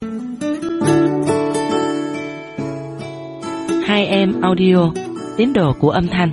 Hai em audio, tín đồ của âm thanh.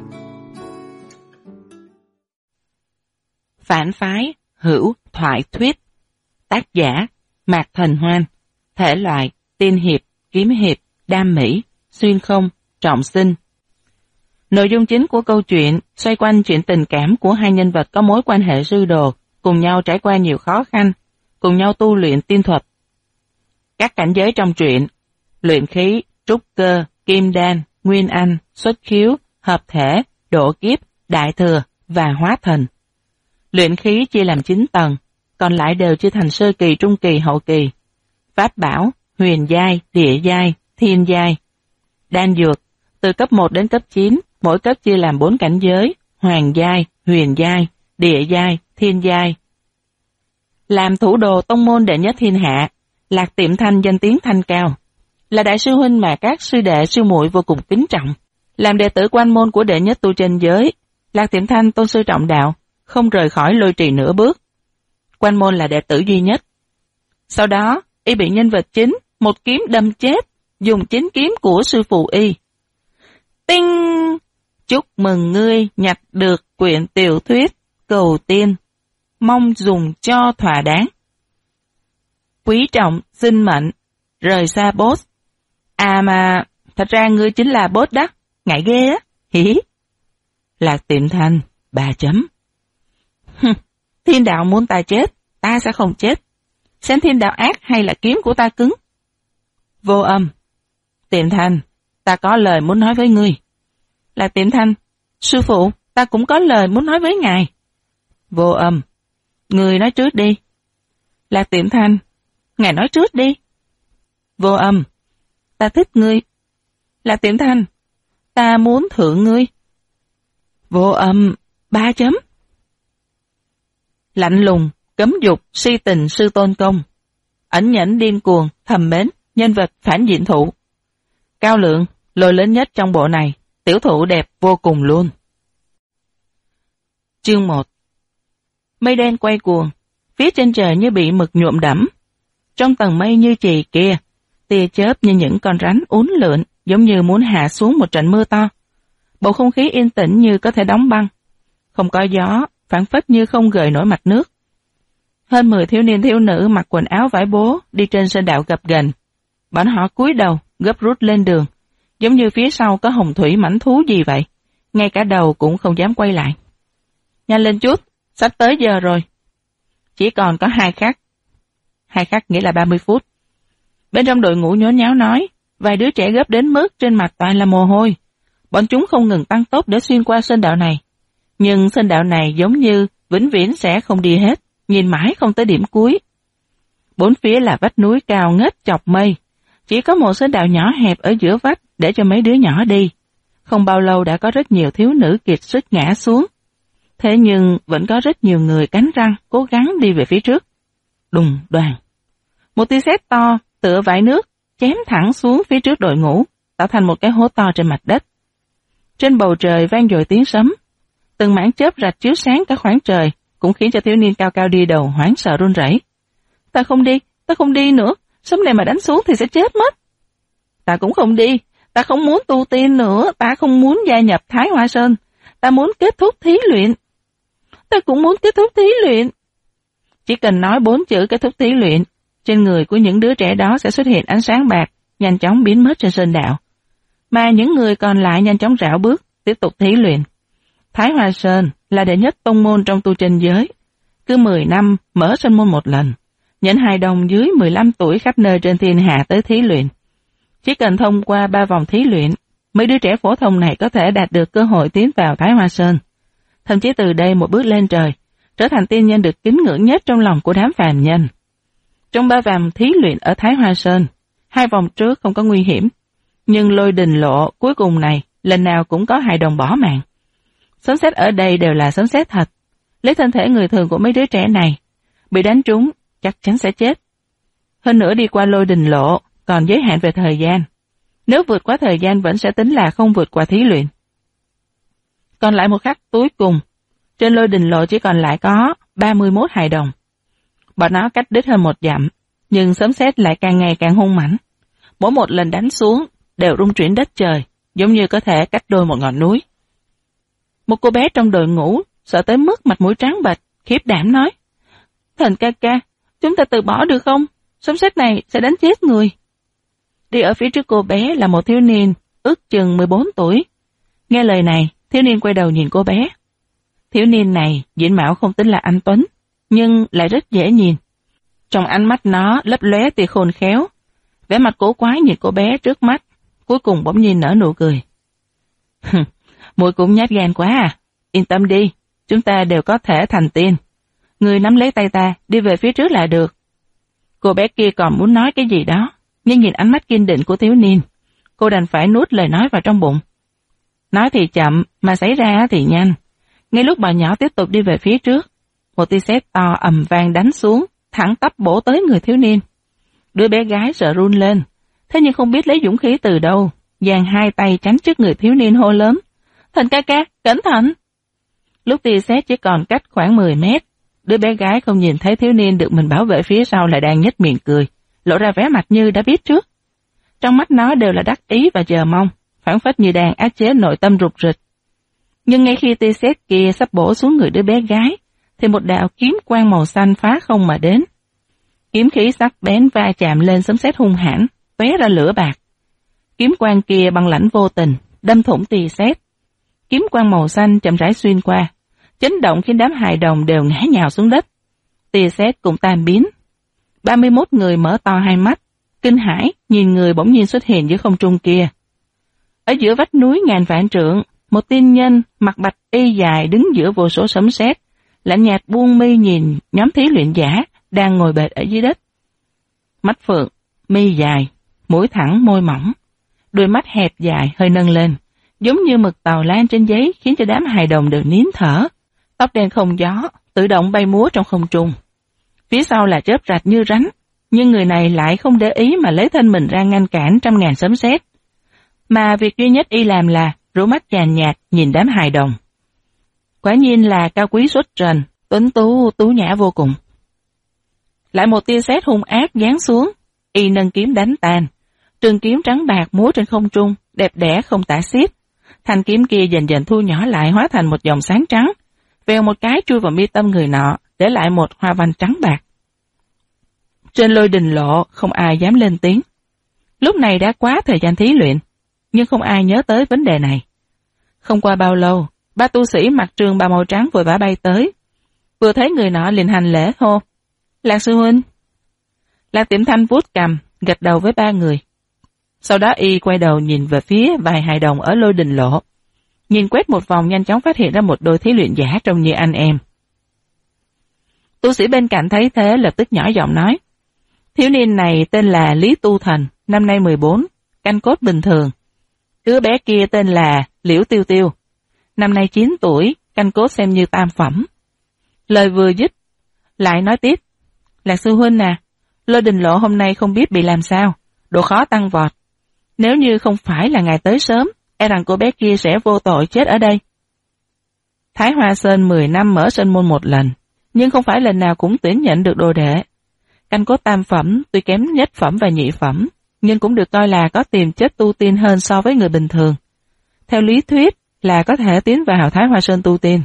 Phản phái, hữu, thoại thuyết. Tác giả, Mạc Thần Hoan. Thể loại, tiên hiệp, kiếm hiệp, đam mỹ, xuyên không, trọng sinh. Nội dung chính của câu chuyện xoay quanh chuyện tình cảm của hai nhân vật có mối quan hệ sư đồ, cùng nhau trải qua nhiều khó khăn, cùng nhau tu luyện tiên thuật. Các cảnh giới trong truyện: luyện khí, trúc cơ, kim đan, nguyên anh, xuất khiếu, hợp thể, độ kiếp, đại thừa và hóa thần. Luyện khí chia làm 9 tầng, còn lại đều chia thành sơ kỳ, trung kỳ, hậu kỳ. Pháp bảo, huyền giai, địa giai, thiên giai. Đan dược, từ cấp 1 đến cấp 9, mỗi cấp chia làm 4 cảnh giới: hoàng giai, huyền giai, địa giai, thiên giai. Làm thủ đồ tông môn đệ nhất thiên hạ, Lạc Tiệm Thanh danh tiếng thanh cao, là đại sư huynh mà các sư đệ sư muội vô cùng kính trọng. Làm đệ tử quan môn của đệ nhất tu chân giới, Lạc Tiệm Thanh tôn sư trọng đạo, không rời khỏi lôi trì nửa bước. Quan môn là đệ tử duy nhất. Sau đó, y bị nhân vật chính một kiếm đâm chết, dùng chính kiếm của sư phụ y. Tinh! Chúc mừng ngươi nhặt được quyển tiểu thuyết Cầu Tiên, mong dùng cho thỏa đáng. Quý trọng sinh mệnh, rời xa boss. À mà, thật ra ngươi chính là boss đó, ngại ghê á, hỉ. Lạc Tiệm Thanh, 3 chấm. Thiên đạo muốn ta chết, ta sẽ không chết. Xem thiên đạo ác hay là kiếm của ta cứng. Vô Âm, Tiệm Thanh, ta có lời muốn nói với ngươi. Lạc Tiệm Thanh, sư phụ, ta cũng có lời muốn nói với ngài. Vô Âm, ngươi nói trước đi. Lạc Tiệm Thanh, ngài nói trước đi. Vô Âm, ta thích ngươi. Lạc Tiệm Thanh, ta muốn thượng ngươi. Vô Âm, 3 chấm. Lạnh lùng, cấm dục, si tình sư tôn công. Ẩn nhẫn điên cuồng, thầm mến, nhân vật phản diện thụ. Cao lượng, lôi lớn nhất trong bộ này, tiểu thụ đẹp vô cùng luôn. Chương 1. Mây đen quay cuồng, phía trên trời như bị mực nhuộm đẫm. Trong tầng mây như chì kia, tia chớp như những con rắn uốn lượn, giống như muốn hạ xuống một trận mưa to. Bầu không khí yên tĩnh như có thể đóng băng. Không có gió, phảng phất như không gợi nổi mặt nước. Hơn 10 thiếu niên thiếu nữ mặc quần áo vải bố đi trên sơn đạo gập ghềnh. Bọn họ cúi đầu, gấp rút lên đường, giống như phía sau có hồng thủy mãnh thú gì vậy. Ngay cả đầu cũng không dám quay lại. Nhanh lên chút, sắp tới giờ rồi. Chỉ còn có 2 khắc. 2 khắc nghĩa là 30 phút. Bên trong đội ngũ nhốn nháo nói, vài đứa trẻ gấp đến mức trên mặt toàn là mồ hôi. Bọn chúng không ngừng tăng tốc để xuyên qua sơn đạo này. Nhưng sơn đạo này giống như vĩnh viễn sẽ không đi hết, nhìn mãi không tới điểm cuối. Bốn phía là vách núi cao ngất chọc mây. Chỉ có một sơn đạo nhỏ hẹp ở giữa vách để cho mấy đứa nhỏ đi. Không bao lâu đã có rất nhiều thiếu nữ kiệt sức ngã xuống. Thế nhưng vẫn có rất nhiều người cắn răng cố gắng đi về phía trước. Đùng đoàng. Một tia sét to tựa vải nước chém thẳng xuống phía trước đội ngũ, tạo thành một cái hố to trên mặt đất. Trên bầu trời vang dội tiếng sấm. Từng mảng chớp rạch chiếu sáng cả khoảng trời, cũng khiến cho thiếu niên cao cao đi đầu hoảng sợ run rẩy. Ta không đi nữa, sấm này mà đánh xuống thì sẽ chết mất. Ta cũng không đi, ta không muốn tu tiên nữa, ta không muốn gia nhập Thái Hoa Sơn, ta muốn kết thúc thí luyện. Ta cũng muốn kết thúc thí luyện. Chỉ cần nói 4 chữ kết thúc thí luyện, trên người của những đứa trẻ đó sẽ xuất hiện ánh sáng bạc, nhanh chóng biến mất trên sơn đạo. Mà những người còn lại nhanh chóng rảo bước, tiếp tục thí luyện. Thái Hoa Sơn là đệ nhất tông môn trong tu chân giới. Cứ 10 năm mở sơn môn một lần, những hài đồng dưới 15 tuổi khắp nơi trên thiên hạ tới thí luyện. Chỉ cần thông qua 3 vòng thí luyện, mấy đứa trẻ phổ thông này có thể đạt được cơ hội tiến vào Thái Hoa Sơn. Thậm chí từ đây một bước lên trời, trở thành tiên nhân được kính ngưỡng nhất trong lòng của đám phàm nhân. Trong 3 vòng thí luyện ở Thái Hoa Sơn, 2 vòng trước không có nguy hiểm, nhưng Lôi Đình Lộ cuối cùng này lần nào cũng có hài đồng bỏ mạng. Sấm sét ở đây đều là sấm sét thật. Lấy thân thể người thường của mấy đứa trẻ này, bị đánh trúng chắc chắn sẽ chết. Hơn nữa đi qua Lôi Đình Lộ còn giới hạn về thời gian. Nếu vượt qua thời gian vẫn sẽ tính là không vượt qua thí luyện. Còn lại một khắc cuối cùng, trên Lôi Đình Lộ chỉ còn lại có 31 hài đồng. Bọn nó cách đích hơn 1 dặm, nhưng sấm sét lại càng ngày càng hung mãnh. Mỗi một lần đánh xuống đều rung chuyển đất trời, giống như có thể cắt đôi một ngọn núi. Một cô bé trong đội ngũ sợ tới mức mặt mũi trắng bệch, khiếp đảm nói: Thần ca ca, chúng ta từ bỏ được không? Sấm sét này sẽ đánh chết người. Đi ở phía trước cô bé là một thiếu niên, ước chừng 14 tuổi. Nghe lời này, thiếu niên quay đầu nhìn cô bé. Thiếu niên này diện mạo không tính là anh tuấn, nhưng lại rất dễ nhìn. Trong ánh mắt nó lấp lóe tia khôn khéo, vẻ mặt cổ quái nhìn cô bé trước mắt, cuối cùng bỗng nhiên nở nụ cười. Muội cũng nhát gan quá à, yên tâm đi, chúng ta đều có thể thành tiên. Người nắm lấy tay ta, đi về phía trước là được. Cô bé kia còn muốn nói cái gì đó, nhưng nhìn ánh mắt kiên định của thiếu niên, cô đành phải nuốt lời nói vào trong bụng. Nói thì chậm, mà xảy ra thì nhanh. Ngay lúc bà nhỏ tiếp tục đi về phía trước, một tia sét to ầm vang đánh xuống, thẳng tắp bổ tới người thiếu niên. Đứa bé gái sợ run lên, thế nhưng không biết lấy dũng khí từ đâu, giang hai tay tránh trước người thiếu niên hô lớn: Thần ca ca, cẩn thận! Lúc tia sét chỉ còn cách khoảng 10 mét, đứa bé gái không nhìn thấy thiếu niên được mình bảo vệ phía sau lại đang nhếch miệng cười, lộ ra vẻ mặt như đã biết trước. Trong mắt nó đều là đắc ý và chờ mong, phảng phất như đang áp chế nội tâm rục rịch. Nhưng ngay khi tia sét kia sắp bổ xuống người đứa bé gái, thì một đạo kiếm quang màu xanh phá không mà đến. Kiếm khí sắc bén va chạm lên sấm sét hung hãn, tóe ra lửa bạc. Kiếm quang kia bằng lãnh vô tình, đâm thủng tia sét. Kiếm quang màu xanh chậm rãi xuyên qua, chấn động khiến đám hài đồng đều ngã nhào xuống đất. Tia sét cũng tan biến. 31 người mở to hai mắt, kinh hãi nhìn người bỗng nhiên xuất hiện giữa không trung kia. Ở giữa vách núi ngàn vạn trượng, một tiên nhân mặc bạch y dài đứng giữa vô số sấm sét, lạnh nhạt buông mi nhìn nhóm thí luyện giả đang ngồi bệt ở dưới đất. Mắt phượng, mi dài, mũi thẳng môi mỏng, đôi mắt hẹp dài hơi nâng lên, giống như mực tàu lan trên giấy khiến cho đám hài đồng đều nín thở. Tóc đen không gió, tự động bay múa trong không trung. Phía sau là chớp rạch như rắn, nhưng người này lại không để ý mà lấy thân mình ra ngăn cản trăm ngàn sấm sét. Mà việc duy nhất y làm là rủ mắt nhàn nhạt nhìn đám hài đồng. Quả nhiên là cao quý xuất trần, tuấn tú tú nhã vô cùng. Lại một tia sét hung ác giáng xuống, y nâng kiếm đánh tan. Trường kiếm trắng bạc múa trên không trung, đẹp đẽ không tả xiết. Thanh kiếm kia dần dần thu nhỏ lại hóa thành một dòng sáng trắng, vèo một cái chui vào mi tâm người nọ, để lại một hoa văn trắng bạc. Trên Lôi Đình Lộ không ai dám lên tiếng. Lúc này đã quá thời gian thí luyện, nhưng không ai nhớ tới vấn đề này. Không qua bao lâu, ba tu sĩ mặc trường bào màu trắng vội vã bay tới. Vừa thấy người nọ liền hành lễ hô: Lạc sư huynh. Lạc Tiệm Thanh vuốt cằm, gật đầu với ba người. Sau đó y quay đầu nhìn về phía vài hài đồng ở Lôi Đình Lộ. Nhìn quét một vòng nhanh chóng phát hiện ra một đôi thí luyện giả trông như anh em. Tu sĩ bên cạnh thấy thế lập tức nhỏ giọng nói: Thiếu niên này tên là Lý Tu Thần, năm nay 14, canh cốt bình thường. Đứa bé kia tên là Liễu Tiêu Tiêu, năm nay 9 tuổi, canh cốt xem như tam phẩm. Lời vừa dứt, lại nói tiếp: Lạc sư huynh à, Lôi Đình Lộ hôm nay không biết bị làm sao, độ khó tăng vọt. Nếu như không phải là ngài tới sớm, e rằng cô bé kia sẽ vô tội chết ở đây. Thái Hoa Sơn 10 năm mở sơn môn một lần, nhưng không phải lần nào cũng tuyển nhận được đồ đệ. Canh cốt tam phẩm tuy kém nhất phẩm và nhị phẩm, nhưng cũng được coi là có tiềm chất tu tiên hơn so với người bình thường. Theo lý thuyết là có thể tiến vào Thái Hoa Sơn tu tiên.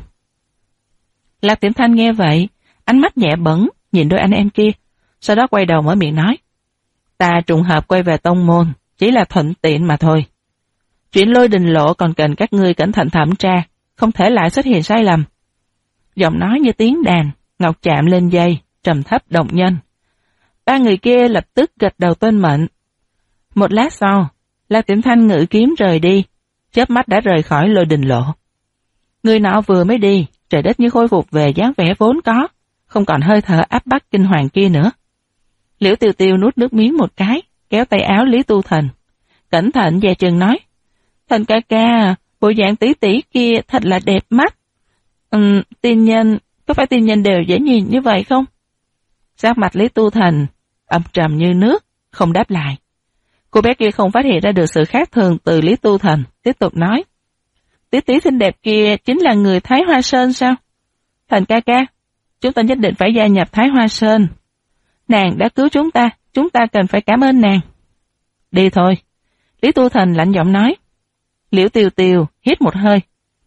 Lạc Tiệm Thanh nghe vậy, ánh mắt nhẹ bẩn nhìn đôi anh em kia, sau đó quay đầu mở miệng nói: Ta trùng hợp quay về tông môn, chỉ là thuận tiện mà thôi. Chuyện Lôi Đình Lộ còn cần các ngươi cẩn thận thẩm tra, không thể lại xuất hiện sai lầm. Giọng nói như tiếng đàn, ngọc chạm lên dây, trầm thấp động nhân. Ba người kia lập tức gật đầu tuân mệnh. Một lát sau, Lạc Tiệm Thanh ngự kiếm rời đi, chớp mắt đã rời khỏi Lôi Đình Lộ. Người nọ vừa mới đi, trời đất như khôi phục về dáng vẻ vốn có, không còn hơi thở áp bách kinh hoàng kia nữa. Liễu Tiêu Tiêu nuốt nước miếng một cái, kéo tay áo Lý Tu Thần, cẩn thận dè chừng nói: Thần ca ca, bộ dạng tỷ tỷ kia thật là đẹp mắt. Tiên nhân, có phải tiên nhân đều dễ nhìn như vậy không? Sắc mặt Lý Tu Thần âm trầm như nước, không đáp lại. Cô bé kia không phát hiện ra được sự khác thường từ Lý Tu Thần, tiếp tục nói: Tỷ tỷ xinh đẹp kia chính là người Thái Hoa Sơn sao? Thần ca ca, chúng ta nhất định phải gia nhập Thái Hoa Sơn. Nàng đã cứu chúng ta cần phải cảm ơn nàng. Đi thôi. Lý Tu Thành lạnh giọng nói. Liễu Tiêu Tiêu hít một hơi.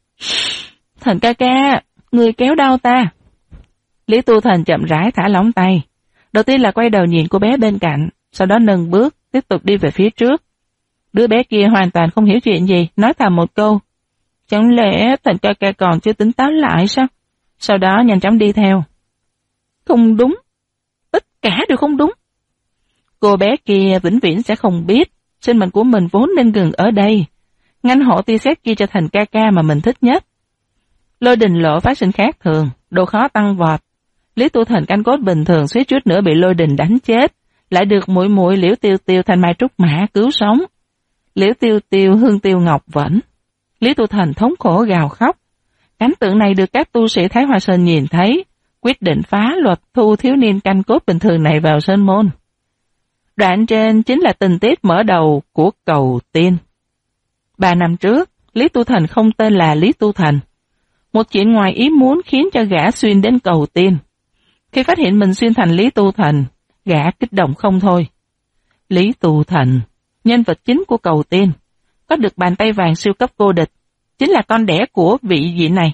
Thành ca ca, người kéo đau ta. Lý Tu Thành chậm rãi thả lỏng tay. Đầu tiên là quay đầu nhìn cô bé bên cạnh, sau đó nâng bước, tiếp tục đi về phía trước. Đứa bé kia hoàn toàn không hiểu chuyện gì, nói thầm một câu. Chẳng lẽ Thành ca ca còn chưa tỉnh táo lại sao? Sau đó nhanh chóng đi theo. Không đúng. Tất cả đều không đúng. Cô bé kia vĩnh viễn sẽ không biết, sinh mệnh của mình vốn nên dừng ở đây. Ngăn hộ tia sét kia cho Thành ca ca mà mình thích nhất. Lôi Đình Lộ phát sinh khác thường, độ khó tăng vọt. Lý Tu Thành canh cốt bình thường suýt chút nữa bị Lôi Đình đánh chết, lại được muội muội Liễu Tiêu Tiêu Thanh Mai Trúc Mã cứu sống. Liễu Tiêu Tiêu Hương Tiêu Ngọc Vẫn. Lý Tu Thành thống khổ gào khóc. Cảnh tượng này được các tu sĩ Thái Hoa Sơn nhìn thấy, quyết định phá luật thu thiếu niên canh cốt bình thường này vào sơn môn. Đoạn trên chính là tình tiết mở đầu của Cầu Tiên. 3 năm trước, Lý Tu Thành không tên là Lý Tu Thành. Một chuyện ngoài ý muốn khiến cho gã xuyên đến Cầu Tiên. Khi phát hiện mình xuyên thành Lý Tu Thành, gã kích động không thôi. Lý Tu Thành, nhân vật chính của Cầu Tiên, có được bàn tay vàng siêu cấp vô địch, chính là con đẻ của vị vị này.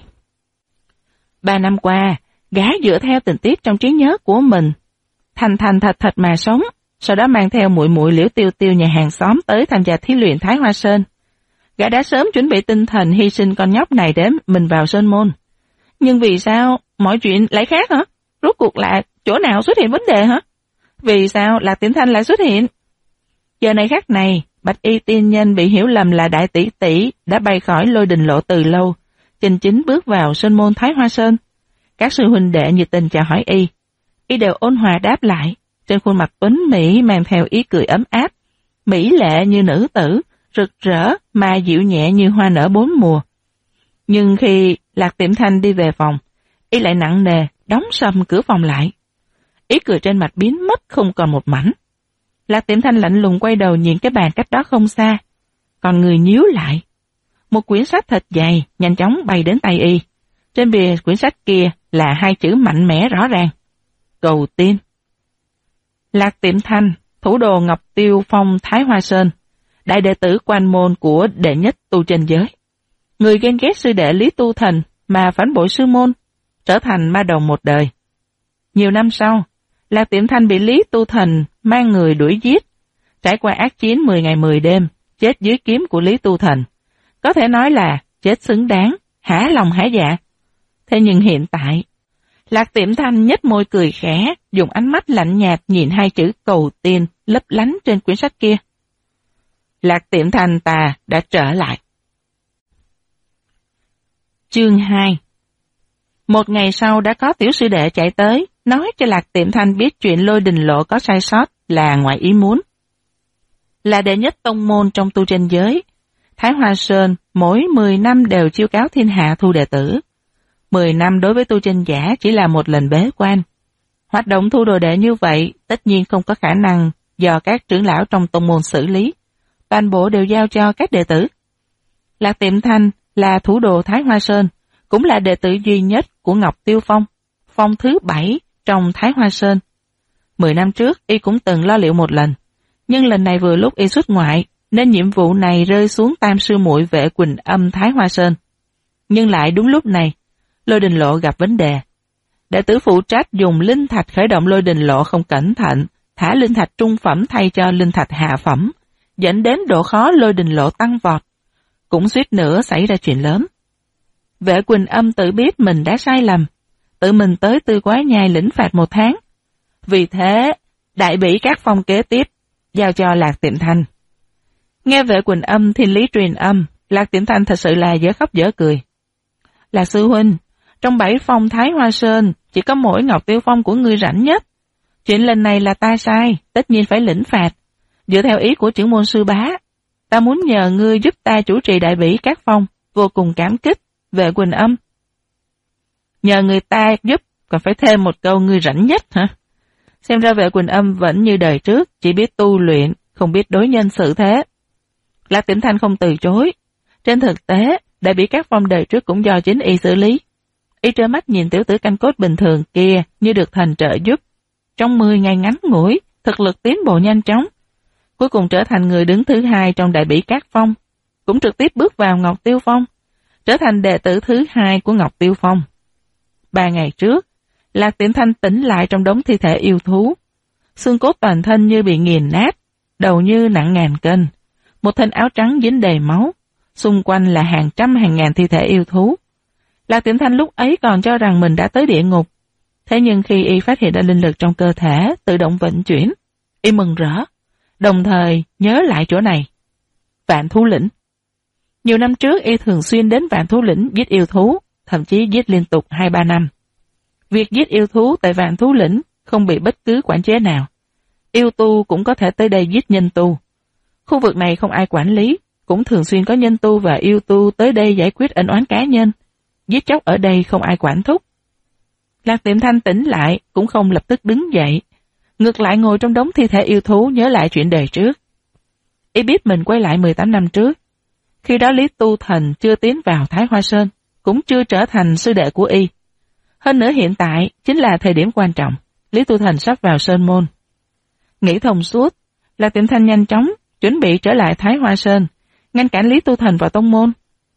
3 năm qua, gã dựa theo tình tiết trong trí nhớ của mình, thành thật mà sống, sau đó mang theo muội muội Liễu Tiêu Tiêu nhà hàng xóm tới tham gia thí luyện Thái Hoa Sơn. Gã đã sớm chuẩn bị tinh thần hy sinh con nhóc này để mình vào sơn môn. Nhưng vì sao mọi chuyện lại khác hả? Rốt cuộc là chỗ nào xuất hiện vấn đề hả? Vì sao Lạc Tiệm Thanh lại xuất hiện? Giờ này khắc này, Bạch Y tiên nhân bị hiểu lầm là đại tỷ tỷ đã bay khỏi Lôi Đình Lộ từ lâu, chình chính bước vào sơn môn Thái Hoa Sơn. Các sư huynh đệ nhiệt tình chào hỏi y đều ôn hòa đáp lại, trên khuôn mặt tuấn mỹ mang theo ý cười ấm áp, mỹ lệ như nữ tử, rực rỡ mà dịu nhẹ như hoa nở 4 mùa. Nhưng khi Lạc Tiệm Thanh đi về phòng, y lại nặng nề đóng sầm cửa phòng lại. Ý cười trên mặt biến mất không còn một mảnh. Lạc Tiệm Thanh lạnh lùng quay đầu nhìn cái bàn cách đó không xa, còn người nhíu lại. Một quyển sách thật dày nhanh chóng bay đến tay y. Trên bìa quyển sách kia là 2 chữ mạnh mẽ rõ ràng: Cầu Tiên. Lạc Tiệm Thanh, thủ đồ Ngọc Tiêu Phong Thái Hoa Sơn, đại đệ tử quan môn của đệ nhất tu trên giới. Người ghen ghét sư đệ Lý Tu Thành mà phản bội sư môn, trở thành ma đầu một đời. Nhiều năm sau, Lạc Tiệm Thanh bị Lý Tu Thành mang người đuổi giết, trải qua ác chiến 10 ngày 10 đêm, chết dưới kiếm của Lý Tu Thành. Có thể nói là chết xứng đáng, hả lòng hả dạ. Thế nhưng hiện tại, Lạc Tiệm Thanh nhếch môi cười khẽ, dùng ánh mắt lạnh nhạt nhìn 2 chữ Cầu Tiên lấp lánh trên quyển sách kia. Lạc Tiệm Thanh ta đã trở lại. Chương 2. Một ngày sau đã có tiểu sư đệ chạy tới, nói cho Lạc Tiệm Thanh biết chuyện Lôi Đình Lộ có sai sót là ngoài ý muốn. Là đệ nhất tông môn trong tu chân giới, Thái Hoa Sơn mỗi 10 năm đều chiêu cáo thiên hạ thu đệ tử. 10 năm đối với tu chân giả chỉ là một lần bế quan. Hoạt động thu đồ đệ như vậy tất nhiên không có khả năng do các trưởng lão trong tông môn xử lý. Toàn bộ đều giao cho các đệ tử. Lạc Tiệm Thanh là thủ đồ Thái Hoa Sơn, cũng là đệ tử duy nhất của Ngọc Tiêu Phong, phong thứ 7 trong Thái Hoa Sơn. 10 năm trước y cũng từng lo liệu một lần, nhưng lần này vừa lúc y xuất ngoại, nên nhiệm vụ này rơi xuống tam sư muội Vệ Quỳnh Âm Thái Hoa Sơn. Nhưng lại đúng lúc này, Lôi Đình Lộ gặp vấn đề. Đệ tử phụ trách dùng linh thạch khởi động Lôi Đình Lộ không cẩn thận, thả linh thạch trung phẩm thay cho linh thạch hạ phẩm, dẫn đến độ khó Lôi Đình Lộ tăng vọt. Cũng suýt nữa xảy ra chuyện lớn. Vệ Quỳnh Âm tự biết mình đã sai lầm, tự mình tới Tư Quái Nhai lĩnh phạt 1 tháng. Vì thế, đại bỉ các phong kế tiếp, giao cho Lạc Tiệm Thanh. Nghe Vệ Quỳnh Âm thiên lý truyền âm, Lạc Tiệm Thanh thật sự là dở khóc dở cười. Là sư huynh, trong 7 phong Thái Hoa Sơn, chỉ có mỗi Ngọc Tiêu Phong của ngươi rảnh nhất. Chuyện lần này là ta sai, tất nhiên phải lĩnh phạt. Dựa theo ý của trưởng môn sư bá, ta muốn nhờ ngươi giúp ta chủ trì đại bỉ các phong, vô cùng cảm kích. Vệ Quỳnh Âm. Nhờ người ta giúp, còn phải thêm một câu ngươi rảnh nhất hả? Xem ra Vệ Quỳnh Âm vẫn như đời trước, chỉ biết tu luyện, không biết đối nhân xử thế. Lạc Tiệm Thanh không từ chối. Trên thực tế, đại bỉ các phong đời trước cũng do chính y xử lý. Y trơ mắt nhìn tiểu tử canh cốt bình thường kia như được thành trợ giúp. trong 10 ngày ngắn ngủi, thực lực tiến bộ nhanh chóng. Cuối cùng trở thành người đứng thứ 2 trong đại bỉ Cát Phong, cũng trực tiếp bước vào Ngọc Tiêu Phong, trở thành đệ tử thứ 2 của Ngọc Tiêu Phong. 3 ngày trước, Lạc Tiệm Thanh tỉnh lại trong đống thi thể yêu thú. Xương cốt toàn thân như bị nghiền nát, đầu như nặng ngàn cân, một thân áo trắng dính đầy máu, xung quanh là hàng trăm hàng ngàn thi thể yêu thú. Lạc Tiệm Thanh lúc ấy còn cho rằng mình đã tới địa ngục, thế nhưng khi y phát hiện ra linh lực trong cơ thể tự động vận chuyển, y mừng rỡ, đồng thời nhớ lại chỗ này. Vạn Thú Lĩnh. Nhiều năm trước y thường xuyên đến Vạn Thú Lĩnh giết yêu thú, thậm chí giết liên tục 2-3 năm. Việc giết yêu thú tại Vạn Thú Lĩnh không bị bất cứ quản chế nào. Yêu tu cũng có thể tới đây giết nhân tu. Khu vực này không ai quản lý, cũng thường xuyên có nhân tu và yêu tu tới đây giải quyết ân oán cá nhân. Giết chóc ở đây không ai quản thúc. Lạc Tiệm Thanh tỉnh lại cũng không lập tức đứng dậy, ngược lại ngồi trong đống thi thể yêu thú nhớ lại chuyện đời trước. Y biết mình quay lại 18 năm trước. Khi đó Lý Tu Thành chưa tiến vào Thái Hoa Sơn, cũng chưa trở thành sư đệ của y. Hơn nữa hiện tại chính là thời điểm quan trọng, Lý Tu Thành sắp vào Sơn Môn. Nghĩ thông suốt, Lạc Tiệm Thanh nhanh chóng chuẩn bị trở lại Thái Hoa Sơn, ngăn cản Lý Tu Thành vào tông môn.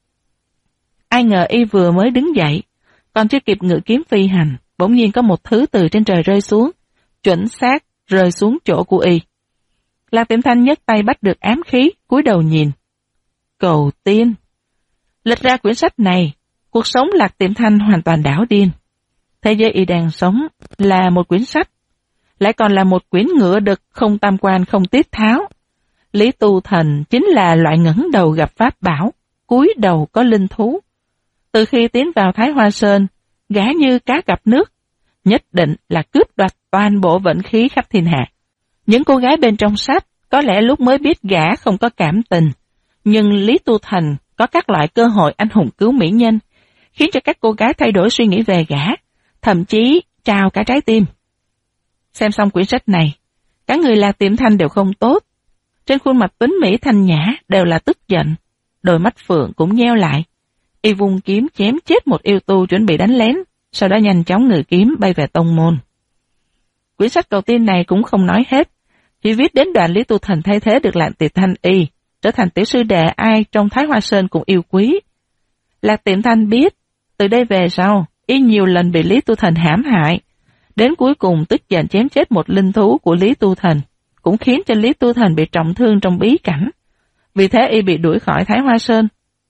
Ai ngờ y vừa mới đứng dậy, còn chưa kịp ngự kiếm phi hành, bỗng nhiên có một thứ từ trên trời rơi xuống, chuẩn xác rơi xuống chỗ của y. Lạc Tiệm Thanh nhấc tay bắt được ám khí, cúi đầu nhìn. Cầu tiên. Lật ra quyển sách này, cuộc sống Lạc Tiệm Thanh hoàn toàn đảo điên. Thế giới y đang sống là một quyển sách, lại còn là một quyển ngựa đực không tam quan không tiết tháo. Lý Tu Thành chính là loại ngẩng đầu gặp pháp bảo, cúi đầu có linh thú. Từ khi tiến vào Thái Hoa Sơn, gã như cá gặp nước, nhất định là cướp đoạt toàn bộ vận khí khắp thiên hạ. Những cô gái bên trong sách có lẽ lúc mới biết gã không có cảm tình, nhưng Lý Tu Thành có các loại cơ hội anh hùng cứu mỹ nhân, khiến cho các cô gái thay đổi suy nghĩ về gã, thậm chí trao cả trái tim. Xem xong quyển sách này, cả người Lạc Tiệm Thanh đều không tốt. Trên khuôn mặt tuấn mỹ thanh nhã đều là tức giận, đôi mắt phượng cũng nheo lại. Y vung kiếm chém chết một yêu tu chuẩn bị đánh lén, sau đó nhanh chóng ngự kiếm bay về tông môn. Quyển sách đầu tiên này cũng không nói hết, chỉ viết đến đoạn Lý Tu Thành thay thế được Lạc Tiệm Thanh y, trở thành tiểu sư đệ ai trong Thái Hoa Sơn cũng yêu quý. Lạc Tiệm Thanh biết, từ đây về sau, y nhiều lần bị Lý Tu Thành hãm hại, đến cuối cùng tức giận chém chết một linh thú của Lý Tu Thành, cũng khiến cho Lý Tu Thành bị trọng thương trong bí cảnh. Vì thế y bị đuổi khỏi Thái Hoa Sơn.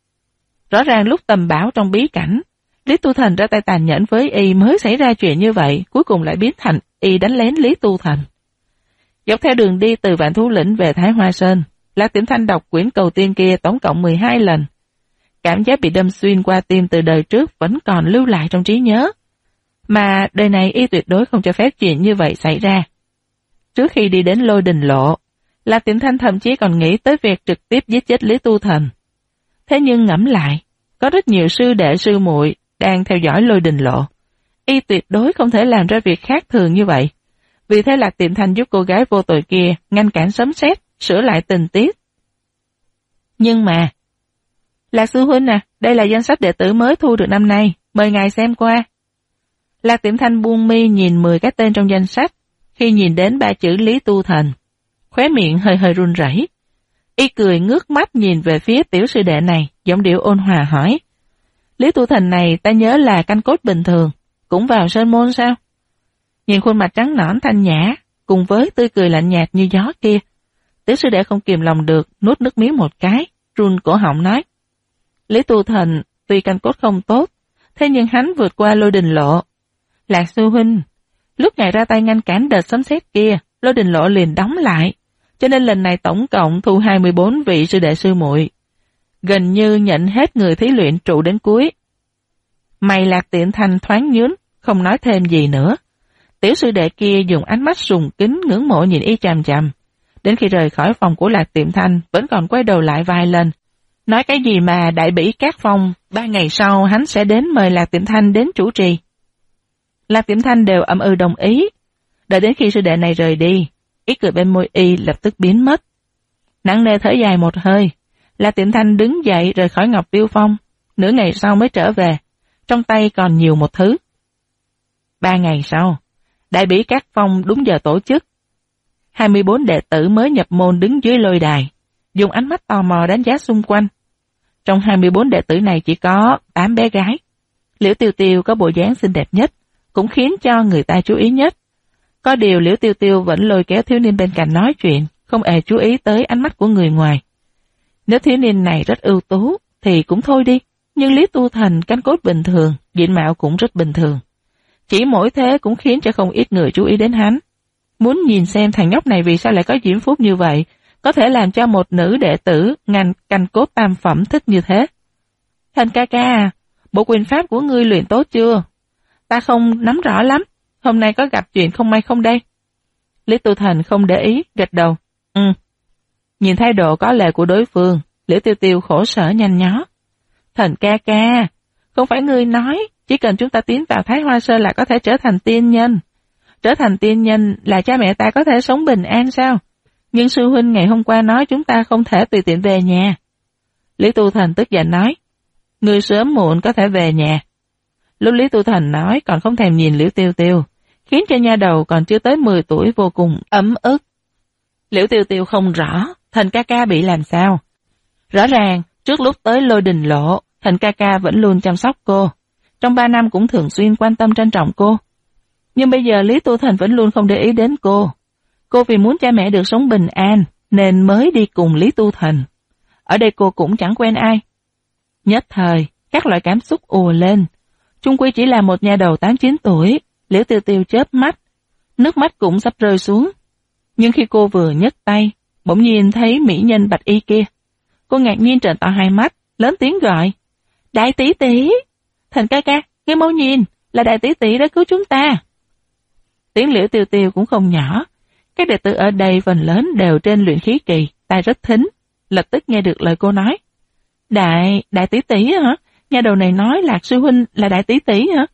Rõ ràng lúc tầm bảo trong bí cảnh, Lý Tu Thành ra tay tàn nhẫn với y mới xảy ra chuyện như vậy, cuối cùng lại biến thành y đánh lén Lý Tu Thành. Dọc theo đường đi từ Vạn Thú Lĩnh về Thái Hoa Sơn, Lạc Tiệm Thanh đọc quyển cầu tiên kia tổng cộng 12 lần. Cảm giác bị đâm xuyên qua tim từ đời trước vẫn còn lưu lại trong trí nhớ. Mà đời này y tuyệt đối không cho phép chuyện như vậy xảy ra. Trước khi đi đến Lôi Đình Lộ, Lạc Tiệm Thanh thậm chí còn nghĩ tới việc trực tiếp giết chết Lý Tu Thành. Thế nhưng ngẫm lại, có rất nhiều sư đệ sư muội đang theo dõi Lôi Đình Lộ. Y tuyệt đối không thể làm ra việc khác thường như vậy. Vì thế Lạc Tiệm Thanh giúp cô gái vô tội kia ngăn cản sấm sét, sửa lại tình tiết. Nhưng mà, Lạc sư huynh à, đây là danh sách đệ tử mới thu được năm nay, mời ngài xem qua. Lạc Tiệm Thanh buông mi nhìn 10 cái tên trong danh sách, khi nhìn đến 3 chữ Lý Tu Thành, khóe miệng hơi hơi run rẩy. Y cười ngước mắt nhìn về phía tiểu sư đệ này, giọng điệu ôn hòa hỏi. Lý Tu Thành này ta nhớ là canh cốt bình thường, cũng vào Sơn Môn sao? Nhìn khuôn mặt trắng nõn thanh nhã, cùng với tươi cười lạnh nhạt như gió kia, tiểu sư đệ không kìm lòng được, nuốt nước miếng một cái, run cổ họng nói. Lý Tu Thành tuy canh cốt không tốt, thế nhưng hắn vượt qua Lôi Đình Lộ. Lạc sư huynh, lúc ngài ra tay ngăn cản đợt sấm sét kia, Lôi Đình Lộ liền đóng lại, cho nên lần này tổng cộng thu 24 vị sư đệ sư muội, gần như nhận hết người thí luyện trụ đến cuối. Mày Lạc Tiệm Thanh thoáng nhướng, không nói thêm gì nữa. Tiểu sư đệ kia dùng ánh mắt sùng kính ngưỡng mộ nhìn y chằm chằm. Đến khi rời khỏi phòng của Lạc Tiệm Thanh vẫn còn quay đầu lại vài lần. Nói cái gì mà đại bỉ Cát Phong, 3 ngày sau hắn sẽ đến mời Lạc Tiệm Thanh đến chủ trì. Lạc Tiệm Thanh đều ậm ừ đồng ý. Đợi đến khi sư đệ này rời đi, ý cười bên môi y lập tức biến mất. Nặng nề thở dài một hơi, Lạc Tiệm Thanh đứng dậy rời khỏi Ngọc Tiêu Phong, nửa ngày sau mới trở về, trong tay còn nhiều một thứ. 3 ngày sau, Đại bỉ Cát Phong đúng giờ tổ chức. 24 đệ tử mới nhập môn đứng dưới lôi đài, dùng ánh mắt tò mò đánh giá xung quanh. Trong 24 đệ tử này chỉ có 8 bé gái. Liễu Tiêu Tiêu có bộ dáng xinh đẹp nhất, cũng khiến cho người ta chú ý nhất. Có điều Liễu Tiêu Tiêu vẫn lôi kéo thiếu niên bên cạnh nói chuyện, không hề chú ý tới ánh mắt của người ngoài. Nếu thiếu niên này rất ưu tú, thì cũng thôi đi, nhưng Lý Tu Thành cánh cốt bình thường, diện mạo cũng rất bình thường. Chỉ mỗi thế cũng khiến cho không ít người chú ý đến hắn. Muốn nhìn xem thằng nhóc này vì sao lại có diễm phúc như vậy, có thể làm cho một nữ đệ tử ngành canh cốt tam phẩm thích như thế. Thành ca ca, bộ quyền pháp của ngươi luyện tốt chưa? Ta không nắm rõ lắm, hôm nay có gặp chuyện không may không đây? Lý Tu Thành không để ý, gật đầu. Nhìn thái độ có lệ của đối phương, Liễu Tiêu Tiêu khổ sở nhanh nhó. Thành ca ca, không phải ngươi nói, chỉ cần chúng ta tiến vào Thái Hoa Sơn là có thể trở thành tiên nhân. Trở thành tiên nhân là cha mẹ ta có thể sống bình an sao? Nhưng sư huynh ngày hôm qua nói chúng ta không thể tùy tiện về nhà. Lý Tu Thành tức giận nói, ngươi sớm muộn có thể về nhà. Lúc Lý Tu Thành nói còn không thèm nhìn Liễu Tiêu Tiêu, khiến cho nha đầu còn chưa tới 10 tuổi vô cùng ấm ức. Liễu Tiêu Tiêu không rõ, Thành ca ca bị làm sao. Rõ ràng, trước lúc tới Lôi Đình Lộ, Thành ca ca vẫn luôn chăm sóc cô. Trong 3 năm cũng thường xuyên quan tâm trân trọng cô. Nhưng bây giờ Lý Tu Thành vẫn luôn không để ý đến cô. Cô vì muốn cha mẹ được sống bình an, nên mới đi cùng Lý Tu Thành. Ở đây cô cũng chẳng quen ai. Nhất thời, các loại cảm xúc ùa lên. Chung quy chỉ là một nha đầu 8-9 tuổi, Liễu Tiêu Tiêu chớp mắt, nước mắt cũng sắp rơi xuống. Nhưng khi cô vừa nhấc tay, bỗng nhiên thấy mỹ nhân bạch y kia. Cô ngạc nhiên trợn to hai mắt, lớn tiếng gọi. Đại tỷ tỷ! Thành ca ca, ngươi mau nhìn, là đại tỷ tỷ đã cứu chúng ta. Tiếng Liễu Tiêu Tiêu cũng không nhỏ. Các đệ tử ở đây phần lớn đều trên luyện khí kỳ, tai rất thính, lập tức nghe được lời cô nói. Đại tỷ tỷ hả? Nhà đầu này nói Lạc sư huynh là đại tỷ tỷ hả?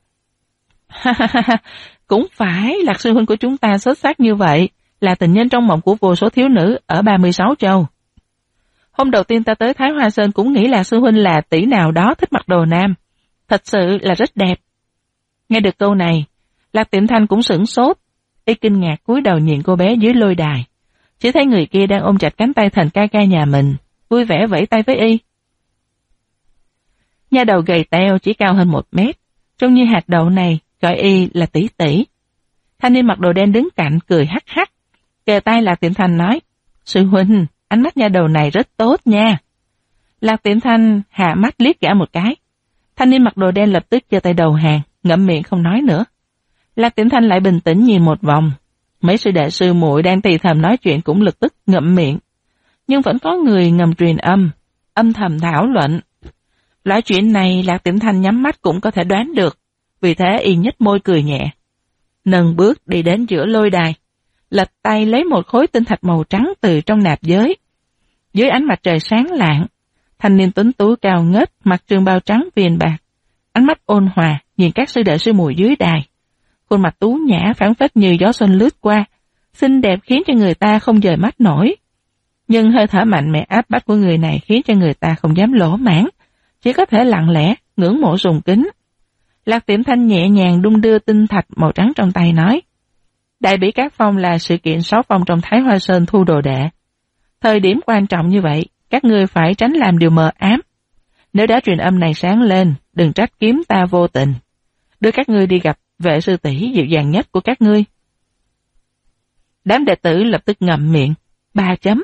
Cũng phải, Lạc sư huynh của chúng ta xuất sắc như vậy, là tình nhân trong mộng của vô số thiếu nữ ở 36 châu. Hôm đầu tiên ta tới Thái Hoa Sơn cũng nghĩ Lạc sư huynh là tỷ nào đó thích mặc đồ nam. Thật sự là rất đẹp. Nghe được câu này, Lạc Tiệm Thanh cũng sửng sốt, y kinh ngạc cúi đầu nhìn cô bé dưới lôi đài. Chỉ thấy người kia đang ôm chặt cánh tay Thành ca ca nhà mình, vui vẻ vẫy tay với y. Nha đầu gầy teo chỉ cao hơn 1 mét, trông như hạt đậu này, gọi y là tỷ tỷ. Thanh niên mặc đồ đen đứng cạnh cười hắc hắc, kề tay Lạc Tiệm Thanh nói, sư huynh, ánh mắt nha đầu này rất tốt nha. Lạc Tiệm Thanh hạ mắt liếc gã một cái. Thanh niên mặc đồ đen lập tức giơ tay đầu hàng, ngậm miệng không nói nữa. Lạc Tiệm Thanh lại bình tĩnh nhìn một vòng. Mấy sư đệ sư muội đang thì thầm nói chuyện cũng lập tức ngậm miệng. Nhưng vẫn có người ngầm truyền âm thầm thảo luận. Loại chuyện này Lạc Tiệm Thanh nhắm mắt cũng có thể đoán được, vì thế y nhếch môi cười nhẹ. Nâng bước đi đến giữa lôi đài, lật tay lấy một khối tinh thạch màu trắng từ trong nạp giới. Dưới ánh mặt trời sáng lạng, thanh niên tuấn tú cao ngất, mặc trường bào trắng viền bạc, ánh mắt ôn hòa nhìn các sư đệ sư muội dưới đài. Khuôn mặt tú nhã phảng phất như gió xuân lướt qua, xinh đẹp khiến cho người ta không dời mắt nổi. Nhưng hơi thở mạnh mẽ áp bách của người này khiến cho người ta không dám lỗ mãng, chỉ có thể lặng lẽ ngưỡng mộ sùng kính. Lạc Tiệm Thanh nhẹ nhàng đung đưa tinh thạch màu trắng trong tay nói, Đại bỉ Cát Phong là sự kiện 6 phong trong Thái Hoa Sơn thu đồ đệ. Thời điểm quan trọng như vậy, các ngươi phải tránh làm điều mờ ám. Nếu đã truyền âm này sáng lên, đừng trách kiếm ta vô tình. Đưa các ngươi đi gặp vệ sư tỷ dịu dàng nhất của các ngươi. Đám đệ tử lập tức ngậm miệng, 3 chấm.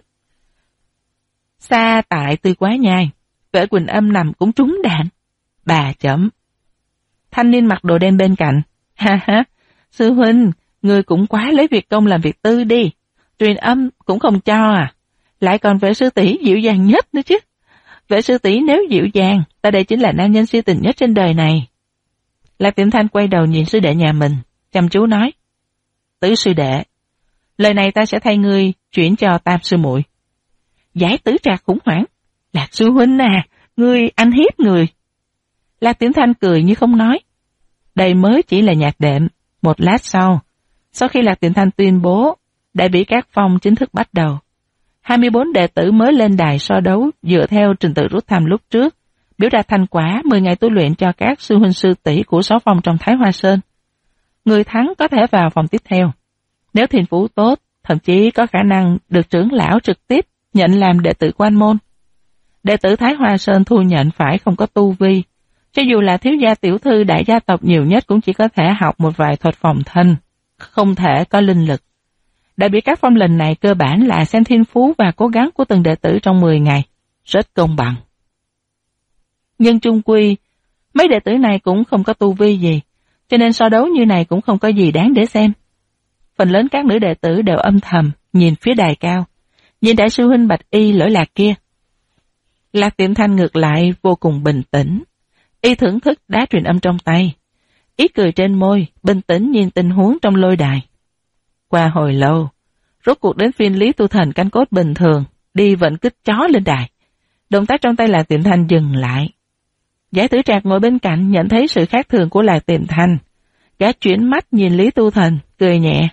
Xa tại Tư Quá Nhai, vệ Quỳnh Âm nằm cũng trúng đạn, 3 chấm. Thanh niên mặc đồ đen bên cạnh, ha ha, sư huynh, ngươi cũng quá lấy việc công làm việc tư đi, truyền âm cũng không cho à, lại còn vệ sư tỷ dịu dàng nhất nữa chứ. Vệ sư tỷ nếu dịu dàng, ta đây chính là nam nhân si tình nhất trên đời này. Lạc Tiệm Thanh quay đầu nhìn sư đệ nhà mình, chăm chú nói, Tứ sư đệ, lời này ta sẽ thay ngươi chuyển cho Tam sư muội. Giải tứ trạc khủng hoảng, Lạc sư huynh à, ngươi anh hiếp người. Lạc Tiệm Thanh cười như không nói. Đây mới chỉ là nhạc đệm. Một lát sau khi Lạc Tiệm Thanh tuyên bố, Đại bỉ Cát Phong chính thức bắt đầu. 24 đệ tử mới lên đài so đấu dựa theo trình tự rút thăm lúc trước, biểu đạt thành quả 10 ngày tu luyện cho các sư huynh sư tỷ của 6 phong trong Thái Hoa Sơn. người thắng có thể vào vòng tiếp theo. Nếu thiên phú tốt, thậm chí có khả năng được trưởng lão trực tiếp nhận làm đệ tử quan môn. Đệ tử Thái Hoa Sơn thu nhận phải không có tu vi, cho dù là thiếu gia tiểu thư đại gia tộc nhiều nhất cũng chỉ có thể học một vài thuật phòng thân, không thể có linh lực. Đại biểu các phong lần này cơ bản là xem thiên phú và cố gắng của từng đệ tử trong 10 ngày, rất công bằng. Nhưng chung quy, mấy đệ tử này cũng không có tu vi gì, cho nên so đấu như này cũng không có gì đáng để xem. Phần lớn các nữ đệ tử đều âm thầm, nhìn phía đài cao, nhìn đại sư huynh bạch y lỗi lạc kia. Lạc Tiệm Thanh ngược lại vô cùng bình tĩnh, y thưởng thức đá truyền âm trong tay, ý cười trên môi, bình tĩnh nhìn tình huống trong lôi đài. Qua hồi lâu, rốt cuộc đến phiên Lý Tu Thành canh cốt bình thường, đi vận kích chó lên đài. Động tác trong tay Lạc Tiệm Thanh dừng lại. Giải tử Trạc ngồi bên cạnh nhận thấy sự khác thường của Lạc Tiệm Thanh. Gã chuyển mắt nhìn Lý Tu Thành, cười nhẹ.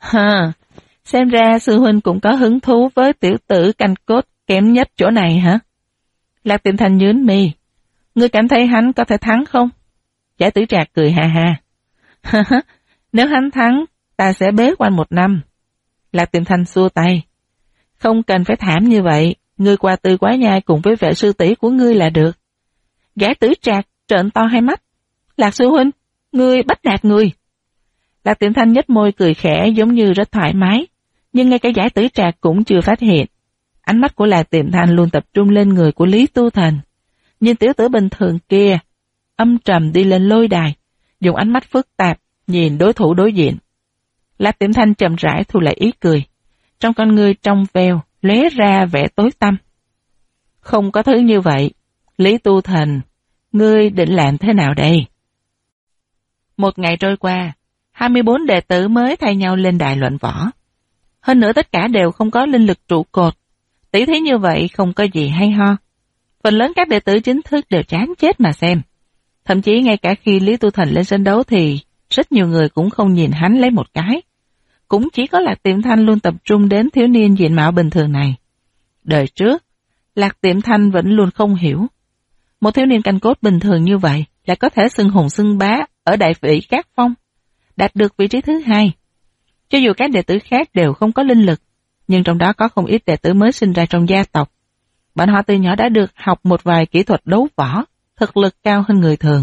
Xem ra sư huynh cũng có hứng thú với tiểu tử canh cốt kém nhất chỗ này hả? Lạc Tiệm Thanh nhướng mi. Ngươi cảm thấy hắn có thể thắng không? Giải tử Trạc cười ha ha. Nếu hắn thắng, ta sẽ bế quan 1 năm. Lạc Tiệm Thanh xua tay. Không cần phải thảm như vậy, ngươi qua Tư Quá Nhai cùng với vệ sư tỷ của ngươi là được. Giải tử Trạc trợn to hai mắt. Lạc sư huynh, ngươi bắt nạt người. Lạc Tiệm Thanh nhếch môi cười khẽ giống như rất thoải mái, nhưng ngay cả giải tử Trạc cũng chưa phát hiện. Ánh mắt của Lạc Tiệm Thanh luôn tập trung lên người của Lý Tu Thành. Nhìn tiểu tử bình thường kia, âm trầm đi lên lôi đài, dùng ánh mắt phức tạp, nhìn đối thủ đối diện. Lạc Tiệm Thanh chậm rãi thu lại ý cười. Trong con ngươi trong veo, lóe ra vẻ tối tăm. Không có thứ như vậy. Lý Tu Thành, ngươi định làm thế nào đây? 1 ngày trôi qua, 24 đệ tử mới thay nhau lên đài luận võ. Hơn nữa tất cả đều không có linh lực trụ cột. Tỷ thí như vậy không có gì hay ho. Phần lớn các đệ tử chính thức đều chán chết mà xem. Thậm chí ngay cả khi Lý Tu Thành lên sân đấu thì rất nhiều người cũng không nhìn hắn lấy một cái. Cũng chỉ có Lạc Tiệm Thanh luôn tập trung đến thiếu niên diện mạo bình thường này. Đời trước, Lạc Tiệm Thanh vẫn luôn không hiểu. Một thiếu niên canh cốt bình thường như vậy lại có thể xưng hùng xưng bá ở đại vị các phong, đạt được vị trí thứ 2. Cho dù các đệ tử khác đều không có linh lực, nhưng trong đó có không ít đệ tử mới sinh ra trong gia tộc. Bọn họ từ nhỏ đã được học một vài kỹ thuật đấu võ, thực lực cao hơn người thường.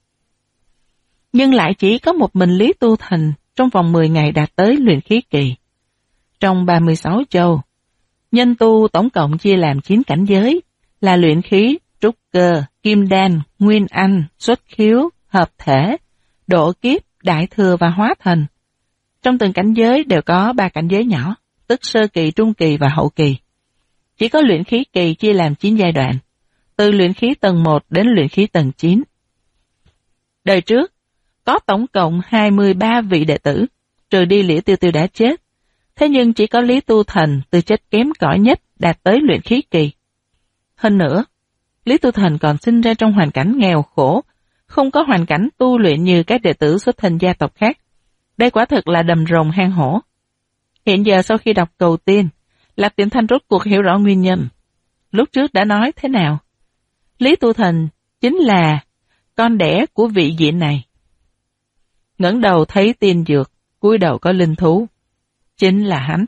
Nhưng lại chỉ có một mình Lý Tu Thành trong vòng 10 ngày đạt tới luyện khí kỳ. Trong 36 châu, nhân tu tổng cộng chia làm 9 cảnh giới, là luyện khí, trúc cơ, kim đan, nguyên anh, xuất khiếu, hợp thể, độ kiếp, đại thừa và hóa thần. Trong từng cảnh giới đều có 3 cảnh giới nhỏ, tức sơ kỳ, trung kỳ và hậu kỳ. Chỉ có luyện khí kỳ chia làm 9 giai đoạn, từ luyện khí tầng 1 đến luyện khí tầng 9. Đời trước, có tổng cộng 23 vị đệ tử, trừ đi Liễu Tiêu Tiêu đã chết. Thế nhưng chỉ có Lý Tu Thành từ chết kém cỏi nhất đạt tới luyện khí kỳ. Hơn nữa, Lý Tu Thành còn sinh ra trong hoàn cảnh nghèo khổ, không có hoàn cảnh tu luyện như các đệ tử xuất thân gia tộc khác. Đây quả thực là đầm rồng hang hổ. Hiện giờ sau khi đọc Cầu Tiên, Lạc Tiệm Thanh rốt cuộc hiểu rõ nguyên nhân. Lúc trước đã nói thế nào? Lý Tu Thành chính là con đẻ của vị diện này. Ngẩng đầu thấy tiên dược, cúi đầu có linh thú. Chính là hắn.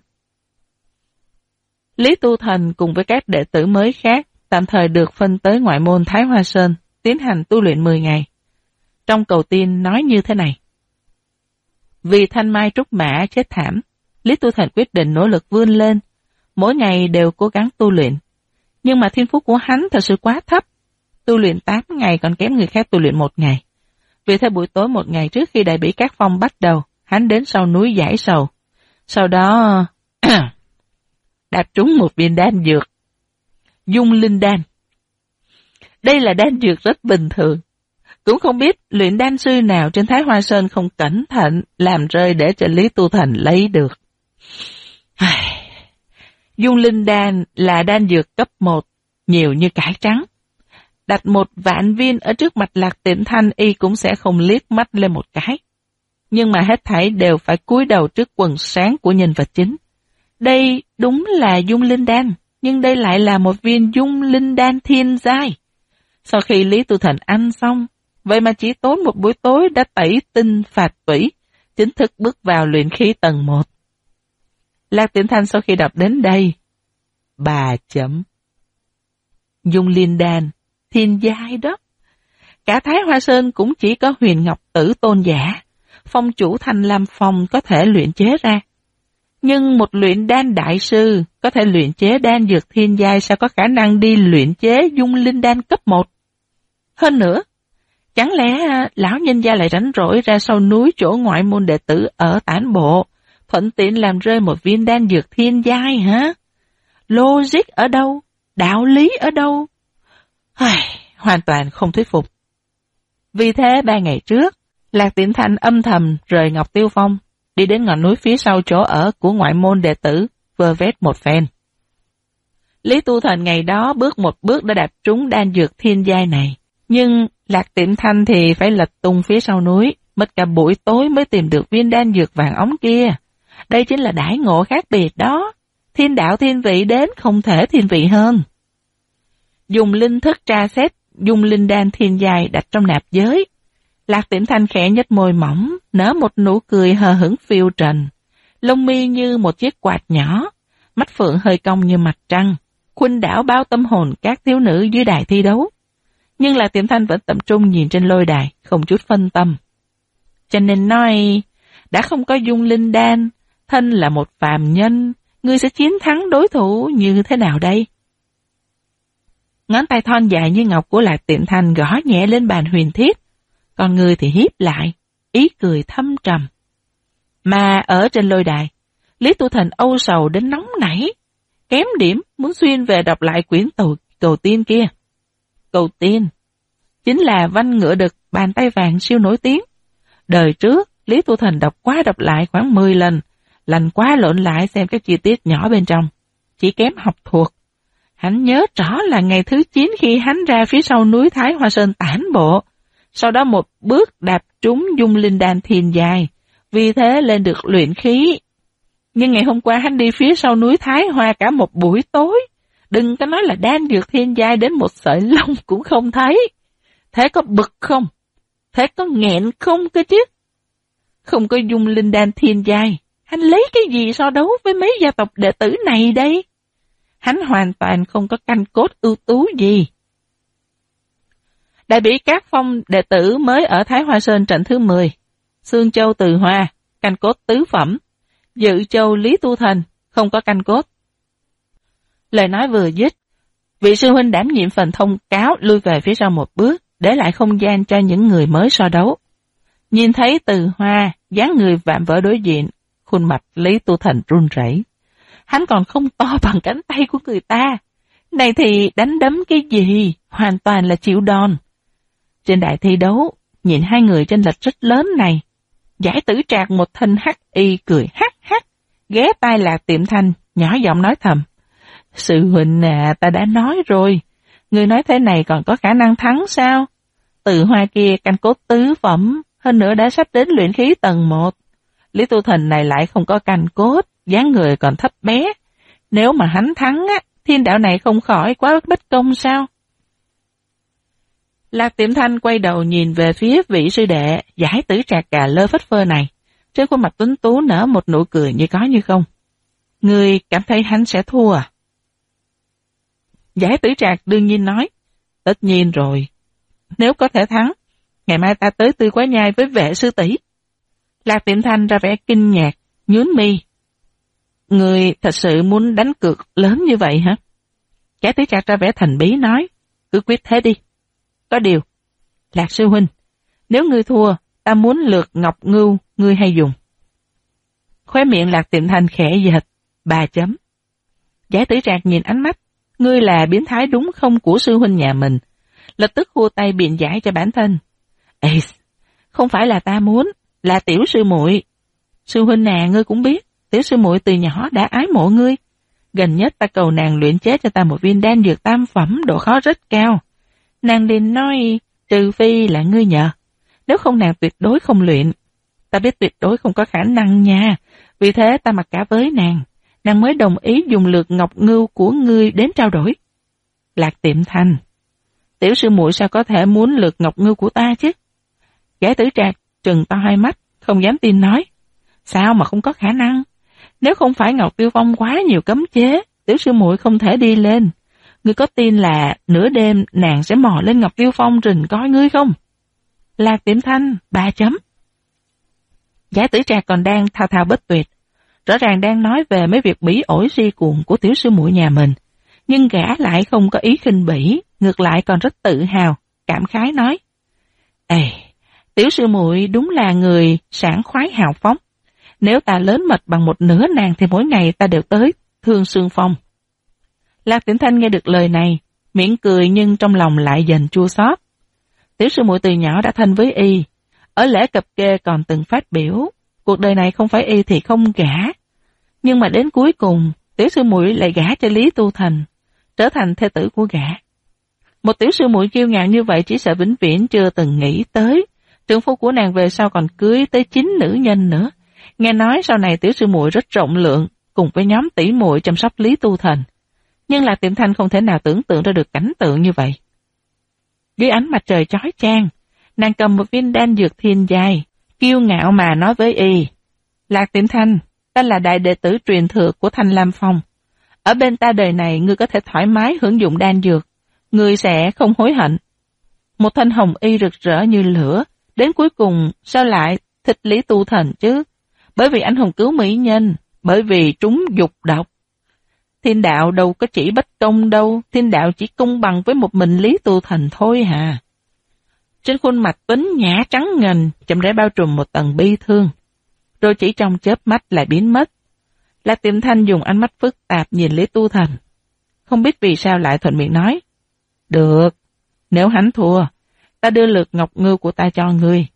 Lý Tu Thành cùng với các đệ tử mới khác tạm thời được phân tới ngoại môn Thái Hoa Sơn tiến hành tu luyện 10 ngày. Trong Cầu Tiên nói như thế này. Vì thanh mai trúc mã chết thảm, Lý Tu Thành quyết định nỗ lực vươn lên, mỗi ngày đều cố gắng tu luyện. Nhưng mà thiên phú của hắn thật sự quá thấp, tu luyện 8 ngày còn kém người khác tu luyện 1 ngày. Vì thế buổi tối một ngày trước khi đại bỉ các phong bắt đầu, hắn đến sau núi giải sầu. Sau đó đạp trúng một viên đan dược, Dung Linh Đan. Đây là đan dược rất bình thường. Cũng không biết luyện đan sư nào trên Thái Hoa Sơn không cẩn thận làm rơi để cho Lý Tu Thành lấy được. Dung Linh Đan là đan dược cấp 1, nhiều như cải trắng. Đặt 1 vạn viên ở trước mặt Lạc Tiệm Thanh y cũng sẽ không liếc mắt lên một cái. Nhưng mà hết thảy đều phải cúi đầu trước quần sáng của nhân vật chính. Đây đúng là Dung Linh Đan, nhưng đây lại là một viên Dung Linh Đan thiên giai. Sau khi Lý Tu Thành ăn xong, vậy mà chỉ tốn một buổi tối đã tẩy tinh phạt tủy, chính thức bước vào luyện khí tầng 1. Lạc Tiệm Thanh sau khi đọc đến đây, bà chấm. Dung Linh Đan, thiên giai đó. Cả Thái Hoa Sơn cũng chỉ có Huyền Ngọc Tử Tôn giả, phong chủ Thanh Lam Phong có thể luyện chế ra. Nhưng một luyện đan đại sư có thể luyện chế đan dược thiên giai sao có khả năng đi luyện chế Dung Linh Đan cấp 1. Hơn nữa, chẳng lẽ lão nhân gia lại rảnh rỗi ra sau núi chỗ ngoại môn đệ tử ở tản bộ, thuận tiện làm rơi một viên đan dược thiên giai hả? Logic ở đâu? Đạo lý ở đâu? Hoàn toàn không thuyết phục. Vì thế 3 ngày trước, Lạc Tiệm Thanh âm thầm rời Ngọc Tiêu Phong, đi đến ngọn núi phía sau chỗ ở của ngoại môn đệ tử, vơ vét một phen. Lý Tu Thần ngày đó bước một bước đã đạp trúng đan dược thiên giai này, nhưng Lạc Tiệm Thanh thì phải lật tung phía sau núi, mất cả buổi tối mới tìm được viên đan dược vàng óng kia. Đây chính là đãi ngộ khác biệt đó. Thiên đạo thiên vị đến không thể thiên vị hơn. Dùng linh thức tra xét Dung Linh Đan thiên giai đặt trong nạp giới. Lạc Tiệm Thanh khẽ nhếch môi mỏng, nở một nụ cười hờ hững phiêu trần. Lông mi như một chiếc quạt nhỏ, mắt phượng hơi cong như mặt trăng, khuynh đảo bao tâm hồn các thiếu nữ dưới đài thi đấu. Nhưng Lạc Tiệm Thanh vẫn tập trung nhìn trên lôi đài, không chút phân tâm. Cho nên nói, đã không có Dung Linh Đan, thân là một phàm nhân, ngươi sẽ chiến thắng đối thủ như thế nào đây? Ngón tay thon dài như ngọc của Lạc Tiệm Thanh gõ nhẹ lên bàn huyền thiết, còn người thì híp lại, ý cười thâm trầm. Mà ở trên lôi đài, Lý Tu Thần âu sầu đến nóng nảy, kém điểm muốn xuyên về đọc lại quyển cầu tiên kia. Cầu tiên chính là văn ngựa đực bàn tay vàng siêu nổi tiếng. Đời trước, Lý Tu Thần đọc qua đọc lại khoảng 10 lần, lành quá lộn lại xem các chi tiết nhỏ bên trong, chỉ kém học thuộc. Hắn nhớ rõ là ngày thứ 9 khi hắn ra phía sau núi Thái Hoa Sơn tản bộ, sau đó một bước đạp trúng Dung Linh Đan thiên giai, vì thế lên được luyện khí. Nhưng ngày hôm qua hắn đi phía sau núi Thái Hoa cả một buổi tối, đừng có nói là đan dược thiên giai đến một sợi lông cũng không thấy. Thế có bực không? Thế có nghẹn không cơ chứ? Không có Dung Linh Đan thiên giai, hắn lấy cái gì so đấu với mấy gia tộc đệ tử này đây? Hắn hoàn toàn không có canh cốt ưu tú gì. Đại bỉ Cát Phong đệ tử mới ở Thái Hoa Sơn trận thứ 10. Sương Châu Từ Hoa, canh cốt tứ phẩm. Dự Châu Lý Tu Thần, không có canh cốt. Lời nói vừa dứt, vị sư huynh đảm nhiệm phần thông cáo lui về phía sau một bước, để lại không gian cho những người mới so đấu. Nhìn thấy Từ Hoa, dáng người vạm vỡ đối diện, khuôn mặt Lý Tu Thần run rẩy. Hắn còn không to bằng cánh tay của người ta. Này thì đánh đấm cái gì, hoàn toàn là chịu đòn. Trên đại thi đấu, nhìn hai người chênh lệch rất lớn này, Giải Tử Trạc một thân hắc y cười hắc hắc, ghé tai Lạc Tiệm Thanh, nhỏ giọng nói thầm. Sư huynh à, ta đã nói rồi, người nói thế này còn có khả năng thắng sao? Từ Hoa kia canh cốt tứ phẩm, hơn nữa đã sắp đến luyện khí tầng 1. Lý Tu Thần này lại không có canh cốt, dáng người còn thấp bé. Nếu mà hắn thắng á, thiên đạo này không khỏi quá bất công sao? Lạc Tiệm Thanh quay đầu nhìn về phía vị sư đệ Giải Tử Trạc cà lơ phất phơ này. Trên khuôn mặt tuấn tú nở một nụ cười như có như không. Ngươi cảm thấy hắn sẽ thua à? Giải Tử Trạc đương nhiên nói. Tất nhiên rồi. Nếu có thể thắng, ngày mai ta tới Tư Quá Nhai với vệ sư tỷ. Lạc Tiệm Thanh ra vẻ kinh ngạc, nhướng mi. Ngươi thật sự muốn đánh cược lớn như vậy hả? Giải Tử Trạc ra vẻ thần bí nói. Cứ quyết thế đi. Có điều, Lạc sư huynh, nếu ngươi thua, ta muốn lược ngọc ngưu, ngươi hay dùng. Khóe miệng Lạc Tiệm Thanh khẽ giật, 3 chấm. Giải Tử Trạc nhìn ánh mắt, ngươi là biến thái đúng không của sư huynh nhà mình, lập tức khua tay biện giải cho bản thân. Ê, không phải là ta muốn, là tiểu sư muội. Sư huynh nè, ngươi cũng biết, tiểu sư muội từ nhỏ đã ái mộ ngươi. Gần nhất ta cầu nàng luyện chế cho ta một viên đan dược tam phẩm độ khó rất cao. Nàng liền nói, trừ phi là ngươi nhờ. Nếu không nàng tuyệt đối không luyện. Ta biết tuyệt đối không có khả năng nha. Vì thế ta mặc cả với nàng. Nàng mới đồng ý dùng lược ngọc ngưu của ngươi đến trao đổi. Lạc Tiệm Thanh. Tiểu sư muội sao có thể muốn lược ngọc ngưu của ta chứ? Giải Tử Trạc trừng to hai mắt, không dám tin nói. Sao mà không có khả năng? Nếu không phải Ngọc Tiêu Phong quá nhiều cấm chế, tiểu sư muội không thể đi lên. Ngươi có tin là nửa đêm nàng sẽ mò lên Ngọc Tiêu Phong rình coi ngươi không? Lạc Tiệm Thanh, 3 chấm. Giải Tử Trạc còn đang thao thao bất tuyệt, rõ ràng đang nói về mấy việc bỉ ổi si cuồng của tiểu sư muội nhà mình, nhưng gã lại không có ý khinh bỉ, ngược lại còn rất tự hào, cảm khái nói: Ê, tiểu sư muội đúng là người sảng khoái hào phóng. Nếu ta lớn mật bằng một nửa nàng thì mỗi ngày ta đều tới Thương Xương Phong. Lạc Tiệm Thanh nghe được lời này, miệng cười nhưng trong lòng lại dần chua xót. Tiểu sư muội từ nhỏ đã thân với y, ở lễ cập kê còn từng phát biểu, cuộc đời này không phải y thì không gả. Nhưng mà đến cuối cùng, tiểu sư muội lại gả cho Lý Tu Thành, trở thành thê tử của gã. Một tiểu sư muội kiêu ngạo như vậy chỉ sợ vĩnh viễn chưa từng nghĩ tới, trượng phu của nàng về sau còn cưới tới 9 nữ nhân nữa. Nghe nói sau này tiểu sư muội rất rộng lượng, cùng với nhóm tỷ muội chăm sóc Lý Tu Thành. Nhưng Lạc Tiệm Thanh không thể nào tưởng tượng ra được cảnh tượng như vậy. Dưới ánh mặt trời chói chang, nàng cầm một viên đan dược thiên giai, kiêu ngạo mà nói với y: Lạc Tiệm Thanh, ta là đại đệ tử truyền thừa của Thanh Lam Phong. Ở bên ta đời này ngươi có thể thoải mái hưởng dụng đan dược, ngươi sẽ không hối hận. Một thanh hồng y rực rỡ như lửa, đến cuối cùng sao lại thích Lý Tu Thành chứ? Bởi vì anh hùng cứu mỹ nhân, bởi vì trúng dục độc. Thiên đạo đâu có chỉ bất công đâu, thiên đạo chỉ công bằng với một mình Lý Tu Thành thôi hà. Trên khuôn mặt tuấn nhã trắng ngần, chậm rãi bao trùm một tầng bi thương, rồi chỉ trong chớp mắt lại biến mất. Lạc Tiệm Thanh dùng ánh mắt phức tạp nhìn Lý Tu Thành, không biết vì sao lại thuận miệng nói: Được, nếu hắn thua, ta đưa lược ngọc ngưu của ta cho ngươi.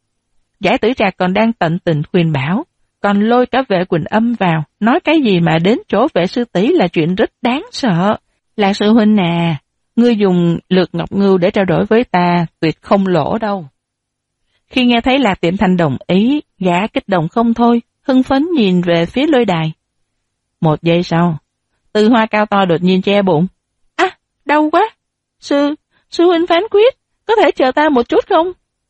Giải Tử Trạc còn đang tận tình khuyên bảo, còn lôi cả Vệ Quỳnh Âm vào, nói cái gì mà đến chỗ Vệ sư tỷ là chuyện rất đáng sợ. Lạc sư huynh à, ngươi dùng lược ngọc ngưu để trao đổi với ta, tuyệt không lỗ đâu. Khi nghe thấy Lạc Tiệm Thanh đồng ý, gã kích động không thôi, hưng phấn nhìn về phía lôi đài. Một giây sau, Từ Hoa cao to đột nhiên che bụng. À, đau quá! Sư huynh phán quyết, có thể chờ ta một chút không?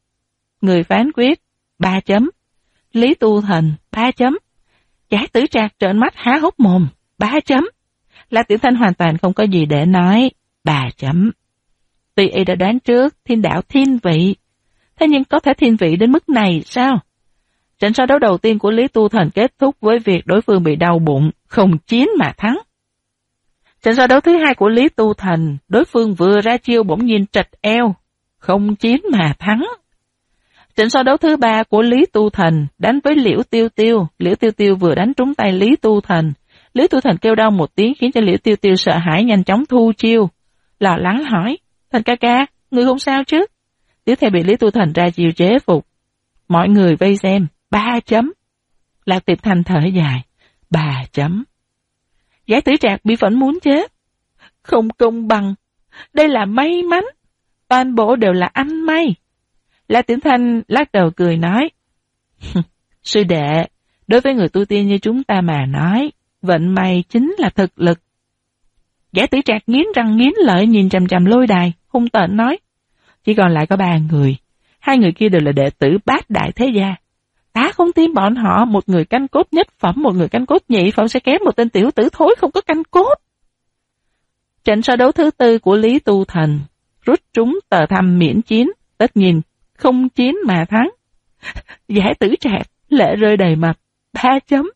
Người phán quyết, 3 chấm. Lý Tu Thành, 3 chấm. Giải Tử Trạc trợn mắt há hốc mồm, 3 chấm. Lạc Tiệm Thanh hoàn toàn không có gì để nói, 3 chấm. Tuy y đã đoán trước thiên đạo thiên vị, thế nhưng có thể thiên vị đến mức này sao? Trận so đấu đầu tiên của Lý Tu Thành kết thúc với việc đối phương bị đau bụng, không chiến mà thắng. Trận so đấu thứ hai của Lý Tu Thành, đối phương vừa ra chiêu bỗng nhiên trật eo, không chiến mà thắng. Trận so đấu thứ ba của Lý Tu Thành đánh với Liễu Tiêu Tiêu, Liễu Tiêu Tiêu vừa đánh trúng tay Lý Tu Thành. Lý Tu Thành kêu đau một tiếng khiến cho Liễu Tiêu Tiêu sợ hãi nhanh chóng thu chiêu, lo lắng hỏi: Thành ca ca, người không sao chứ? Tiếp theo bị Lý Tu Thành ra chiêu chế phục. Mọi người vây xem, 3 chấm. Lạc Tiệm Thanh thở dài, 3 chấm. Giải Tử Trạc bị phẫn muốn chết. Không công bằng, đây là may mắn, toàn bộ đều là ăn may. Lạc Tiệm Thanh lắc đầu cười nói: Sư đệ, đối với người tu tiên như chúng ta mà nói, vận may chính là thực lực. Giải Tử Trạc nghiến răng nghiến lợi nhìn chằm chằm lôi đài, hung tợn nói: Chỉ còn lại có 3 người, 2 người kia đều là đệ tử bát đại thế gia. Ta không tin bọn họ, một người canh cốt nhất phẩm, một người canh cốt nhị phẩm sẽ kém một tên tiểu tử thối không có canh cốt. Trận so đấu thứ tư của Lý Tu Thành, rút trúng tờ thăm miễn chiến, tất nhiên không chiến mà thắng. Giải Tử Trạc lệ rơi đầy mặt, 3 chấm.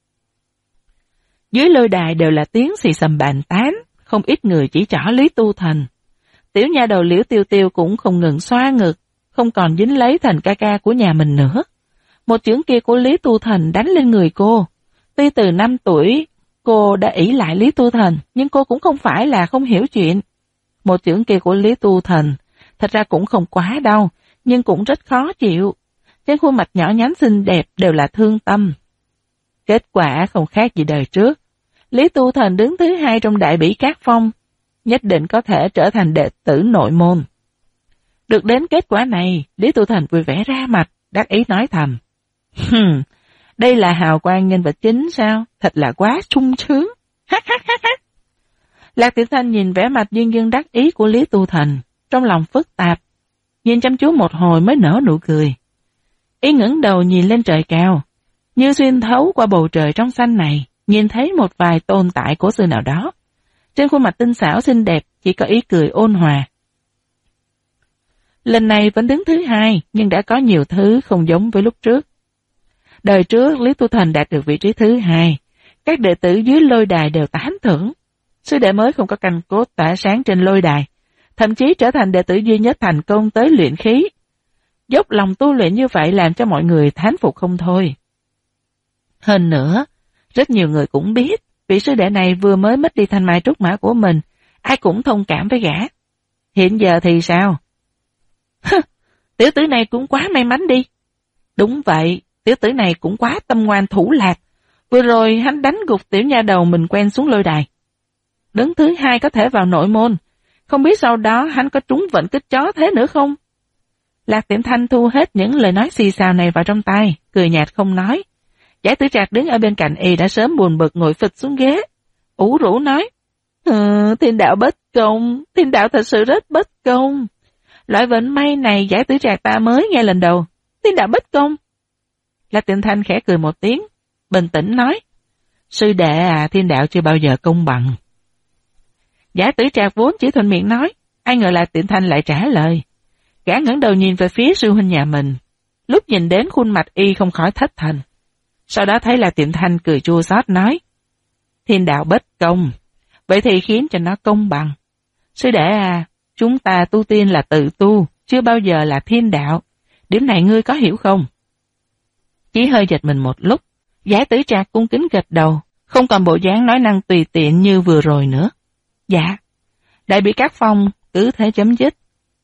Dưới lôi đài đều là tiếng xì xầm bàn tán, không ít người chỉ trỏ Lý Tu Thành. Tiểu nha đầu Liễu Tiêu Tiêu cũng không ngừng xoa ngực, không còn dính lấy Thành ca ca của nhà mình nữa. Một chưởng kia của Lý Tu Thành đánh lên người cô. Tuy từ 5 tuổi, cô đã ỷ lại Lý Tu Thành, nhưng cô cũng không phải là không hiểu chuyện. Một chưởng kia của Lý Tu Thành, thật ra cũng không quá đau, nhưng cũng rất khó chịu. Trên khuôn mặt nhỏ nhắn xinh đẹp đều là thương tâm. Kết quả không khác gì đời trước. Lý Tu Thành đứng thứ 2 trong đại bỉ Cát Phong, nhất định có thể trở thành đệ tử nội môn. Được đến kết quả này, Lý Tu Thành vui vẻ ra mặt, đắc ý nói thầm: Đây là hào quang nhân vật chính sao? Thật là quá sung sướng. Lạc Tiệm Thanh nhìn vẻ mặt dương dương đắc ý của Lý Tu Thành, trong lòng phức tạp, nhìn chăm chú một hồi mới nở nụ cười. Y ngẩng đầu nhìn lên trời cao, như xuyên thấu qua bầu trời trong xanh này, nhìn thấy một vài tồn tại cổ xưa nào đó. Trên khuôn mặt tinh xảo xinh đẹp chỉ có ý cười ôn hòa. Lần này vẫn đứng thứ hai, nhưng đã có nhiều thứ không giống với lúc trước. Đời trước, Lý Tu Thành đạt được vị trí thứ hai. Các đệ tử dưới lôi đài đều tán thưởng. Sư đệ mới không có canh cốt tỏa sáng trên lôi đài, thậm chí trở thành đệ tử duy nhất thành công tới luyện khí. Dốc lòng tu luyện như vậy làm cho mọi người thán phục không thôi. Hơn nữa, rất nhiều người cũng biết, vị sư đệ này vừa mới mất đi thanh mai trúc mã của mình, ai cũng thông cảm với gã. Hiện giờ thì sao? Tiểu tử này cũng quá may mắn đi. Đúng vậy, tiểu tử này cũng quá tâm ngoan thủ lạc. Vừa rồi hắn đánh gục tiểu nha đầu mình quen xuống lôi đài. Đứng thứ hai có thể vào nội môn, không biết sau đó hắn có trúng vận kích chó thế nữa không? Lạc Tiệm Thanh thu hết những lời nói xì xào này vào trong tai, cười nhạt không nói. Giải Tử Trạc đứng ở bên cạnh y đã sớm buồn bực ngồi phịch xuống ghế, ủ rũ nói: Thiên đạo bất công, thiên đạo thật sự rất bất công. Loại vận may này Giải Tử Trạc ta mới nghe lần đầu. Thiên đạo bất công. Lạc Tiệm Thanh khẽ cười một tiếng, bình tĩnh nói: Sư đệ à, thiên đạo chưa bao giờ công bằng. Giải Tử Trạc vốn chỉ thuận miệng nói, ai ngờ Lạc Tiệm Thanh lại trả lời. Gã ngẩng đầu nhìn về phía sư huynh nhà mình, lúc nhìn đến khuôn mặt y không khỏi thất thần. Sau đó thấy Lạc Tiệm Thanh cười chua xót nói: Thiên đạo bất công, vậy thì khiến cho nó công bằng. Sư đệ à, chúng ta tu tiên là tự tu, chưa bao giờ là thiên đạo. Điểm này ngươi có hiểu không? Chỉ hơi giật mình một lúc, Giải Tử Trạc cung kính gật đầu, không còn bộ dáng nói năng tùy tiện như vừa rồi nữa. Dạ. Đại bỉ Các Phong cứ thế chấm dứt.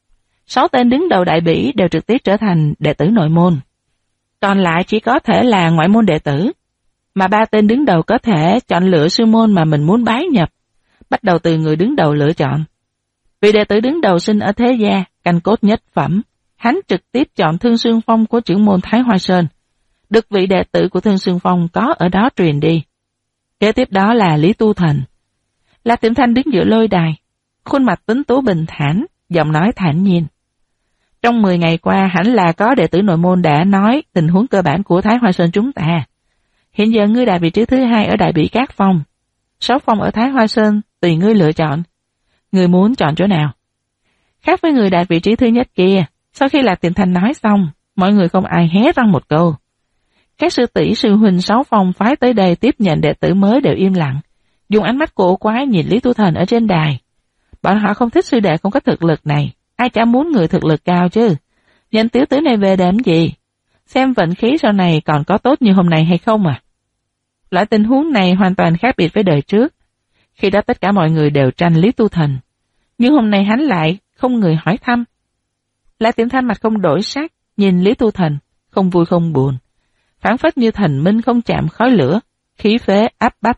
6 tên đứng đầu đại bỉ đều trực tiếp trở thành đệ tử nội môn. Còn lại chỉ có thể là ngoại môn đệ tử, mà 3 tên đứng đầu có thể chọn lựa sư môn mà mình muốn bái nhập, bắt đầu từ người đứng đầu lựa chọn. Vị đệ tử đứng đầu sinh ở thế gia, canh cốt nhất phẩm, hắn trực tiếp chọn Thương Xương Phong của trưởng môn Thái Hoa Sơn, được vị đệ tử của Thương Xương Phong có ở đó truyền đi. Kế tiếp đó là Lý Tu Thành. Lạc Tiệm Thanh đứng giữa lôi đài, khuôn mặt tính tú bình thản, giọng nói thản nhiên. Trong 10 ngày qua hẳn là có đệ tử nội môn đã nói tình huống cơ bản của Thái Hoa Sơn chúng ta. Hiện giờ ngươi đạt vị trí thứ 2 ở Đại Bỉ Các Phong. 6 phong ở Thái Hoa Sơn tùy ngươi lựa chọn. Ngươi muốn chọn chỗ nào? Khác với người đạt vị trí thứ nhất kia, sau khi Lạc Tiệm Thanh nói xong, mọi người không ai hé răng một câu. Các sư tỷ sư huynh 6 phong phái tới đây tiếp nhận đệ tử mới đều im lặng, dùng ánh mắt cổ quái nhìn Lý Tu Thành ở trên đài. Bọn họ không thích sư đệ không có thực lực này, ai chả muốn người thực lực cao chứ. Nhận tiểu tử này về làm gì? Xem vận khí sau này còn có tốt như hôm nay hay không à? Loại tình huống này hoàn toàn khác biệt với đời trước. Khi đó tất cả mọi người đều tranh Lý Tu Thành, nhưng hôm nay hắn lại không người hỏi thăm. Lạc Tiệm Thanh mặt không đổi sắc, nhìn Lý Tu Thành, không vui không buồn, phảng phất như thần minh không chạm khói lửa, khí phế áp bách.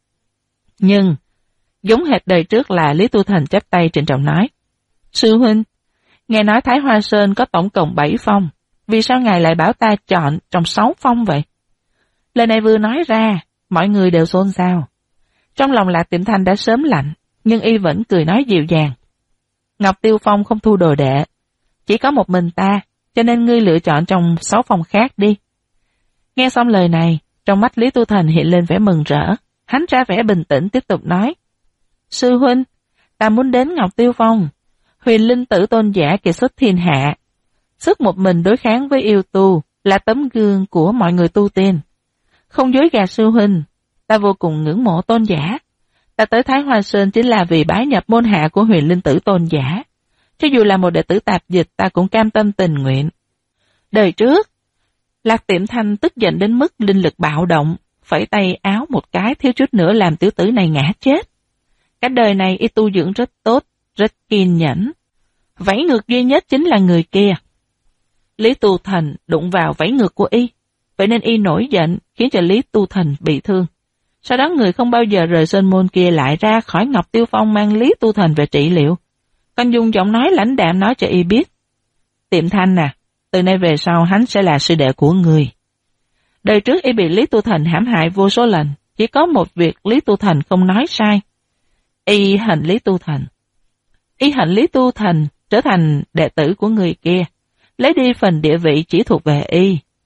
Nhưng, giống hệt đời trước là Lý Tu Thành chắp tay trịnh trọng nói: Sư huynh, nghe nói Thái Hoa Sơn có tổng cộng 7 phong, vì sao ngài lại bảo ta chọn trong 6 phong vậy? Lời này vừa nói ra, mọi người đều xôn xao. Trong lòng Lạc Tiệm Thanh đã sớm lạnh, nhưng y vẫn cười nói dịu dàng: Ngọc Tiêu Phong không thu đồ đệ, chỉ có một mình ta, cho nên ngươi lựa chọn trong 6 phong khác đi. Nghe xong lời này, trong mắt Lý Tu Thành hiện lên vẻ mừng rỡ, hắn ra vẻ bình tĩnh tiếp tục nói: Sư huynh, ta muốn đến Ngọc Tiêu Phong. Huyền Linh Tử tôn giả kiệt xuất thiên hạ, sức một mình đối kháng với yêu tu, là tấm gương của mọi người tu tiên. Không dối gạt sư huynh, ta vô cùng ngưỡng mộ tôn giả. Ta tới Thái Hoa Sơn chính là vì bái nhập môn hạ của Huyền Linh Tử tôn giả. Cho dù là một đệ tử tạp dịch ta cũng cam tâm tình nguyện. Đời trước, Lạc Tiệm Thanh tức giận đến mức linh lực bạo động, phẩy tay áo một cái thiếu chút nữa làm tiểu tử này ngã chết. Cả đời này y tu dưỡng rất tốt, rất kiên nhẫn. Vẫy ngược duy nhất chính là người kia. Lý Tu Thành đụng vào vẫy ngược của y, vậy nên y nổi giận khiến cho Lý Tu Thành bị thương. Sau đó người không bao giờ rời sơn môn kia lại ra khỏi Ngọc Tiêu Phong mang Lý Tu Thành về trị liệu. Còn dùng giọng nói lãnh đạm nói cho y biết: Tiệm Thanh à, từ nay về sau hắn sẽ là sư đệ của người. Đời trước y bị Lý Tu Thành hãm hại vô số lần, chỉ có một việc Lý Tu Thành không nói sai. Y hận Lý Tu Thành. Y hận Lý Tu Thành trở thành đệ tử của người kia, lấy đi phần địa vị chỉ thuộc về y,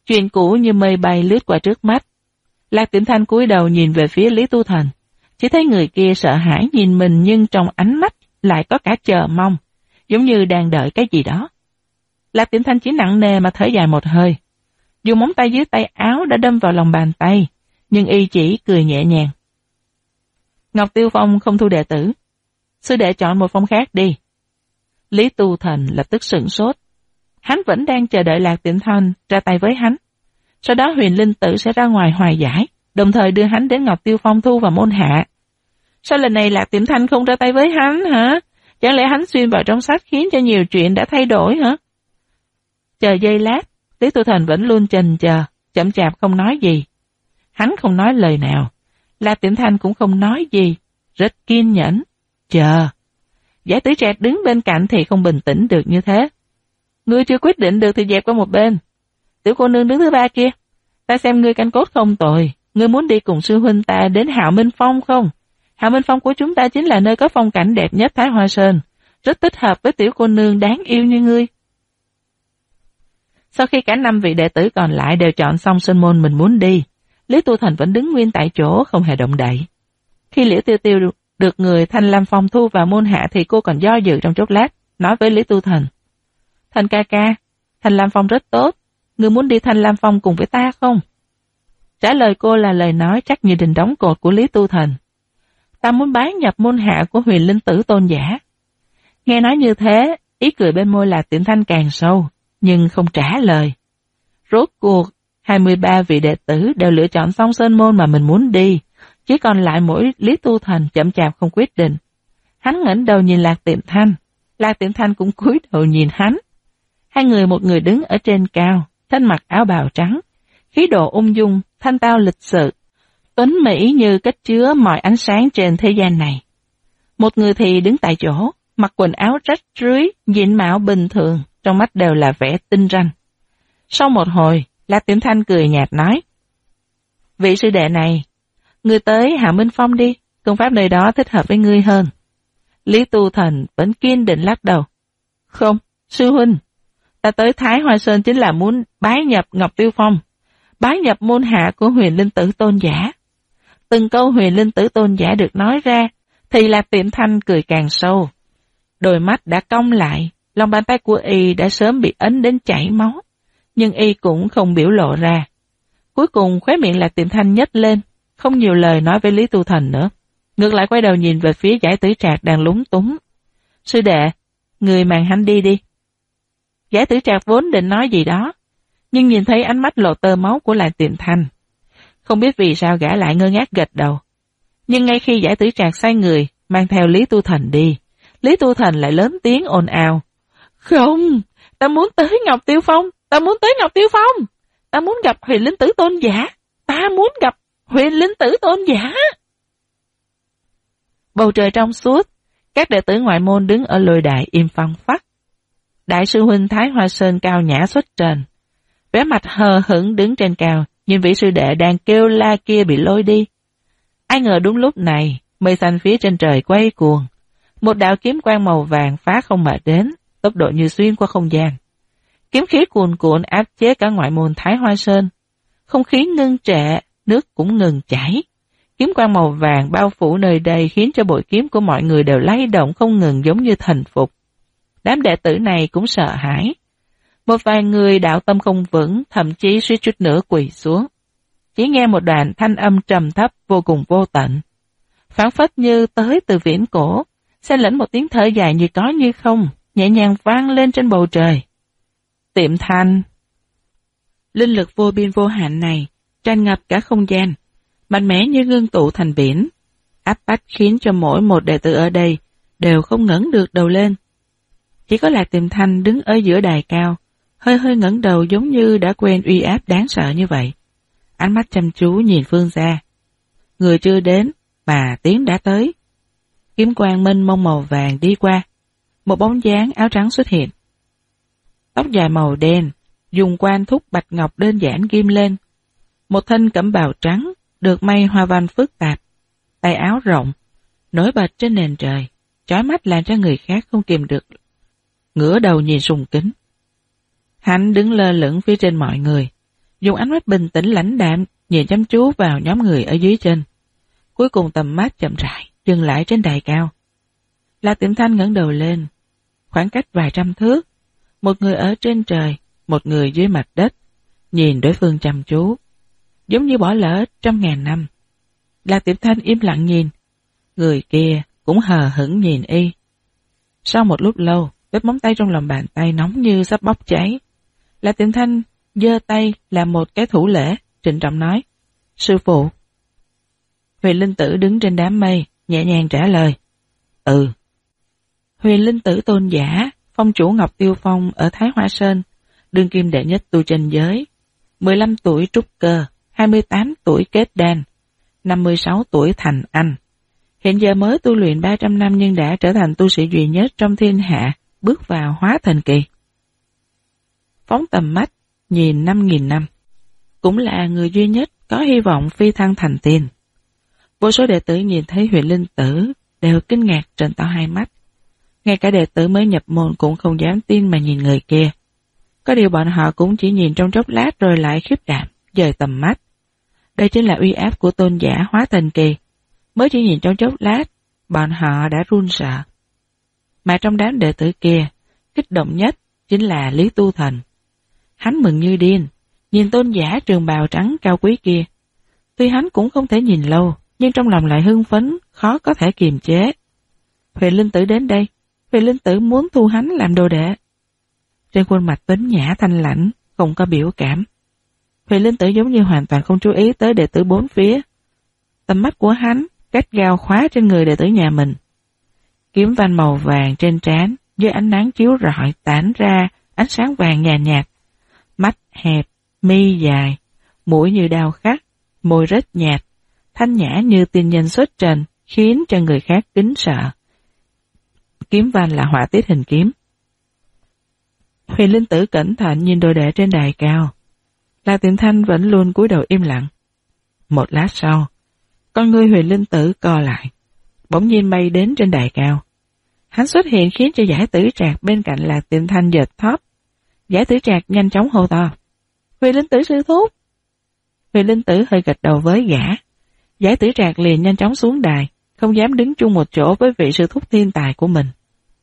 Chuyện cũ như mây bay lướt qua trước mắt. Lạc Tiệm Thanh cúi đầu nhìn về phía Lý Tu Thành, chỉ thấy người kia sợ hãi nhìn mình nhưng trong ánh mắt lại có cả chờ mong, giống như đang đợi cái gì đó. Lạc Tiệm Thanh chỉ nặng nề mà thở dài một hơi. Dùng móng tay dưới tay áo đã đâm vào lòng bàn tay, nhưng y chỉ cười nhẹ nhàng. Ngọc Tiêu Phong không thu đệ tử. Sư đệ chọn một phong khác đi. Lý Tu Thành lập tức sửng sốt. Hắn vẫn đang chờ đợi Lạc Tiệm Thanh ra tay với hắn. Sau đó Huyền Linh Tử sẽ ra ngoài hòa giải, đồng thời đưa hắn đến Ngọc Tiêu Phong thu vào môn hạ. Sao lần này Lạc Tiệm Thanh không ra tay với hắn hả? Chẳng lẽ hắn xuyên vào trong sách khiến cho nhiều chuyện đã thay đổi hả? Chờ giây lát, Lý Tu Thành vẫn luôn chần chờ, chậm chạp không nói gì. Hắn không nói lời nào. Lạc Tiệm Thanh cũng không nói gì, rất kiên nhẫn. Chờ. Giải Tử Trạch đứng bên cạnh thì không bình tĩnh được như thế. Ngươi chưa quyết định được thì dẹp qua một bên. Tiểu cô nương đứng thứ ba kia, ta xem ngươi canh cốt không tồi. Ngươi muốn đi cùng sư huynh ta đến Hạo Minh Phong không? Hạo Minh Phong của chúng ta chính là nơi có phong cảnh đẹp nhất Thái Hoa Sơn, rất thích hợp với tiểu cô nương đáng yêu như ngươi. Sau khi cả 5 vị đệ tử còn lại đều chọn xong sơn môn mình muốn đi, Lý Tu Thành vẫn đứng nguyên tại chỗ không hề động đậy. Khi Liễu Tiêu Tiêu được người Thanh Lam Phong thu vào môn hạ thì cô còn do dự trong chốc lát, nói với Lý Tu Thành. Thành ca ca, Thanh Lam Phong rất tốt, ngươi muốn đi Thanh Lam Phong cùng với ta không? Trả lời cô là lời nói chắc như đình đóng cột của Lý Tu Thành. Ta muốn bái nhập môn hạ của Huyền Linh Tử tôn giả. Nghe nói như thế, ý cười bên môi Lạc Tiệm Thanh càng sâu, nhưng không trả lời. Rốt cuộc, 23 vị đệ tử đều lựa chọn xong sơn môn mà mình muốn đi, chỉ còn lại mỗi Lý Tu Thành chậm chạp không quyết định. Hắn ngẩng đầu nhìn Lạc Tiệm Thanh, Lạc Tiệm Thanh cũng cúi đầu nhìn hắn. Hai người một người đứng ở trên cao, thân mặc áo bào trắng, khí độ ung dung, thanh tao lịch sự, tuấn mỹ như cất chứa mọi ánh sáng trên thế gian này. Một người thì đứng tại chỗ, mặc quần áo rách rưới, diện mạo bình thường, trong mắt đều là vẻ tinh ranh. Sau một hồi, Lạc Tiệm Thanh cười nhạt nói, vị sư đệ này, ngươi tới Hạo Minh Phong đi, công pháp nơi đó thích hợp với ngươi hơn. Lý Tu Thành vẫn kiên định lắc đầu. Không, sư huynh, ta tới Thái Hoa Sơn chính là muốn bái nhập Ngọc Tiêu Phong, bái nhập môn hạ của Huyền Linh Tử tôn giả. Từng câu Huyền Linh Tử tôn giả được nói ra, thì Lạc Tiệm Thanh cười càng sâu. Đôi mắt đã cong lại, lòng bàn tay của y đã sớm bị ấn đến chảy máu, nhưng y cũng không biểu lộ ra. Cuối cùng khóe miệng Lạc Tiệm Thanh nhếch lên, không nhiều lời nói với Lý Tu Thành nữa. Ngược lại quay đầu nhìn về phía Giải Tử Trạc đang lúng túng. Sư đệ, người mang hắn đi đi. Giải Tử Trạc vốn định nói gì đó, nhưng nhìn thấy ánh mắt lộ tơ máu của Lạc Tiệm Thanh. Không biết vì sao gã lại ngơ ngác gật đầu. Nhưng ngay khi Giải Tử Trạc xoay người, mang theo Lý Tu Thành đi, Lý Tu Thành lại lớn tiếng ồn ào. Không, ta muốn tới Ngọc Tiêu Phong, ta muốn tới Ngọc Tiêu Phong, ta muốn gặp Huyền Linh Tử tôn giả, ta muốn gặp Huyền Linh Tử tôn giả. Bầu trời trong suốt, các đệ tử ngoại môn đứng ở lôi đài im phăng phắc. Đại sư huynh Thái Hoa Sơn cao nhã xuất trần, vẻ mặt hờ hững đứng trên cao, nhìn vị sư đệ đang kêu la kia bị lôi đi. Ai ngờ đúng lúc này, mây xanh phía trên trời quay cuồng, một đạo kiếm quang màu vàng phá không mà đến, tốc độ như xuyên qua không gian. Kiếm khí cuồn cuộn áp chế cả ngoại môn Thái Hoa Sơn, không khí ngưng trệ, nước cũng ngừng chảy. Kiếm quang màu vàng bao phủ nơi đây khiến cho bội kiếm của mọi người đều lay động không ngừng giống như thần phục. Đám đệ tử này cũng sợ hãi. Một vài người đạo tâm không vững, thậm chí suýt chút nữa quỳ xuống. Chỉ nghe một đoạn thanh âm trầm thấp vô cùng vô tận, phảng phất như tới từ viễn cổ, xen lẫn một tiếng thở dài như có như không, nhẹ nhàng vang lên trên bầu trời. Tiệm Thanh. Linh lực vô biên vô hạn này tràn ngập cả không gian, mạnh mẽ như ngưng tụ thành biển, áp bách khiến cho mỗi một đệ tử ở đây đều không ngẩng được đầu lên. Chỉ có Lạc Tiệm Thanh đứng ở giữa đài cao, hơi hơi ngẩng đầu giống như đã quen uy áp đáng sợ như vậy. Ánh mắt chăm chú nhìn phương xa. Người chưa đến, mà tiếng đã tới. Kiếm quang mênh mông màu vàng đi qua. Một bóng dáng áo trắng xuất hiện. Tóc dài màu đen, dùng quan thúc bạch ngọc đơn giản ghim lên. Một thân cẩm bào trắng, được may hoa văn phức tạp. Tay áo rộng, nổi bật trên nền trời, chói mắt làm cho người khác không kìm được. Ngửa đầu nhìn sùng kính. Hắn đứng lơ lửng phía trên mọi người, dùng ánh mắt bình tĩnh lãnh đạm nhìn chăm chú vào nhóm người ở dưới chân. Cuối cùng tầm mắt chậm rãi dừng lại trên đài cao. La Tiệm Thanh ngẩng đầu lên, khoảng cách vài trăm thước, một người ở trên trời, một người dưới mặt đất, nhìn đối phương chăm chú, giống như bỏ lỡ trăm ngàn năm. La Tiệm Thanh im lặng nhìn, người kia cũng hờ hững nhìn y. Sau một lúc lâu, vết móng tay trong lòng bàn tay nóng như sắp bốc cháy. La Tiệm Thanh giơ tay làm một cái thủ lễ, trịnh trọng nói, sư phụ. Huyền Linh Tử đứng trên đám mây, nhẹ nhàng trả lời, ừ. Huyền Linh Tử tôn giả, phong chủ Ngọc Tiêu Phong ở Thái Hoa Sơn, đương kim đệ nhất tu chân giới, 15 tuổi trúc cơ, 28 tuổi kết đan, 56 tuổi thành anh. Hiện giờ mới tu luyện 300 năm nhưng đã trở thành tu sĩ duy nhất trong thiên hạ, bước vào hóa thần kỳ. Phóng tầm mắt, nhìn 5.000 năm, cũng là người duy nhất có hy vọng phi thăng thành tiên. Vô số đệ tử nhìn thấy Huyền Linh Tử đều kinh ngạc trợn to hai mắt. Ngay cả đệ tử mới nhập môn cũng không dám tin mà nhìn người kia. Có điều bọn họ cũng chỉ nhìn trong chốc lát rồi lại khiếp đảm, dời tầm mắt. Đây chính là uy áp của tôn giả hóa thần kỳ. Mới chỉ nhìn trong chốc lát, bọn họ đã run sợ. Mà trong đám đệ tử kia, kích động nhất chính là Lý Tu Thành. Hắn mừng như điên, nhìn tôn giả trường bào trắng cao quý kia. Tuy hắn cũng không thể nhìn lâu, nhưng trong lòng lại hưng phấn, khó có thể kiềm chế. Huyền Linh Tử đến đây, Huyền Linh Tử muốn thu hắn làm đồ đệ. Trên khuôn mặt tính nhã thanh lãnh, không có biểu cảm. Huyền Linh Tử giống như hoàn toàn không chú ý tới đệ tử bốn phía. Tầm mắt của hắn gắt gao khóa trên người đệ tử nhà mình. Kiếm văn màu vàng trên trán dưới ánh nắng chiếu rọi tản ra ánh sáng vàng nhàn nhạt. Mắt hẹp, mi dài, mũi như đao khắc, môi rất nhạt, thanh nhã như tiên nhân xuất trần, khiến cho người khác kính sợ. Kiếm văn là họa tiết hình kiếm. Huyền Linh Tử cẩn thận nhìn đồ đệ trên đài cao. La Tiệm Thanh vẫn luôn cúi đầu im lặng. Một lát sau, con ngươi Huyền Linh Tử co lại, bỗng nhiên bay đến trên đài cao. Hắn xuất hiện khiến cho Giải Tử Trạc bên cạnh La Tiệm Thanh giật thót. Giải Tử Trạc nhanh chóng hô to, Huyền Linh Tử sư thúc. Huyền Linh Tử hơi gật đầu với gã. Giải Tử Trạc liền nhanh chóng xuống đài, không dám đứng chung một chỗ với vị sư thúc thiên tài của mình.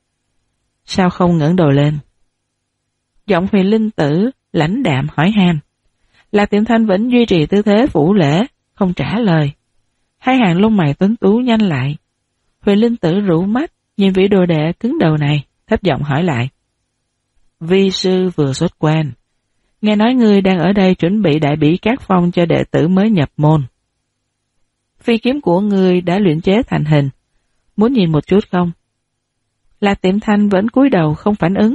Sao không ngẩng đầu lên? Giọng Huyền Linh Tử lãnh đạm hỏi han. La Tiệm Thanh vẫn duy trì tư thế phủ lễ, không trả lời. Hai hàng lông mày tuấn tú nhanh lại. Huyền Linh Tử rũ mắt, nhìn vị đồ đệ cứng đầu này, thấp giọng hỏi lại. Vi sư vừa xuất quan, nghe nói ngươi đang ở đây chuẩn bị đại bỉ cát phong cho đệ tử mới nhập môn. Phi kiếm của ngươi đã luyện chế thành hình, muốn nhìn một chút không? La Tiệm Thanh vẫn cúi đầu không phản ứng.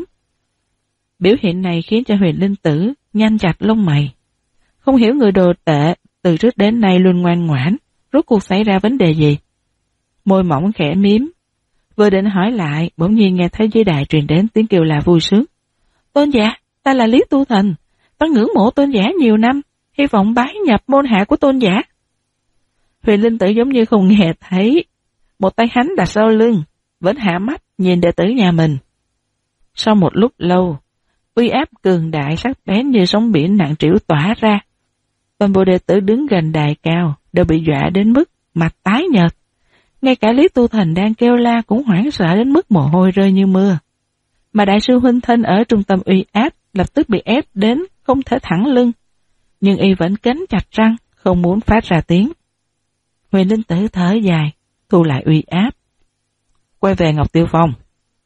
Biểu hiện này khiến cho Huyền Linh Tử nhăn chặt lông mày. Không hiểu người đồ tệ từ trước đến nay luôn ngoan ngoãn, rốt cuộc xảy ra vấn đề gì? Môi mỏng khẽ miếm. Vừa định hỏi lại, bỗng nhiên nghe thấy dưới đài truyền đến tiếng kêu là vui sướng. Tôn giả, ta là Lý Tu Thành, ta ngưỡng mộ tôn giả nhiều năm, hy vọng bái nhập môn hạ của tôn giả. Huyền Linh Tử giống như không nghe thấy, một tay hắn đặt sau lưng, vẫn hạ mắt nhìn đệ tử nhà mình. Sau một lúc lâu, uy áp cường đại sắc bén như sóng biển nặng trĩu tỏa ra. Toàn bộ đệ tử đứng gần đài cao đều bị dọa đến mức mặt tái nhợt. Ngay cả Lý Tu Thành đang kêu la cũng hoảng sợ đến mức mồ hôi rơi như mưa. Mà đại sư huynh Thanh ở trung tâm uy áp lập tức bị ép đến không thể thẳng lưng. Nhưng y vẫn cắn chặt răng, không muốn phát ra tiếng. Huyền Linh Tử thở dài, thu lại uy áp. Quay về Ngọc Tiêu Phong.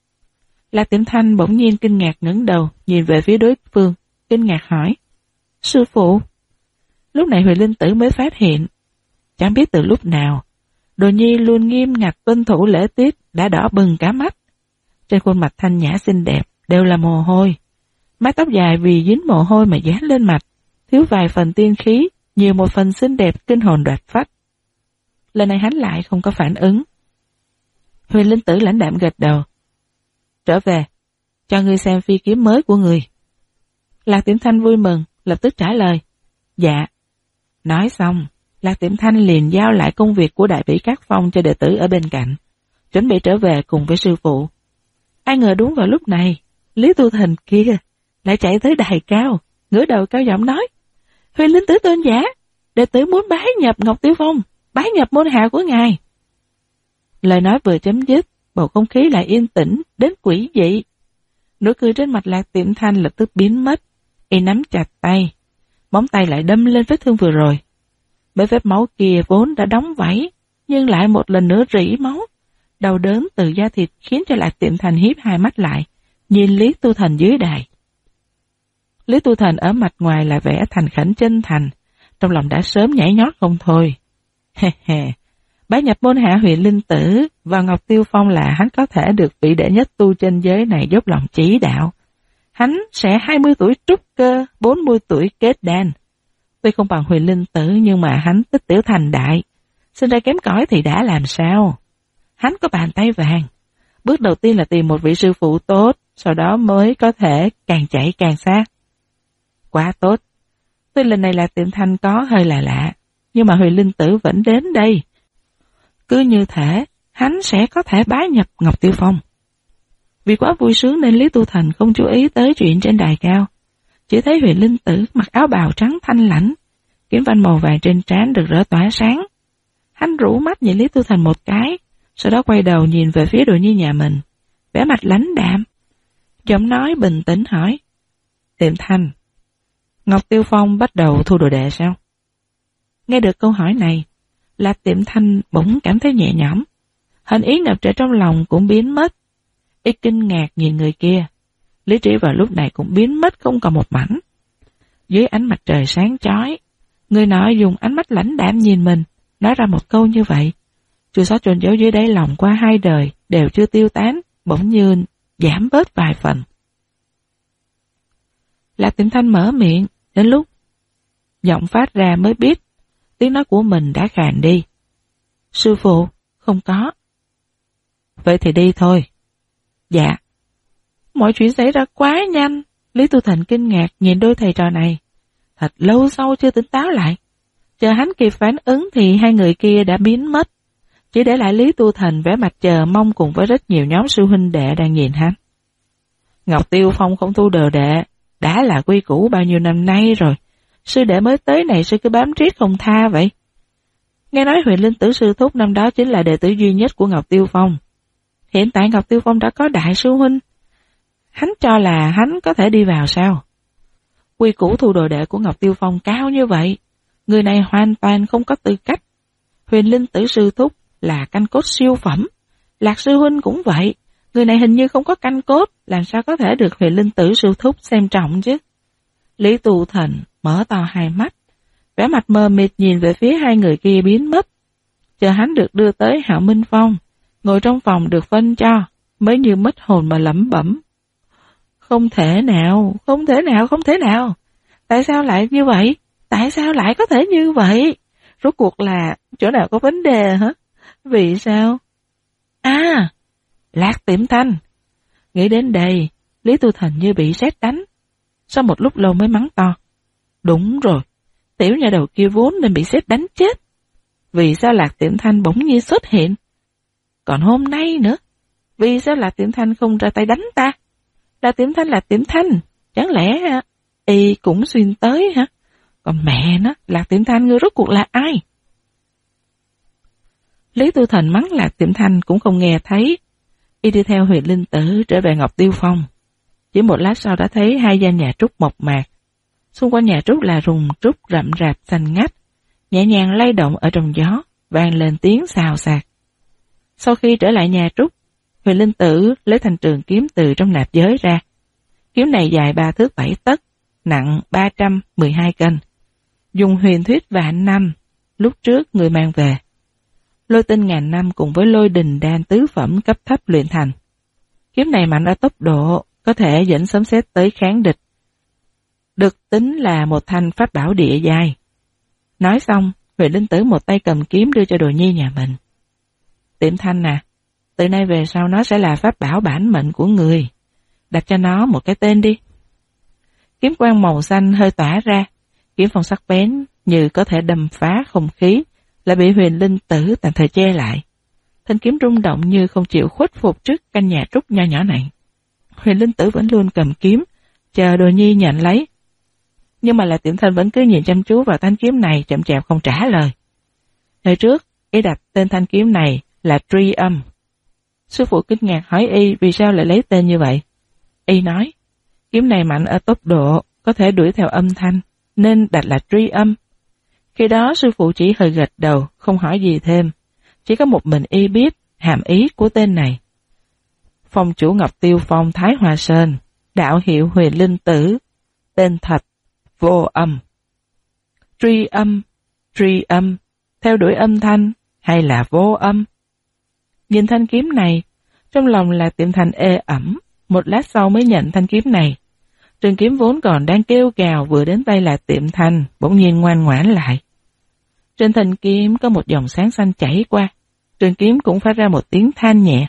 La Tiệm Thanh bỗng nhiên kinh ngạc ngẩng đầu, nhìn về phía đối phương, kinh ngạc hỏi. Sư phụ. Lúc này Huyền Linh Tử mới phát hiện. Chẳng biết từ lúc nào, Đồ Nhi luôn nghiêm ngặt tuân thủ lễ tiết đã đỏ bừng cả mắt. Trên khuôn mặt thanh nhã xinh đẹp đều là mồ hôi. Mái tóc dài vì dính mồ hôi mà dán lên mặt, thiếu vài phần tiên khí, nhiều một phần xinh đẹp kinh hồn đoạt phách. Lần này hắn lại không có phản ứng. Huyền Linh Tử lãnh đạm gật đầu. Trở về, cho ngươi xem phi kiếm mới của ngươi. Lạc Tiệm Thanh vui mừng, lập tức trả lời. Dạ. Nói xong, Lạc Tiệm Thanh liền giao lại công việc của đại bỉ Cát Phong cho đệ tử ở bên cạnh, chuẩn bị trở về cùng với sư phụ. Ai ngờ đúng vào lúc này, Lý Tu Thành kia lại chạy tới đài cao, ngửa đầu cao giọng nói. Huyền Linh Tử tôn giả, đệ tử muốn bái nhập Ngọc Tiêu Phong, bái nhập môn hạ của ngài. Lời nói vừa chấm dứt, bầu không khí lại yên tĩnh đến quỷ dị. Nụ cười trên mặt Lạc Tiệm Thanh lập tức biến mất, y nắm chặt tay, móng tay lại đâm lên vết thương vừa rồi. Bởi vết máu kia vốn đã đóng vảy, nhưng lại một lần nữa rỉ máu. Đau đớn từ da thịt khiến cho Lạc Tiệm Thanh híp hai mắt lại, nhìn Lý Tu Thành dưới đài. Lý Tu Thành ở mặt ngoài là vẻ thành khẩn chân thành, trong lòng đã sớm nhảy nhót không thôi. Bái nhập môn hạ Huyền Linh Tử vào Ngọc Tiêu Phong là hắn có thể được vị đệ nhất tu trên giới này dốc lòng chỉ đạo. Hắn sẽ 20 tuổi trúc cơ, 40 tuổi kết đan. Tuy không bằng Huyền Linh Tử nhưng mà hắn tích tiểu thành đại. Sinh ra kém cỏi thì đã làm sao? Hắn có bàn tay vàng. Bước đầu tiên là tìm một vị sư phụ tốt, sau đó mới có thể càng chạy càng xa. Quá tốt. Tuy lần này là Tiệm Thanh có hơi là lạ, nhưng mà Huyền Linh Tử vẫn đến đây. Cứ như thể, hắn sẽ có thể bái nhập Ngọc Tiêu Phong. Vì quá vui sướng nên Lý Tu Thành không chú ý tới chuyện trên đài cao. Chỉ thấy Huyền Linh Tử mặc áo bào trắng thanh lãnh, kiếm vanh màu vàng trên trán rực rỡ tỏa sáng. Hắn rũ mắt nhìn Lý Tu Thành một cái, sau đó quay đầu nhìn về phía Đồ Nhi nhà mình, vẻ mặt lãnh đạm. Giọng nói bình tĩnh hỏi, Tiệm Thanh, Ngọc Tiêu Phong bắt đầu thu đồ đệ sao? Nghe được câu hỏi này, Lạc Tiệm Thanh bỗng cảm thấy nhẹ nhõm, hận ý ngập tràn trong lòng cũng biến mất. Y kinh ngạc nhìn người kia, lý trí vào lúc này cũng biến mất không còn một mảnh. Dưới ánh mặt trời sáng chói, người nọ dùng ánh mắt lãnh đạm nhìn mình, nói ra một câu như vậy. Chua xót chôn giấu dưới đáy lòng qua 2 đời đều chưa tiêu tán, bỗng như giảm bớt vài phần. Lạc Tiệm Thanh mở miệng, đến lúc giọng phát ra mới biết tiếng nói của mình đã khàn đi. Sư phụ, không có. Vậy thì đi thôi. Dạ. Mọi chuyện xảy ra quá nhanh. Lý Tu Thành kinh ngạc nhìn đôi thầy trò này. Thật lâu sau chưa tỉnh táo lại. Chờ hắn kịp phản ứng thì hai người kia đã biến mất. Chỉ để lại Lý Tu Thành vẻ mặt chờ mong cùng với rất nhiều nhóm sư huynh đệ đang nhìn hắn. Ngọc Tiêu Phong không thu đồ đệ, đã là quy củ bao nhiêu năm nay rồi. Sư đệ mới tới này sư cứ bám riết không tha vậy. Nghe nói Huyền Linh Tử sư thúc năm đó chính là đệ tử duy nhất của Ngọc Tiêu Phong. Hiện tại Ngọc Tiêu Phong đã có đại sư huynh. Hắn cho là hắn có thể đi vào sao? Quy củ thu đồ đệ của Ngọc Tiêu Phong cao như vậy, người này hoàn toàn không có tư cách. Huyền Linh Tử sư thúc là canh cốt siêu phẩm, Lạc sư huynh cũng vậy, người này hình như không có canh cốt, làm sao có thể được Huyền Linh Tử sư thúc xem trọng chứ? Lý Tu Thành mở to hai mắt, vẻ mặt mờ mịt nhìn về phía hai người kia biến mất. Chờ hắn được đưa tới Hạo Minh Phong, ngồi trong phòng được phân cho, mới như mất hồn mà lẩm bẩm. Không thể nào, không thể nào, không thể nào. Tại sao lại như vậy? Tại sao lại có thể như vậy? Rốt cuộc là chỗ nào có vấn đề hả? Vì sao? À, Lạc Tiệm Thanh. Nghĩ đến đây, Lý Tu Thành như bị sét đánh. Sau một lúc lâu mới mắng to. Đúng rồi, tiểu nhà đầu kia vốn nên bị sét đánh chết. Vì sao Lạc Tiệm Thanh bỗng nhiên xuất hiện? Còn hôm nay nữa, vì sao Lạc Tiệm Thanh không ra tay đánh ta? Lạc Tiệm Thanh là Tiệm Thanh, chẳng lẽ y cũng xuyên tới hả? Còn mẹ nó, Lạc Tiệm Thanh ngươi rốt cuộc là ai? Lý Tu Thành mắng Lạc Tiệm Thanh cũng không nghe thấy. Y đi theo Huyền Linh Tử trở về Ngọc Tiêu Phong. Chỉ một lát sau đã thấy hai gian nhà trúc mộc mạc. Xung quanh nhà trúc là rừng trúc rậm rạp xanh ngắt, nhẹ nhàng lay động ở trong gió, vang lên tiếng xào xạc. Sau khi trở lại nhà trúc, Huyền Linh Tử lấy thanh trường kiếm từ trong nạp giới ra. Kiếm này dài 3 thước 7 tấc, nặng 312 cân. Dùng huyền thuyết vạn năm, lúc trước người mang về. Lôi tinh ngàn năm cùng với lôi đình đan tứ phẩm cấp thấp luyện thành. Kiếm này mạnh ở tốc độ, có thể dẫn sấm sét tới kháng địch. Được tính là một thanh pháp bảo địa giai. Nói xong, Huyền Linh Tử một tay cầm kiếm đưa cho Đồ Nhi nhà mình. Tiệm Thanh à, từ nay về sau nó sẽ là pháp bảo bản mệnh của người. Đặt cho nó một cái tên đi. Kiếm quang màu xanh hơi tỏa ra, kiếm phong sắc bén như có thể đâm phá không khí, lại bị Huyền Linh Tử tạm thời che lại. Thanh kiếm rung động như không chịu khuất phục trước căn nhà trúc nho nhỏ này. Huyền Linh Tử vẫn luôn cầm kiếm, chờ Đồ Nhi nhận lấy. Nhưng mà Lạc Tiệm Thanh vẫn cứ nhìn chăm chú vào thanh kiếm này, chậm chạp không trả lời. Thời trước, y đặt tên thanh kiếm này là Tri Âm. Sư phụ kinh ngạc hỏi y vì sao lại lấy tên như vậy. Y nói, kiếm này mạnh ở tốc độ, có thể đuổi theo âm thanh, nên đặt là Tri Âm. Khi đó sư phụ chỉ hơi gật đầu, không hỏi gì thêm. Chỉ có một mình y biết hàm ý của tên này. Phong chủ Ngọc Tiêu Phong Thái Hoa Sơn, đạo hiệu Huyền Linh Tử, tên thật Vô Âm. Tri âm, theo đuổi âm thanh hay là vô âm? Nhìn thanh kiếm này, trong lòng Lạc Tiệm Thanh ê ẩm, một lát sau mới nhận thanh kiếm này. Trường kiếm vốn còn đang kêu gào vừa đến tay Lạc Tiệm Thanh, bỗng nhiên ngoan ngoãn lại. Trên thanh kiếm có một dòng sáng xanh chảy qua, trường kiếm cũng phát ra một tiếng than nhẹ.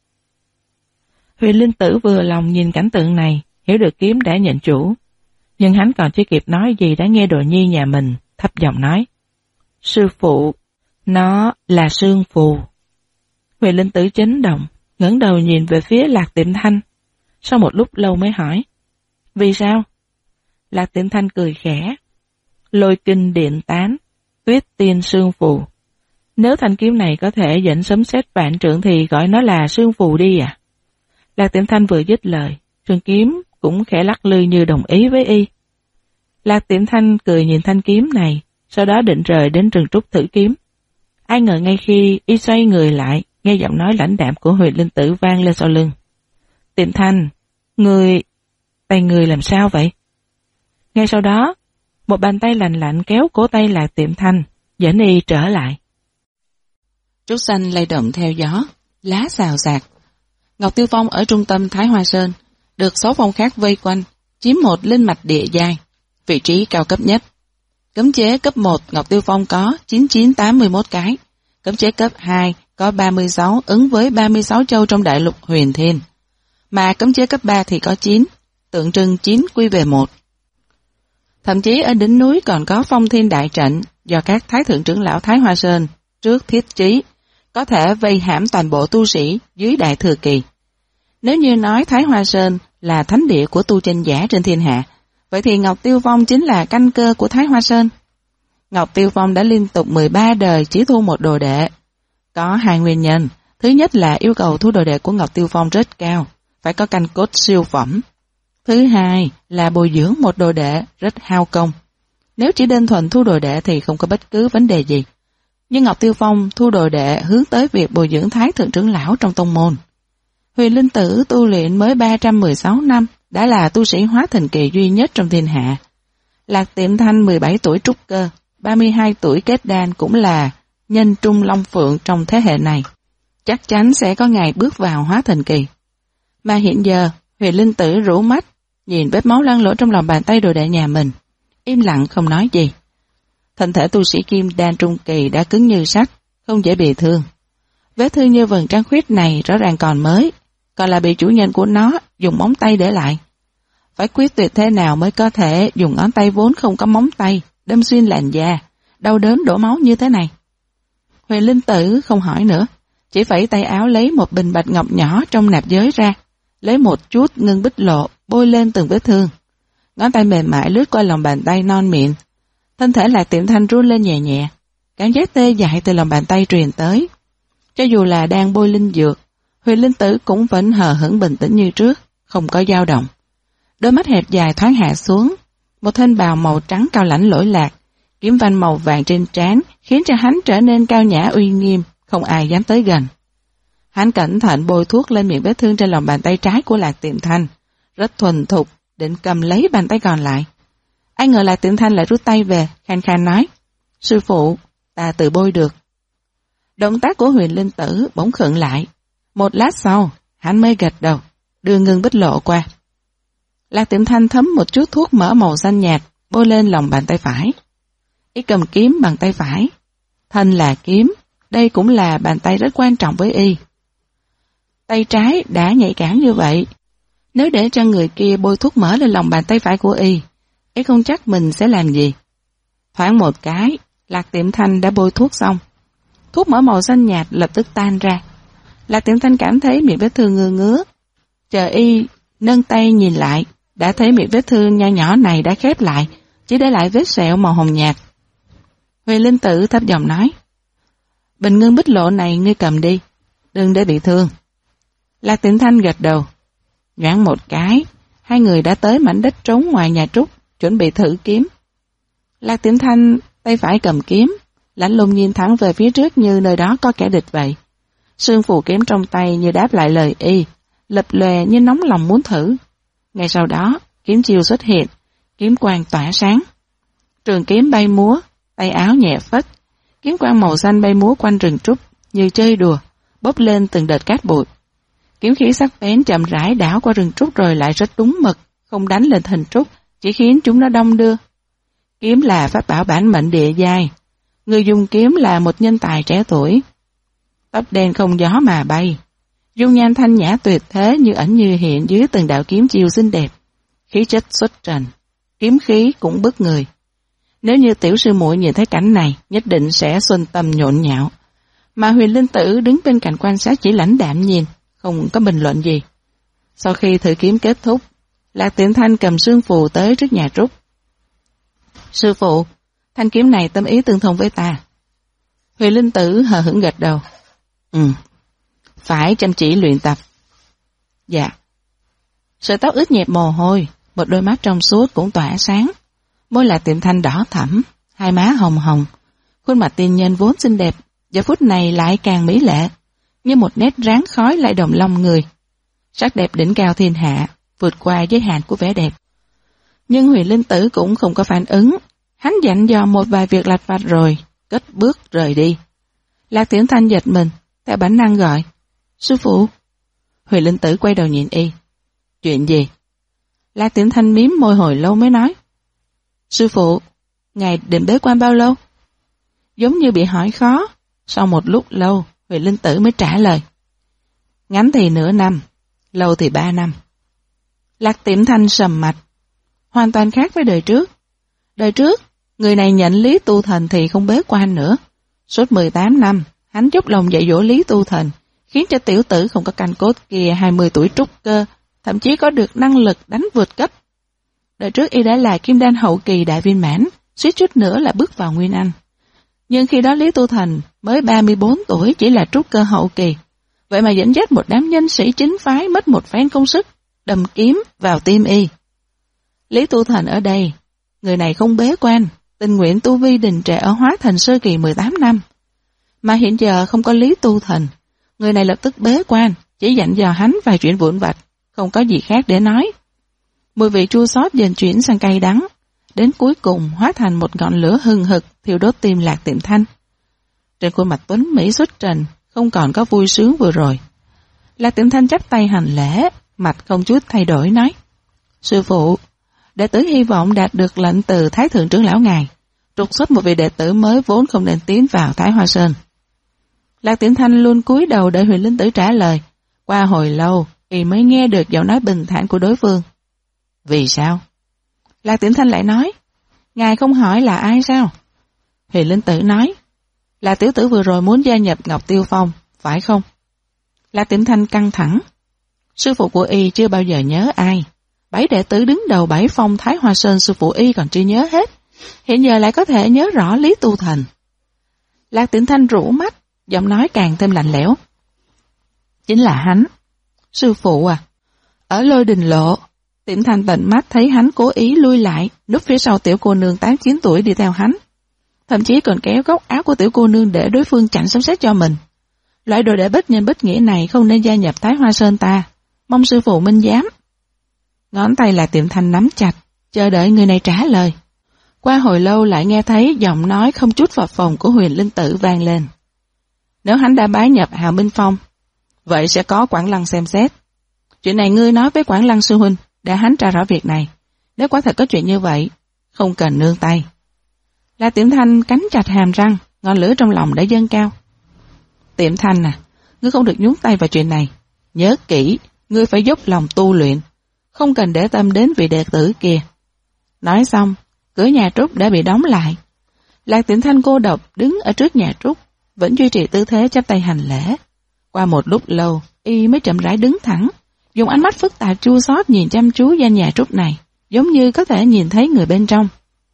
Huyền Linh Tử vừa lòng nhìn cảnh tượng này, hiểu được kiếm đã nhận chủ. Nhưng hắn còn chưa kịp nói gì đã nghe Đồ Nhi nhà mình thấp giọng nói. Sư phụ, nó là sương phù. Huyền Linh Tử chấn động, ngẩng đầu nhìn về phía Lạc Tiệm Thanh. Sau một lúc lâu mới hỏi. Vì sao? Lạc Tiệm Thanh cười khẽ. Lôi kinh điện tán, tuyết tiên sương phù. Nếu thanh kiếm này có thể dẫn sấm sét vạn trượng thì gọi nó là sương phù đi à? Lạc Tiệm Thanh vừa dứt lời, trường kiếm cũng khẽ lắc lư như đồng ý với y. Lạc Tiệm Thanh cười nhìn thanh kiếm này, sau đó định rời đến rừng trúc thử kiếm. Ai ngờ ngay khi y xoay người lại, nghe giọng nói lãnh đạm của Huyền Linh Tử vang lên sau lưng. Tiệm Thanh, tay người làm sao vậy? Ngay sau đó, một bàn tay lành lạnh kéo cổ tay Lạc Tiệm Thanh, dẫn y trở lại. Trúc xanh lay động theo gió, lá xào xạc. Ngọc Tiêu Phong ở trung tâm Thái Hoa Sơn, được 6 phong khác vây quanh, chiếm một linh mạch địa giai, vị trí cao cấp nhất. Cấm chế cấp 1 Ngọc Tiêu Phong có 9981 cái, cấm chế cấp 2 có 36 ứng với 36 châu trong đại lục Huyền Thiên, mà cấm chế cấp 3 thì có 9, tượng trưng 9 quy về 1. Thậm chí ở đỉnh núi còn có phong thiên đại trận do các thái thượng trưởng lão Thái Hoa Sơn trước thiết trí, có thể vây hãm toàn bộ tu sĩ dưới đại thừa kỳ. Nếu như nói Thái Hoa Sơn là thánh địa của tu chân giả trên thiên hạ, vậy thì Ngọc Tiêu Phong chính là căn cơ của Thái Hoa Sơn. Ngọc Tiêu Phong đã liên tục 13 đời chỉ thu một đồ đệ. Có 2 nguyên nhân. Thứ nhất là yêu cầu thu đồ đệ của Ngọc Tiêu Phong rất cao, phải có canh cốt siêu phẩm. Thứ hai là bồi dưỡng một đồ đệ rất hao công. Nếu chỉ đơn thuần thu đồ đệ thì không có bất cứ vấn đề gì. Nhưng Ngọc Tiêu Phong thu đồ đệ hướng tới việc bồi dưỡng thái thượng trưởng lão trong tông môn. Huyền Linh Tử tu luyện mới 316 năm, đã là tu sĩ hóa thần kỳ duy nhất trong thiên hạ. Lạc Tiệm Thanh 17 tuổi trúc cơ, 32 tuổi kết đan cũng là nhân trung long phượng trong thế hệ này. Chắc chắn sẽ có ngày bước vào hóa thần kỳ. Mà hiện giờ, Huyền Linh Tử rũ mắt, nhìn vết máu loang lổ trong lòng bàn tay đồ đệ nhà mình, im lặng không nói gì. Thân thể tu sĩ kim đan trung kỳ đã cứng như sắt, không dễ bị thương. Vết thương như vầng trăng khuyết này rõ ràng còn mới, còn là bị chủ nhân của nó dùng móng tay để lại. Phải quyết tuyệt thế nào mới có thể dùng ngón tay vốn không có móng tay, đâm xuyên làn da, đau đớn đổ máu như thế này. Huyền Linh Tử không hỏi nữa, chỉ phẩy tay áo lấy một bình bạch ngọc nhỏ trong nạp giới ra, lấy một chút ngân bích lộ bôi lên từng vết thương. Ngón tay mềm mại lướt qua lòng bàn tay non mịn. Thân thể Lạc Tiệm Thanh run lên nhẹ nhẹ, cảm giác tê dại từ lòng bàn tay truyền tới. Cho dù là đang bôi linh dược, Huyền Linh Tử cũng vẫn hờ hững bình tĩnh như trước, không có dao động. Đôi mắt hẹp dài thoáng hạ xuống, một thân bào màu trắng cao lãnh lỗi lạc, kiếm vanh màu vàng trên trán khiến cho hắn trở nên cao nhã uy nghiêm, không ai dám tới gần. Hắn cẩn thận bôi thuốc lên miệng vết thương trên lòng bàn tay trái của Lạc Tiệm Thanh, rất thuần thục, định cầm lấy bàn tay còn lại. Ai ngờ Lạc Tiệm Thanh lại rút tay về, khàn khàn nói, sư phụ, ta tự bôi được. Động tác của Huyền Linh Tử bỗng khựng lại. Một lát sau, hắn mới gật đầu, đưa ngân bích lộ qua. Lạc Tiệm Thanh thấm một chút thuốc mỡ màu xanh nhạt, bôi lên lòng bàn tay phải. Y cầm kiếm bằng tay phải. Thân là kiếm, đây cũng là bàn tay rất quan trọng với y. Tay trái đã nhạy cảm như vậy. Nếu để cho người kia bôi thuốc mỡ lên lòng bàn tay phải của y không chắc mình sẽ làm gì. Thoáng một cái, Lạc Tiệm Thanh đã bôi thuốc xong. Thuốc mỡ màu xanh nhạt lập tức tan ra. Lạc Tiệm Thanh cảm thấy miệng vết thương ngứa ngứa. Chờ y nâng tay nhìn lại, đã thấy miệng vết thương nho nhỏ này đã khép lại, chỉ để lại vết sẹo màu hồng nhạt. Huyền Linh Tử thấp giọng nói, bình ngưng bích lộ này ngươi cầm đi, đừng để bị thương. Lạc Tiệm Thanh gật đầu. Nhoáng một cái, hai người đã tới mảnh đất trống ngoài nhà Trúc, chuẩn bị thử kiếm. Lạc Tiệm Thanh tay phải cầm kiếm, lạnh lùng nhìn thẳng về phía trước như nơi đó có kẻ địch vậy. Sương phù kiếm trong tay như đáp lại lời y, lập lòe như nóng lòng muốn thử. Ngay sau đó, kiếm chiêu xuất hiện, kiếm quang tỏa sáng. Trường kiếm bay múa, tay áo nhẹ phất, kiếm quang màu xanh bay múa quanh rừng trúc như chơi đùa, bốc lên từng đợt cát bụi. Kiếm khí sắc bén chậm rãi đảo qua rừng trúc rồi lại rất đúng mực, không đánh lên hình trúc, chỉ khiến chúng nó đong đưa. Kiếm là pháp bảo bản mệnh địa giai, người dùng kiếm là một nhân tài trẻ tuổi. Tóc đen không gió mà bay, dung nhan thanh nhã tuyệt thế như ẩn như hiện dưới từng đạo kiếm chiêu xinh đẹp, khí chất xuất trần, kiếm khí cũng bức người. Nếu như tiểu sư muội nhìn thấy cảnh này, nhất định sẽ xuân tâm nhộn nhạo. Mà Huyền Linh Tử đứng bên cạnh quan sát chỉ lãnh đạm nhìn, không có bình luận gì. Sau khi thử kiếm kết thúc, Lạc Tiệm Thanh cầm sương phù tới trước nhà Trúc. Sư phụ, thanh kiếm này tâm ý tương thông với ta. Huyền Linh Tử hờ hững gật đầu. Phải chăm chỉ luyện tập. Dạ. Sợi tóc ướt nhẹp mồ hôi, một đôi mắt trong suốt cũng tỏa sáng. Môi Lạc Tiệm Thanh đỏ thẫm, hai má hồng hồng. Khuôn mặt tiên nhân vốn xinh đẹp, giờ phút này lại càng mỹ lệ, như một nét ráng khói lại đồng lòng người. Sắc đẹp đỉnh cao thiên hạ, vượt qua giới hạn của vẻ đẹp. Nhưng Huyền Linh Tử cũng không có phản ứng, hắn dặn dò một vài việc lặt vặt rồi, cất bước rời đi. Lạc Tiệm Thanh giật mình, theo bản năng gọi, sư phụ. Huyền Linh Tử quay đầu nhìn y. Chuyện gì? Lạc Tiệm Thanh mím môi hồi lâu mới nói, sư phụ, ngài định bế quan bao lâu? Giống như bị hỏi khó, sau một lúc lâu, Huyền Linh Tử mới trả lời. Ngắn thì nửa năm, lâu thì 3 năm. Lạc Tiệm Thanh sầm mặt, hoàn toàn khác với đời trước. Đời trước, người này nhận Lý Tu Thành thì không bế quan nữa. Suốt 18 năm, hắn dốc lòng dạy dỗ Lý Tu Thành, khiến cho tiểu tử không có canh cốt kia 20 tuổi trúc cơ, thậm chí có được năng lực đánh vượt cấp. Đời trước y đã là kim đan hậu kỳ đại viên mãn, suýt chút nữa là bước vào nguyên anh. Nhưng khi đó Lý Tu Thành mới 34 tuổi chỉ là trúc cơ hậu kỳ, vậy mà dẫn dắt một đám nhân sĩ chính phái mất một phen công sức, đâm kiếm vào tim y. Lý Tu Thành ở đây, người này không bế quan, tình nguyện tu vi đình trệ ở Hóa Thành sơ kỳ 18 năm. Mà hiện giờ không có Lý Tu Thành, người này lập tức bế quan, chỉ dặn dò hắn vài chuyện vụn vặt, không có gì khác để nói. Mùi vị chua xót dần chuyển sang cay đắng, đến cuối cùng hóa thành một ngọn lửa hừng hực thiêu đốt tim Lạc Tiệm Thanh. Trên khuôn mặt tuấn mỹ xuất trần, không còn có vui sướng vừa rồi. Lạc Tiệm Thanh chắp tay hành lễ, mặt không chút thay đổi nói, sư phụ, đệ tử hy vọng đạt được lệnh từ Thái Thượng trưởng lão ngài, trục xuất một vị đệ tử mới vốn không nên tiến vào Thái Hoa Sơn. Lạc Tiệm Thanh luôn cúi đầu đợi Huyền Linh Tử trả lời. Qua hồi lâu, y mới nghe được giọng nói bình thản của đối phương. Vì sao? Lạc Tiệm Thanh lại nói, ngài không hỏi là ai sao? Huyền Linh Tử nói, là tiểu tử vừa rồi muốn gia nhập Ngọc Tiêu Phong, phải không? Lạc Tiệm Thanh căng thẳng. Sư phụ của y chưa bao giờ nhớ ai. 7 đệ tử đứng đầu 7 phong Thái Hoa Sơn sư phụ y còn chưa nhớ hết. Hiện giờ lại có thể nhớ rõ Lý Tu Thành. Lạc Tiệm Thanh rũ mắt, giọng nói càng thêm lạnh lẽo. Chính là hắn. Sư phụ à? Ở Lôi Đình Lộ, Tiệm Thanh tận mắt thấy hắn cố ý lui lại, núp phía sau tiểu cô nương 8-9 tuổi đi theo hắn. Thậm chí còn kéo góc áo của tiểu cô nương để đối phương chặn sấm sét cho mình. Loại đồ đệ bất nhân bất nghĩa này không nên gia nhập Thái Hoa Sơn ta. Mong sư phụ minh giám. Ngón tay Lạc Tiệm Thanh nắm chặt, chờ đợi người này trả lời. Qua hồi lâu lại nghe thấy giọng nói không chút phập phồng của Huyền Linh Tử vang lên. Nếu hắn đã bái nhập Hạo Minh Phong, vậy sẽ có Quảng Lăng xem xét. Chuyện này ngươi nói với Quảng Lăng sư huynh, để hắn tra rõ việc này. Nếu quả thật có chuyện như vậy, không cần nương tay. Lạc Tiệm Thanh cắn chặt hàm răng, ngọn lửa trong lòng đã dâng cao. Tiệm Thanh à, ngươi không được nhúng tay vào chuyện này. Nhớ kỹ, ngươi phải dốc lòng tu luyện, không cần để tâm đến vị đệ tử kia. Nói xong, cửa nhà Trúc đã bị đóng lại. Lạc Tiệm Thanh cô độc đứng ở trước nhà Trúc, vẫn duy trì tư thế chắp tay hành lễ. Qua một lúc lâu, y mới chậm rãi đứng thẳng, dùng ánh mắt phức tạp chua xót nhìn chăm chú gian nhà Trúc này, giống như có thể nhìn thấy người bên trong.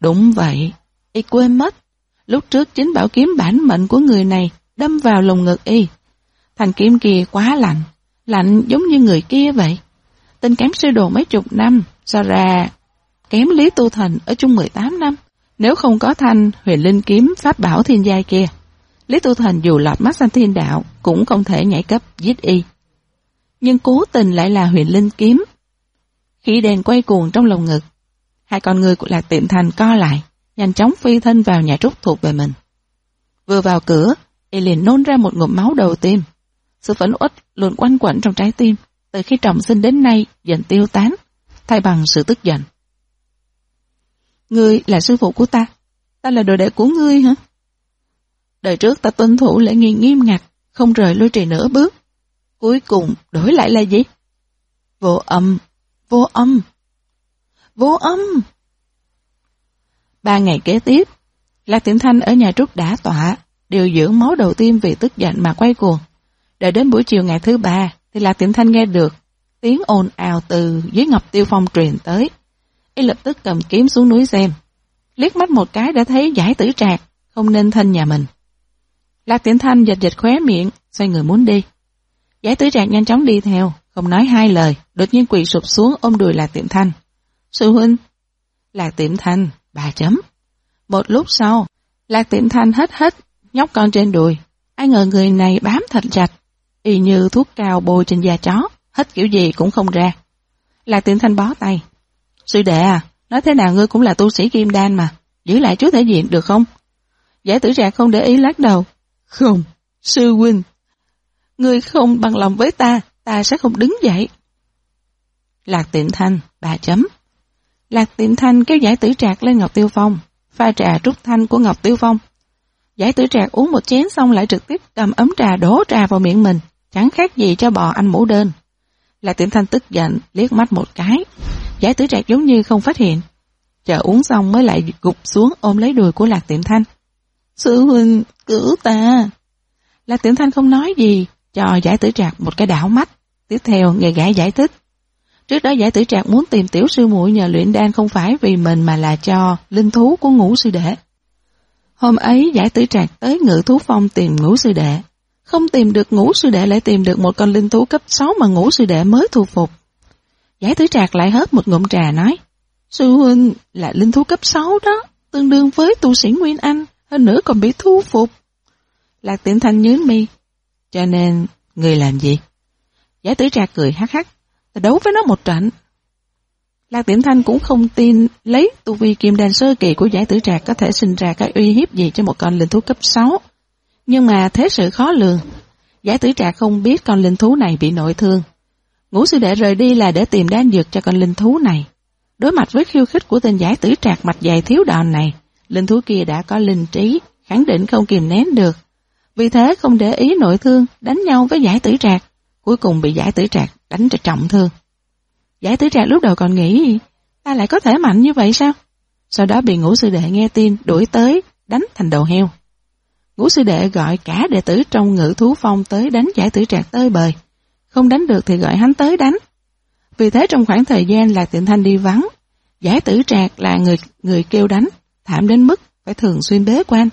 Đúng vậy, y quên mất. Lúc trước chính bảo kiếm bản mệnh của người này đâm vào lồng ngực y. Thanh kiếm kia quá lạnh, lạnh giống như người kia vậy. Tình cảm sư đồ mấy chục năm, so ra kém Lý Tu Thành ở chung 18 năm. Nếu không có thanh huyền linh kiếm pháp bảo thiên giai kia, Lý Tu Thành dù lọt mắt xanh thiên đạo cũng không thể nhảy cấp giết y. Nhưng cố tình lại là huyền linh kiếm. Khi đèn quay cuồng trong lồng ngực, hai con người của Lạc Tiệm Thành co lại, nhanh chóng phi thân vào nhà trúc thuộc về mình. Vừa vào cửa, y liền nôn ra một ngụm máu đầu tiên. Sự phẫn uất luôn quanh quẩn trong trái tim, từ khi trọng sinh đến nay dần tiêu tán, thay bằng sự tức giận. Ngươi là sư phụ của ta là đồ đệ của ngươi hả? Đời trước ta tuân thủ lễ nghi nghiêm ngặt, không rời lôi trì nửa bước. Cuối cùng đổi lại là gì? Vô âm, vô âm, vô âm. 3 ngày kế tiếp, Lạc Tiệm Thanh ở nhà trúc đã tọa, điều dưỡng máu đầu tiên vì tức giận mà quay cuồng. Đợi đến buổi chiều ngày thứ 3, thì Lạc Tiệm Thanh nghe được tiếng ồn ào từ dưới Ngọc Tiêu Phong truyền tới. Y lập tức cầm kiếm xuống núi xem. Liếc mắt một cái đã thấy Giải Tử Trạc, không nên thân nhà mình. Lạc Tiệm Thanh giật giật khóe miệng, xoay người muốn đi. Giải Tử Trạc nhanh chóng đi theo, không nói hai lời, đột nhiên quỳ sụp xuống ôm đùi Lạc Tiệm Thanh. Sư huynh. Lạc Tiệm Thanh, 3 chấm. Một lúc sau, Lạc Tiệm Thanh hết nhóc con trên đùi. Ai ngờ người này bám thật chặt, y như thuốc cao bôi trên da chó, hết kiểu gì cũng không ra. Lạc Tiệm Thanh bó tay. Sư đệ à, nói thế nào ngươi cũng là tu sĩ kim đan mà, giữ lại chút thể diện được không? Giải Tử Trạc không để ý lắc đầu. Không, sư huynh, ngươi không bằng lòng với ta sẽ không đứng dậy. Lạc Tiệm Thanh, 3 chấm. Lạc Tiệm Thanh kéo Giải Tử Trạc lên Ngọc Tiêu Phong, pha trà trúc thanh của Ngọc Tiêu Phong. Giải Tử Trạc uống một chén xong lại trực tiếp cầm ấm trà đổ trà vào miệng mình, chẳng khác gì cho bò ăn mũ đơn. Lạc Tiệm Thanh tức giận, liếc mắt một cái. Giải Tử Trạc giống như không phát hiện. Chờ uống xong mới lại gục xuống ôm lấy đùi của Lạc Tiệm Thanh. Sư huynh, cứu ta. Lạc Tiệm Thanh không nói gì, cho Giải Tử Trạc một cái đảo mắt. Tiếp theo nghe gã giải thích. Trước đó Giải Tử Trạc muốn tìm tiểu sư muội nhờ luyện đan không phải vì mình mà là cho linh thú của Ngũ sư đệ. Hôm ấy Giải Tử Trạc tới Ngự Thú Phong tìm Ngũ sư đệ. Không tìm được Ngũ sư đệ lại tìm được một con linh thú cấp 6 mà Ngũ sư đệ mới thu phục. Giải Tử Trạc lại hớp một ngụm trà nói. Sư huynh là linh thú cấp 6 đó, tương đương với tu sĩ Nguyên Anh, hơn nữa còn bị thu phục. Lạc Tiệm Thanh nhướng mi. Cho nên, người làm gì? Giải Tử Trạc cười hắc hắc. Ta đấu với nó một trận. Lạc Tiệm Thanh cũng không tin lấy tu vi kim đan sơ kỳ của Giải Tử Trạc có thể sinh ra cái uy hiếp gì cho một con linh thú cấp 6. Nhưng mà thế sự khó lường. Giải Tử Trạc không biết con linh thú này bị nội thương. Ngũ sư đệ rời đi là để tìm đan dược cho con linh thú này. Đối mặt với khiêu khích của tên Giải Tử Trạc mặt dày thiếu đòn này, linh thú kia đã có linh trí, khẳng định không kìm nén được. Vì thế không để ý nội thương, đánh nhau với Giải Tử Trạc. Cuối cùng bị Giải Tử Trạc đánh cho trọng thương. Giải Tử Trạc lúc đầu còn nghĩ, ta lại có thể mạnh như vậy sao? Sau đó bị Ngũ sư đệ nghe tin đuổi tới, đánh thành đầu heo. Ngũ sư đệ gọi cả đệ tử trong Ngự Thú Phong tới đánh Giải Tử Trạc tơi bời. Không đánh được thì gọi hắn tới đánh. Vì thế trong khoảng thời gian Lạc Tiệm Thanh đi vắng, Giải Tử Trạc là người kêu đánh, thảm đến mức phải thường xuyên bế quan.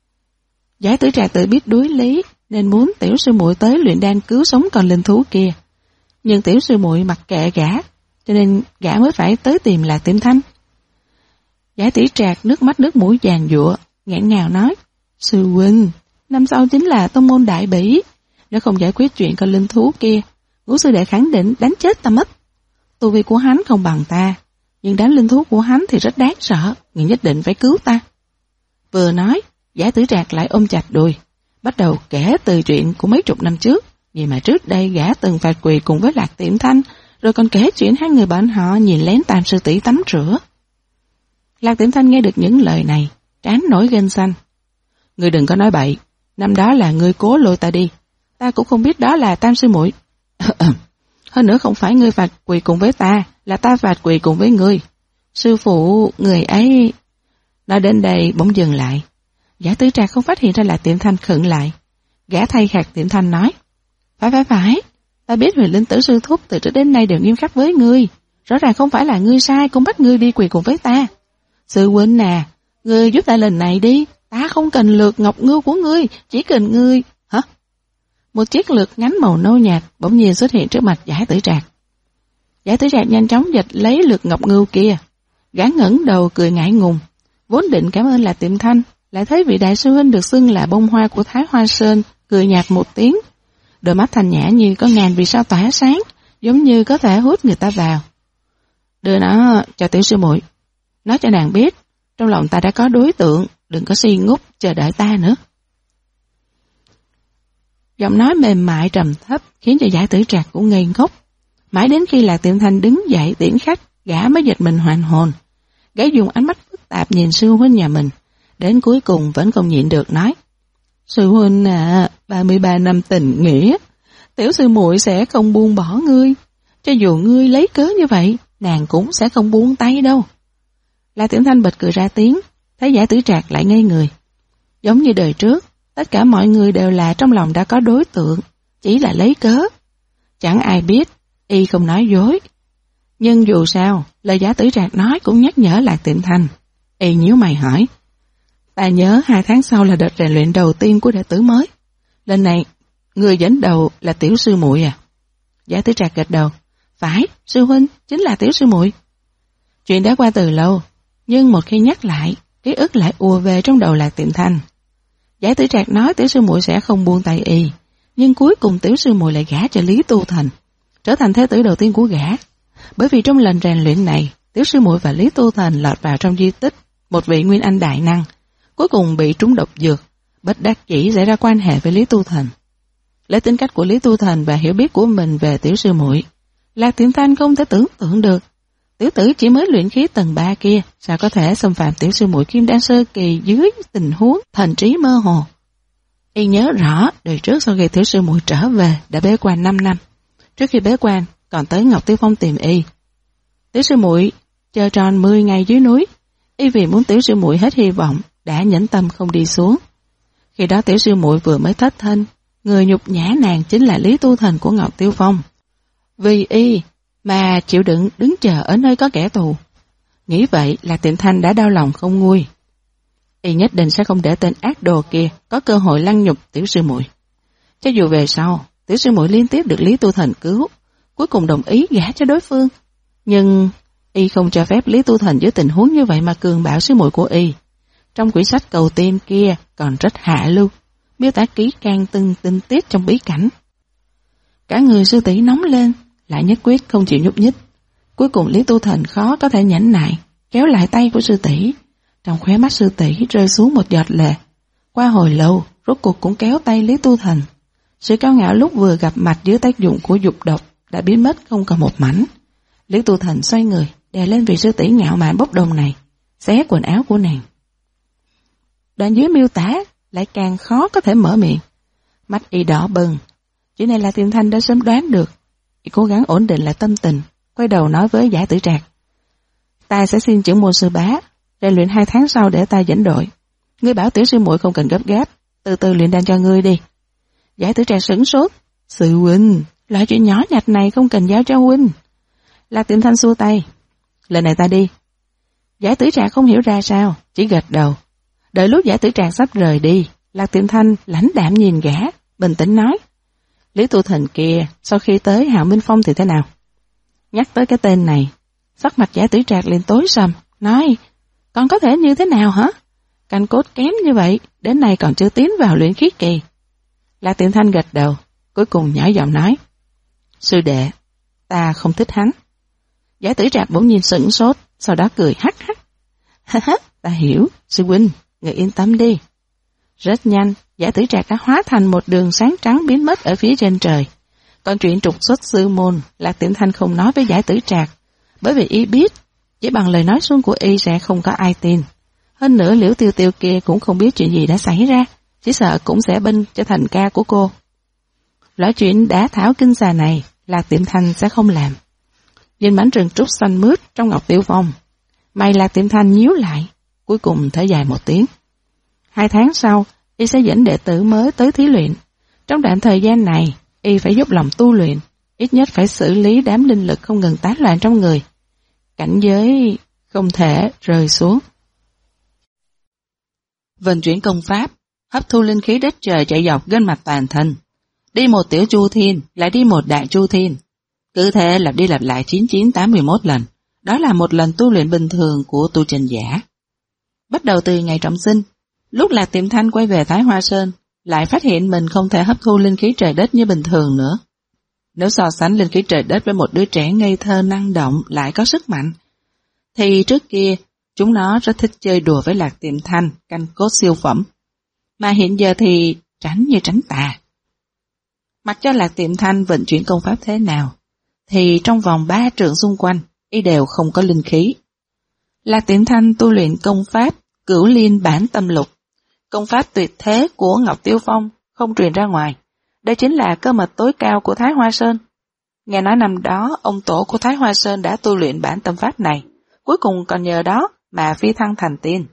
Giải Tử Trạc tự biết đuối lý nên muốn tiểu sư muội tới luyện đan cứu sống con linh thú kia. Nhưng tiểu sư muội mặc kệ gã, cho nên gã mới phải tới tìm Lạc Tiệm Thanh. Giải Tử Trạc nước mắt nước mũi giàn giụa, nghẹn ngào nói: Sư huynh, năm sau chính là tông môn đại bỉ, nếu không giải quyết chuyện con linh thú kia, Ngũ sư đệ khẳng định đánh chết ta mất. Tu vi của hắn không bằng ta, nhưng đánh linh thú của hắn thì rất đáng sợ, người nhất định phải cứu ta. Vừa nói, Giải Tử Trạc lại ôm chặt đùi, bắt đầu kể từ chuyện của mấy chục năm trước, vì mà trước đây gã từng phạt quỳ cùng với Lạc Tiệm Thanh, rồi còn kể chuyện hai người bạn họ nhìn lén Tam sư tỷ tắm rửa. Lạc Tiệm Thanh nghe được những lời này, trán nổi gân xanh. Ngươi đừng có nói bậy, năm đó là ngươi cố lôi ta đi, ta cũng không biết đó là Tam sư muội. Hơn nữa không phải ngươi phạt quỳ cùng với ta, là ta phạt quỳ cùng với ngươi. Sư phụ, người ấy... Nói đến đây bỗng dừng lại. Giải Tử Trạc không phát hiện ra là Tiệm Thanh khựng lại. Gã thay khạc Tiệm Thanh nói: Phải, ta biết Huyền Linh Tử sư thúc từ trước đến nay đều nghiêm khắc với ngươi. Rõ ràng không phải là ngươi sai cũng bắt ngươi đi quỳ cùng với ta. Sư huynh nè, ngươi giúp ta lần này đi, ta không cần lược ngọc ngưu của ngươi, chỉ cần ngươi... Hả? Một chiếc lược ngắn màu nâu nhạt bỗng nhiên xuất hiện trước mặt Giải Tử Trạc. Giải Tử Trạc nhanh chóng giật lấy lược ngọc ngưu kia, gã ngẩng đầu cười ngại ngùng, vốn định cảm ơn Lạc Tiệm Thanh, lại thấy vị đại sư huynh được xưng là bông hoa của Thái Hoa Sơn, cười nhạt một tiếng, đôi mắt thanh nhã như có ngàn vì sao tỏa sáng, giống như có thể hút người ta vào. Đưa nó cho tiểu sư muội, nói cho nàng biết, trong lòng ta đã có đối tượng, đừng có si ngốc chờ đợi ta nữa. Giọng nói mềm mại trầm thấp khiến cho Giải Tử Trạc cũng ngây ngốc. Mãi đến khi Lạc Tiệm Thanh đứng dậy tiễn khách, gã mới giật mình hoàn hồn. Gã dùng ánh mắt phức tạp nhìn sư huynh nhà mình, đến cuối cùng vẫn không nhịn được nói: Sư huynh à, 33 năm tình nghĩa, tiểu sư muội sẽ không buông bỏ ngươi. Cho dù ngươi lấy cớ như vậy, nàng cũng sẽ không buông tay đâu. Lạc Tiệm Thanh bật cười ra tiếng, thấy Giải Tử Trạc lại ngây người. Giống như đời trước, tất cả mọi người đều là trong lòng đã có đối tượng, chỉ là lấy cớ. Chẳng ai biết, y không nói dối. Nhưng dù sao, lời Giải Tử Trạc nói cũng nhắc nhở Lạc Tiệm Thanh. Y nhíu mày hỏi: Ta nhớ 2 tháng sau là đợt rèn luyện đầu tiên của đệ tử mới. Lần này, người dẫn đầu là tiểu sư muội à? Giải Tử Trạc gật đầu. Phải, sư huynh, chính là tiểu sư muội. Chuyện đã qua từ lâu, nhưng một khi nhắc lại, ký ức lại ùa về trong đầu Lạc Tiệm Thanh. Giải Tử Trạc nói tiểu sư muội sẽ không buông tay y, nhưng cuối cùng tiểu sư muội lại gả cho Lý Tu Thành, trở thành thế tử đầu tiên của gã. Bởi vì trong lần rèn luyện này, tiểu sư muội và Lý Tu Thành lọt vào trong di tích một vị nguyên anh đại năng, cuối cùng bị trúng độc dược, bất đắc dĩ xảy ra quan hệ với Lý Tu Thành. Lấy tính cách của Lý Tu Thành và hiểu biết của mình về tiểu sư muội, Lạc Tiệm Thanh không thể tưởng tượng được tiểu tử chỉ mới luyện khí tầng 3 kia sao có thể xâm phạm tiểu sư muội kim đan sơ kỳ dưới tình huống thần trí mơ hồ. Y nhớ rõ đời trước sau khi tiểu sư muội trở về đã bế quan 5 năm. Trước khi bế quan còn tới Ngọc Tiêu Phong tìm y. Tiểu sư muội chờ tròn 10 ngày dưới núi, y vì muốn tiểu sư muội hết hy vọng đã nhẫn tâm không đi xuống. Khi đó tiểu sư muội vừa mới thất thân, người nhục nhã nàng chính là Lý Tu Thành của Ngọc Tiêu Phong. Vì y mà chịu đựng đứng chờ ở nơi có kẻ thù. Nghĩ vậy là Tiệm Thanh đã đau lòng không nguôi. Y nhất định sẽ không để tên ác đồ kia có cơ hội lăng nhục tiểu sư muội. Cho dù về sau tiểu sư muội liên tiếp được Lý Tu Thành cứu, cuối cùng đồng ý gả cho đối phương, nhưng y không cho phép Lý Tu Thành dưới tình huống như vậy mà cường bạo sư muội của y. Trong quyển sách cầu tiên kia còn rất hạ lưu, miêu tả kỹ càng từng tình tiết trong bí cảnh. Cả người sư tỷ nóng lên, lại nhất quyết không chịu nhúc nhích. Cuối cùng Lý Tu Thành khó có thể nhẫn nại, kéo lại tay của sư tỷ. Trong khóe mắt sư tỷ rơi xuống một giọt lệ. Qua hồi lâu, rốt cuộc cũng kéo tay Lý Tu Thành. Sự cao ngạo lúc vừa gặp mặt dưới tác dụng của dục độc đã biến mất không còn một mảnh. Lý Tu Thành xoay người, đè lên vị sư tỷ ngạo mạn bốc đồng này, xé quần áo của nàng. Đoạn dưới miêu tả lại càng khó có thể mở miệng. Mắt y đỏ bừng. Chuyện này là Tiệm Thanh đã sớm đoán được. Y cố gắng ổn định lại tâm tình, quay đầu nói với Giải Tử Trạc: Ta sẽ xin trưởng môn sư bá, rèn luyện 2 tháng sau để ta dẫn đội. Ngươi bảo tiểu sư muội không cần gấp gáp, từ từ luyện đan cho ngươi đi. Giải Tử Trạc sửng sốt: Sư huynh, loại chuyện nhỏ nhặt này không cần giao cho huynh. Lạc Tiệm Thanh xua tay: Lần này ta đi. Giải Tử Trạc không hiểu ra sao, chỉ gật đầu. Đợi lúc Giải Tử Trạc sắp rời đi, Lạc Tiệm Thanh lãnh đạm nhìn gã, bình tĩnh nói: Lý Tu Thành kia, sau khi tới Hạo Minh Phong thì thế nào? Nhắc tới cái tên này, sắc mặt Giải Tử Trạc liền tối sầm, nói: Còn có thể như thế nào hả? Canh cốt kém như vậy, đến nay còn chưa tiến vào luyện khí kỳ. Lạc Tiệm Thanh gật đầu, cuối cùng nhỏ giọng nói: Sư đệ, ta không thích hắn. Giải Tử Trạc bỗng nhiên sửng sốt, sau đó cười hắc hắc. Ha ha, ta hiểu, sư huynh, người yên tâm đi. Rất nhanh, Giải Tử Trạc đã hóa thành một đường sáng trắng biến mất ở phía trên trời. Còn chuyện trục xuất sư môn, Lạc Tiệm Thanh không nói với Giải Tử Trạc, bởi vì y biết, chỉ bằng lời nói suông của y sẽ không có ai tin. Hơn nữa Liễu Tiêu Tiêu kia cũng không biết chuyện gì đã xảy ra, chỉ sợ cũng sẽ binh cho thành ca của cô. Loại chuyện đả thảo kinh xà này, Lạc Tiệm Thanh sẽ không làm. Nhìn mảnh rừng trúc xanh mướt trong Ngọc Tiêu Phong, mày Lạc Tiệm Thanh nhíu lại, cuối cùng thở dài một tiếng. 2 tháng sau, y sẽ dẫn đệ tử mới tới thí luyện. Trong đoạn thời gian này, y phải dốc lòng tu luyện, ít nhất phải xử lý đám linh lực không ngừng tán loạn trong người. Cảnh giới không thể rơi xuống. vận chuyển công pháp, hấp thu linh khí đất trời chạy dọc gân mạch toàn thân. Đi một tiểu chu thiên, lại đi một đại chu thiên. Cứ thế lặp đi lặp lại 9981 lần. Đó là một lần tu luyện bình thường của tu chân giả. Bắt đầu từ ngày trọng sinh, lúc Lạc Tiệm Thanh quay về Thái Hoa Sơn, lại phát hiện mình không thể hấp thu linh khí trời đất như bình thường nữa. Nếu so sánh linh khí trời đất với một đứa trẻ ngây thơ năng động lại có sức mạnh, thì trước kia chúng nó rất thích chơi đùa với Lạc Tiệm Thanh, canh cốt siêu phẩm. Mà hiện giờ thì tránh như tránh tà. Mặc cho Lạc Tiệm Thanh vận chuyển công pháp thế nào, thì trong vòng 3 trượng xung quanh, y đều không có linh khí. Lạc Tiệm Thanh tu luyện công pháp Cửu Liên Bản Tâm Lục, công pháp tuyệt thế của Ngọc Tiêu Phong, không truyền ra ngoài. Đây chính là cơ mật tối cao của Thái Hoa Sơn. Nghe nói năm đó, ông tổ của Thái Hoa Sơn đã tu luyện bản tâm pháp này, cuối cùng còn nhờ đó mà phi thăng thành tiên.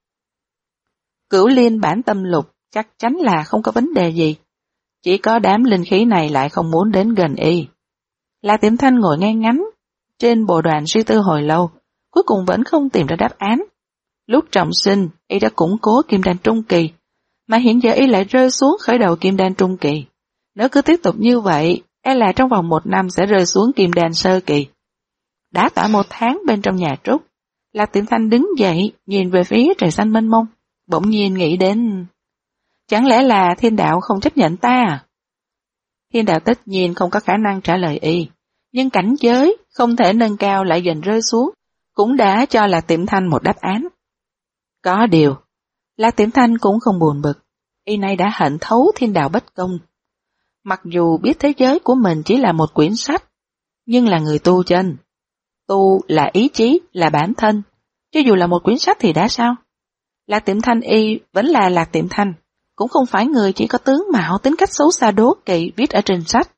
Cửu Liên Bản Tâm Lục chắc chắn là không có vấn đề gì, chỉ có đám linh khí này lại không muốn đến gần y. Lạc Tiệm Thanh ngồi ngay ngắn trên bộ đoàn suy tư hồi lâu, cuối cùng vẫn không tìm ra đáp án. Lúc trọng sinh, y đã củng cố kim đan trung kỳ, mà hiện giờ y lại rơi xuống khởi đầu kim đan trung kỳ. Nếu cứ tiếp tục như vậy, e là trong vòng 1 năm sẽ rơi xuống kim đan sơ kỳ. Đã tỏa 1 tháng bên trong nhà trúc, Lạc Tiệm Thanh đứng dậy, nhìn về phía trời xanh mênh mông, bỗng nhiên nghĩ đến... Chẳng lẽ là thiên đạo không chấp nhận ta à? Thiên đạo tất nhiên không có khả năng trả lời y, nhưng cảnh giới không thể nâng cao lại dần rơi xuống, cũng đã cho Lạc Tiệm Thanh một đáp án. Có điều, Lạc Tiệm Thanh cũng không buồn bực, y nay đã hận thấu thiên đạo bất công. Mặc dù biết thế giới của mình chỉ là một quyển sách, nhưng là người tu chân. Tu là ý chí, là bản thân, cho dù là một quyển sách thì đã sao? Lạc Tiệm Thanh y vẫn là Lạc Tiệm Thanh, cũng không phải người chỉ có tướng mạo tính cách xấu xa đố kỵ viết ở trên sách.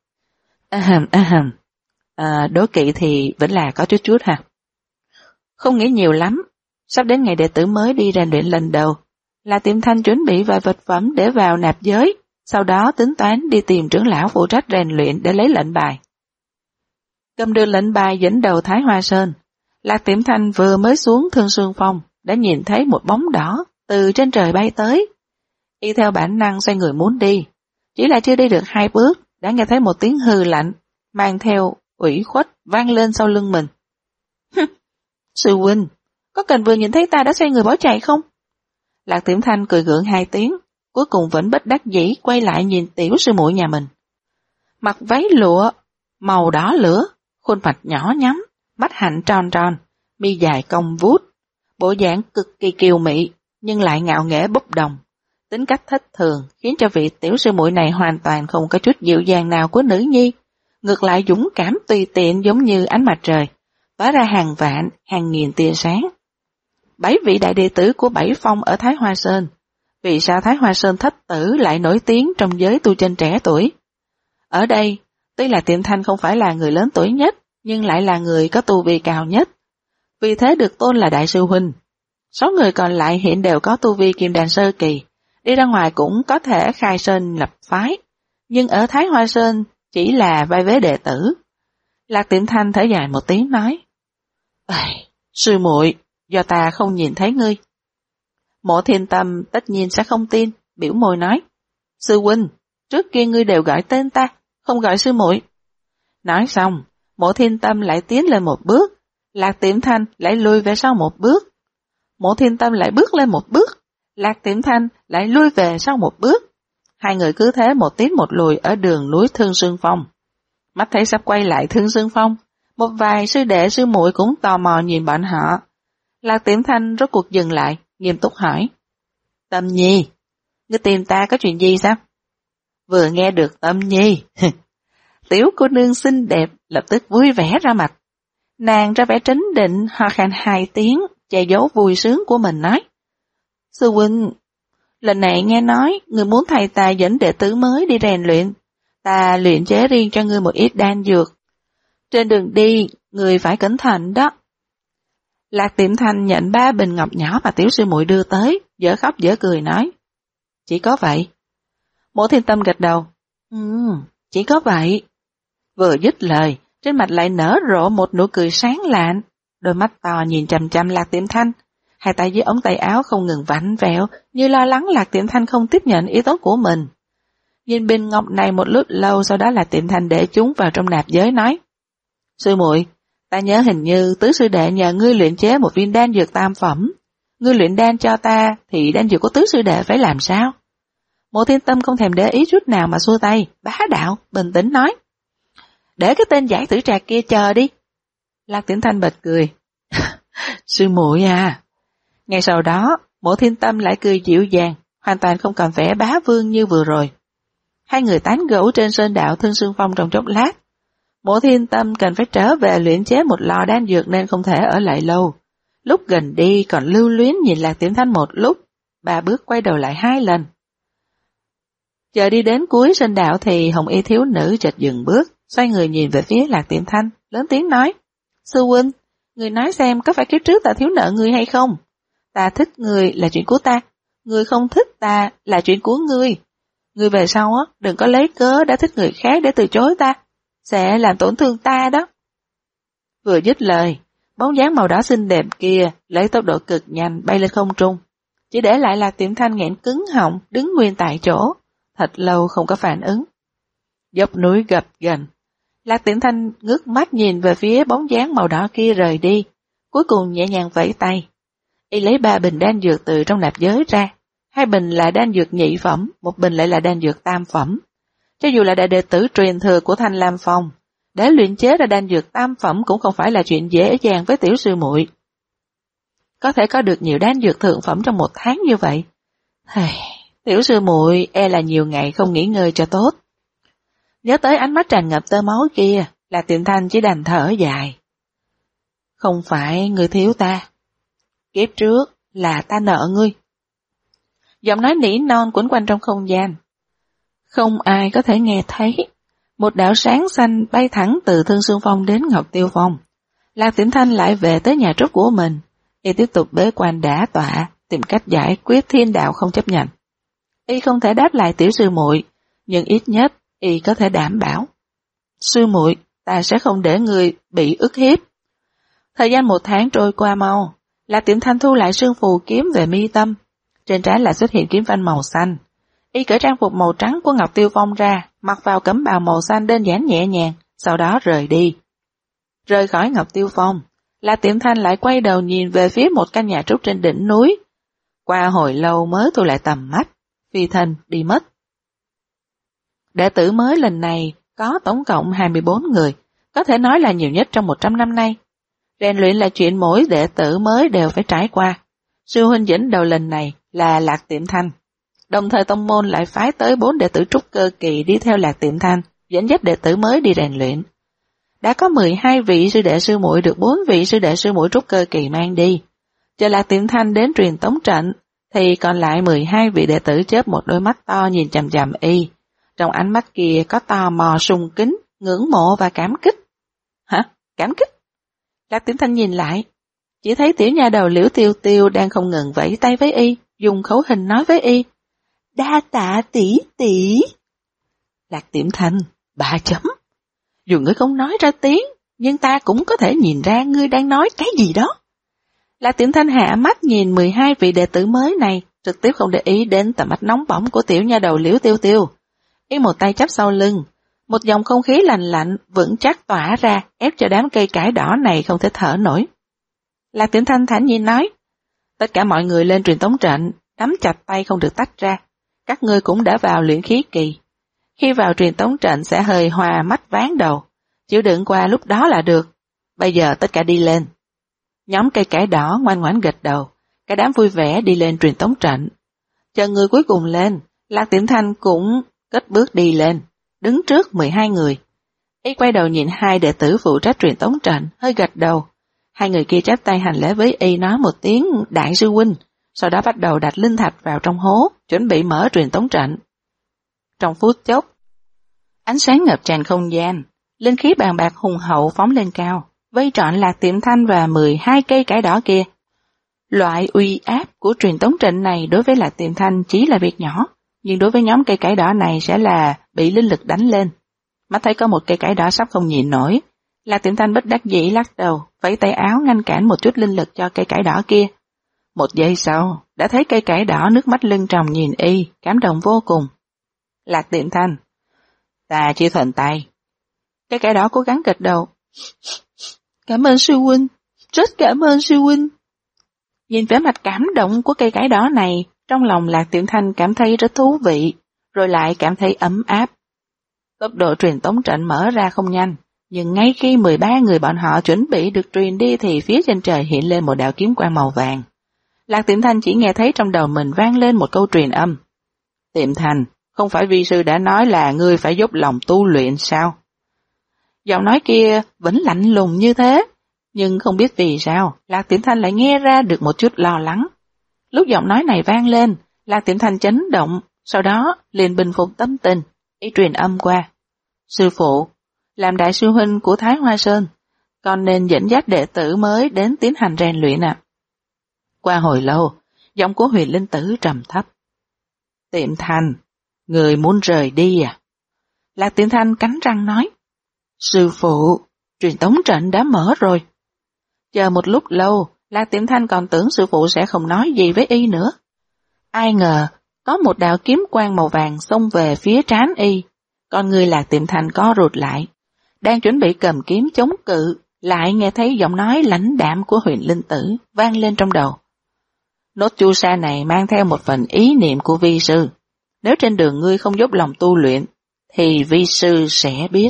Đố kỵ thì vẫn là có chút ha. Không nghĩ nhiều lắm, sắp đến ngày đệ tử mới đi rèn luyện lần đầu, Lạc Tiệm Thanh chuẩn bị vài vật phẩm để vào nạp giới, sau đó tính toán đi tìm trưởng lão phụ trách rèn luyện để lấy lệnh bài. Cầm đường lệnh bài dẫn đầu Thái Hoa Sơn, Lạc Tiệm Thanh vừa mới xuống Thương Sương Phong, đã nhìn thấy một bóng đỏ từ trên trời bay tới. Y theo bản năng xoay người muốn đi, chỉ là chưa đi được 2 bước, đã nghe thấy một tiếng hừ lạnh, mang theo ủy khuất vang lên sau lưng mình. Sư huynh, có cần vừa nhìn thấy ta đã xoay người bỏ chạy không? Lạc Tiệm Thanh cười gượng 2 tiếng, cuối cùng vẫn bất đắc dĩ quay lại nhìn tiểu sư muội nhà mình. Mặc váy lụa, màu đỏ lửa, khuôn mặt nhỏ nhắn, mắt hạnh tròn tròn, mi dài cong vút, bộ dạng cực kỳ kiều mị, nhưng lại ngạo nghễ bốc đồng. Tính cách thất thường khiến cho vị tiểu sư muội này hoàn toàn không có chút dịu dàng nào của nữ nhi, ngược lại dũng cảm tùy tiện giống như ánh mặt trời, tỏa ra hàng vạn, hàng nghìn tia sáng. 7 vị đại đệ tử của 7 phong ở Thái Hoa Sơn. Vì sao Thái Hoa Sơn thất tử lại nổi tiếng trong giới tu chân trẻ tuổi? Ở đây, tuy là Tiệm Thanh không phải là người lớn tuổi nhất, nhưng lại là người có tu vi cao nhất. Vì thế được tôn là đại sư huynh. 6 người còn lại hiện đều có tu vi kim đan sơ kỳ, đi ra ngoài cũng có thể khai sơn lập phái, nhưng ở Thái Hoa Sơn chỉ là vai vế đệ tử. Lạc Tiệm Thanh thở dài một tiếng nói, sư muội, do ta không nhìn thấy ngươi. Mộ Thiên Tâm tất nhiên sẽ không tin, biểu môi nói, sư huynh, trước kia ngươi đều gọi tên ta, không gọi sư muội. Nói xong, Mộ Thiên Tâm lại tiến lên một bước, Lạc Tiệm Thanh lại lùi về sau một bước. Mộ Thiên Tâm lại bước lên một bước, Lạc Tiệm Thanh lại lui về sau một bước. 2 người cứ thế một tiến một lùi ở đường núi Thương Sương Phong. Mắt thấy sắp quay lại Thương Sương Phong, một vài sư đệ sư muội cũng tò mò nhìn bọn họ. Lạc Tiệm Thanh rốt cuộc dừng lại, nghiêm túc hỏi, Tâm Nhi, ngươi tìm ta có chuyện gì sao? Vừa nghe được Tâm Nhi, tiểu cô nương xinh đẹp lập tức vui vẻ ra mặt. Nàng ra vẻ trấn định, ho khan 2 tiếng, che giấu vui sướng của mình nói, sư huynh, lần này nghe nói người muốn thầy ta dẫn đệ tử mới đi rèn luyện, ta luyện chế riêng cho ngươi một ít đan dược. Trên đường đi, người phải cẩn thận đó. Lạc Tiệm Thanh nhận 3 bình ngọc nhỏ mà tiểu sư muội đưa tới, dở khóc dở cười nói, chỉ có vậy. Mộ Thiên Tâm gật đầu, chỉ có vậy. Vừa dứt lời, trên mặt lại nở rộ một nụ cười sáng lạn, đôi mắt to nhìn chằm chằm Lạc Tiệm Thanh, Hai tay dưới ống tay áo không ngừng vặn vẹo, như lo lắng Lạc Tiệm Thanh không tiếp nhận ý tốt của mình. Nhìn bình ngọc này một lúc lâu, sau đó Lạc Tiệm Thanh để chúng vào trong nạp giới nói: Sư muội, ta nhớ hình như tứ sư đệ nhờ ngươi luyện chế một viên đan dược tam phẩm. Ngươi luyện đan cho ta thì đan dược của tứ sư đệ phải làm sao? Mộ Thiên Tâm không thèm để ý chút nào mà xua tay, bá đạo, bình tĩnh nói: Để cái tên giải tử trạc kia chờ đi. Lạc Tiệm Thanh bật cười. Sư muội à. Ngay sau đó, Mộ Thiên Tâm lại cười dịu dàng, hoàn toàn không còn vẻ bá vương như vừa rồi. Hai người tán gẫu trên sơn đạo Thương Xương Phong trong chốc lát. Mộ Thiên Tâm cần phải trở về luyện chế một lò đan dược nên không thể ở lại lâu. Lúc gần đi còn lưu luyến nhìn Lạc Tiệm Thanh một lúc, 3 bước quay đầu lại 2 lần. Chờ đi đến cuối sơn đạo thì Hồng Y thiếu nữ chợt dừng bước, xoay người nhìn về phía Lạc Tiệm Thanh, lớn tiếng nói: Sư huynh, người nói xem có phải kiếp trước ta thiếu nợ người hay không? Ta thích người là chuyện của ta, người không thích ta là chuyện của ngươi. Ngươi về sau á, đừng có lấy cớ đã thích người khác để từ chối ta, sẽ làm tổn thương ta đó. Vừa dứt lời, bóng dáng màu đỏ xinh đẹp kia lấy tốc độ cực nhanh bay lên không trung, chỉ để lại Lạc Tiệm Thanh nghẹn cứng họng đứng nguyên tại chỗ, thật lâu không có phản ứng. Dốc núi gập ghềnh, Lạc Tiệm Thanh ngước mắt nhìn về phía bóng dáng màu đỏ kia rời đi, cuối cùng nhẹ nhàng vẫy tay. Y lấy 3 bình đan dược từ trong nạp giới ra, 2 bình là đan dược nhị phẩm, 1 bình lại là đan dược tam phẩm. Cho dù là đại đệ tử truyền thừa của Thanh Lam Phong, để luyện chế ra đan dược tam phẩm cũng không phải là chuyện dễ dàng với tiểu sư muội. Có thể có được nhiều đan dược thượng phẩm trong 1 tháng như vậy, tiểu sư muội e là nhiều ngày không nghỉ ngơi cho tốt. Nhớ tới ánh mắt tràn ngập tơ máu kia, Lạc Tiệm Thanh chỉ đành thở dài. Không phải ngươi thiếu ta, kiếp trước là ta nợ ngươi. Giọng nói nỉ non quẩn quanh trong không gian. Không ai có thể nghe thấy. Một đạo sáng xanh bay thẳng từ Thương Xương Phong đến Ngọc Tiêu Phong. Lạc Tiệm Thanh lại về tới nhà trúc của mình. Y tiếp tục bế quan đả tọa, tìm cách giải quyết thiên đạo không chấp nhận. Y không thể đáp lại tiểu sư muội, nhưng ít nhất Y có thể đảm bảo. Sư muội, ta sẽ không để người bị ức hiếp. Thời gian 1 tháng trôi qua mau, Lạc Tiệm Thanh thu lại sương phù kiếm về mi tâm. Trên trán lại xuất hiện kiếm vanh màu xanh. Y cởi trang phục màu trắng của Ngọc Tiêu Phong ra, mặc vào cẩm bào màu xanh đơn giản nhẹ nhàng, sau đó rời đi. Rời khỏi Ngọc Tiêu Phong, Lạc Tiệm Thanh lại quay đầu nhìn về phía một căn nhà trúc trên đỉnh núi. Qua hồi lâu mới thu lại tầm mắt, phi thân đi mất. Đệ tử mới lần này có tổng cộng 24 người, có thể nói là nhiều nhất trong 100 năm nay. Rèn luyện là chuyện mỗi đệ tử mới đều phải trải qua. Sư huynh dẫn đầu lần này là Lạc Tiệm Thanh. Đồng thời tông môn lại phái tới 4 đệ tử trúc cơ kỳ đi theo Lạc Tiệm Thanh, dẫn dắt đệ tử mới đi rèn luyện. Đã có 12 vị sư đệ sư muội được 4 vị sư đệ sư muội trúc cơ kỳ mang đi. Chờ Lạc Tiệm Thanh đến truyền tống trận, thì còn lại 12 vị đệ tử chớp một đôi mắt to nhìn chằm chằm Y. Trong ánh mắt kia có tò mò, sùng kính, ngưỡng mộ và cảm kích. Hả? Cảm kích? Lạc Tiệm Thanh nhìn lại, chỉ thấy tiểu nha đầu Liễu Tiêu Tiêu đang không ngừng vẫy tay với Y, dùng khẩu hình nói với Y. Đa tạ tỷ tỷ. Lạc Tiệm Thanh, 3 chấm. Dù ngươi không nói ra tiếng, nhưng ta cũng có thể nhìn ra ngươi đang nói cái gì đó. Lạc Tiệm Thanh hạ mắt nhìn 12 vị đệ tử mới này, trực tiếp không để ý đến tầm mắt nóng bỏng của tiểu nha đầu Liễu Tiêu Tiêu. Y một tay chắp sau lưng, một dòng không khí lành lạnh vững chắc tỏa ra, ép cho đám cây cải đỏ này không thể thở nổi. Lạc Tiệm Thanh thản nhiên nói, tất cả mọi người lên truyền tống trận, nắm chặt tay không được tách ra. Các ngươi cũng đã vào luyện khí kỳ. Khi vào truyền tống trận sẽ hơi hòa mắt ván đầu, chịu đựng qua lúc đó là được. Bây giờ tất cả đi lên. Nhóm cây cải đỏ ngoan ngoãn gật đầu, cả đám vui vẻ đi lên truyền tống trận. Chờ người cuối cùng lên, Lạc Tiệm Thanh cũng cất bước đi lên, đứng trước 12 người. Y quay đầu nhìn 2 đệ tử phụ trách truyền tống trận, hơi gật đầu. 2 người kia chắp tay hành lễ với Y, nói một tiếng đại sư huynh, sau đó bắt đầu đặt linh thạch vào trong hố, chuẩn bị mở truyền tống trận. Trong phút chốc, ánh sáng ngập tràn không gian, linh khí bàn bạc hùng hậu phóng lên cao, vây trọn Lạc Tiệm Thanh và 12 cây cải đỏ kia. Loại uy áp của truyền tống trận này đối với Lạc Tiệm Thanh chỉ là việc nhỏ, nhưng đối với nhóm cây cải đỏ này sẽ là bị linh lực đánh lên. Mắt thấy có một cây cải đỏ sắp không nhịn nổi, Lạc Tiệm Thanh bất đắc dĩ lắc đầu, vẫy tay áo ngăn cản một chút linh lực cho cây cải đỏ kia. Một giây sau, đã thấy cây cải đỏ nước mắt lưng tròng nhìn y, cảm động vô cùng. Lạc Tiệm Thanh, ta chỉ thuận tay. Cây cải đỏ cố gắng gật đầu. Cảm ơn sư huynh, rất cảm ơn sư huynh. Nhìn vẻ mặt cảm động của cây cải đỏ này, trong lòng Lạc Tiệm Thanh cảm thấy rất thú vị, rồi lại cảm thấy ấm áp. Tốc độ truyền tống trận mở ra không nhanh, nhưng ngay khi 13 người bọn họ chuẩn bị được truyền đi thì phía trên trời hiện lên một đạo kiếm quang màu vàng. Lạc Tiệm Thanh chỉ nghe thấy trong đầu mình vang lên một câu truyền âm. Tiệm Thanh, không phải vi sư đã nói là ngươi phải dốc lòng tu luyện sao? Giọng nói kia vẫn lạnh lùng như thế, nhưng không biết vì sao, Lạc Tiệm Thanh lại nghe ra được một chút lo lắng. Lúc giọng nói này vang lên, Lạc Tiệm Thanh chấn động, sau đó liền bình phục tâm tình, ý truyền âm qua. Sư phụ, làm đại sư huynh của Thái Hoa Sơn, còn nên dẫn dắt đệ tử mới đến tiến hành rèn luyện ạ. Qua hồi lâu, giọng của Huyền Linh Tử trầm thấp. Tiệm Thanh, người muốn rời đi à? Lạc Tiệm Thanh cắn răng nói. Sư phụ, truyền tống trận đã mở rồi. Chờ một lúc lâu, Lạc Tiệm Thanh còn tưởng sư phụ sẽ không nói gì với y nữa. Ai ngờ, có một đạo kiếm quang màu vàng xông về phía trán y, con người Lạc Tiệm Thanh co rụt lại. Đang chuẩn bị cầm kiếm chống cự, lại nghe thấy giọng nói lãnh đạm của Huyền Linh Tử vang lên trong đầu. Nốt chu sa này mang theo một phần ý niệm của vi sư. Nếu trên đường ngươi không dốc lòng tu luyện, thì vi sư sẽ biết.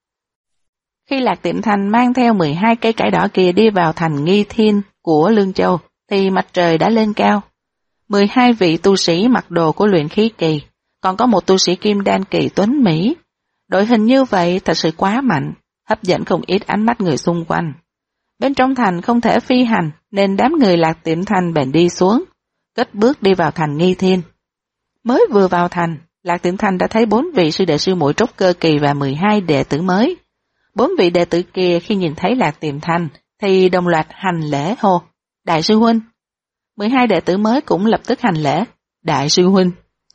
Khi Lạc Tiệm Thanh mang theo 12 cây cải đỏ kia đi vào thành Nghi Thiên của Lương Châu, thì mặt trời đã lên cao. 12 vị tu sĩ mặc đồ của luyện khí kỳ, còn có một tu sĩ kim đan kỳ tuấn Mỹ. Đội hình như vậy thật sự quá mạnh, hấp dẫn không ít ánh mắt người xung quanh. Bên trong thành không thể phi hành, nên đám người Lạc Tiệm Thanh bèn đi xuống, cất bước đi vào thành Nghi Thiên. Mới vừa vào thành, Lạc Tiệm Thanh đã thấy 4 vị sư đệ sư muội trúc cơ kỳ và 12 đệ tử mới. 4 vị đệ tử kia khi nhìn thấy Lạc Tiệm Thanh thì đồng loạt hành lễ hô, Đại sư huynh. 12 đệ tử mới cũng lập tức hành lễ, Đại sư huynh.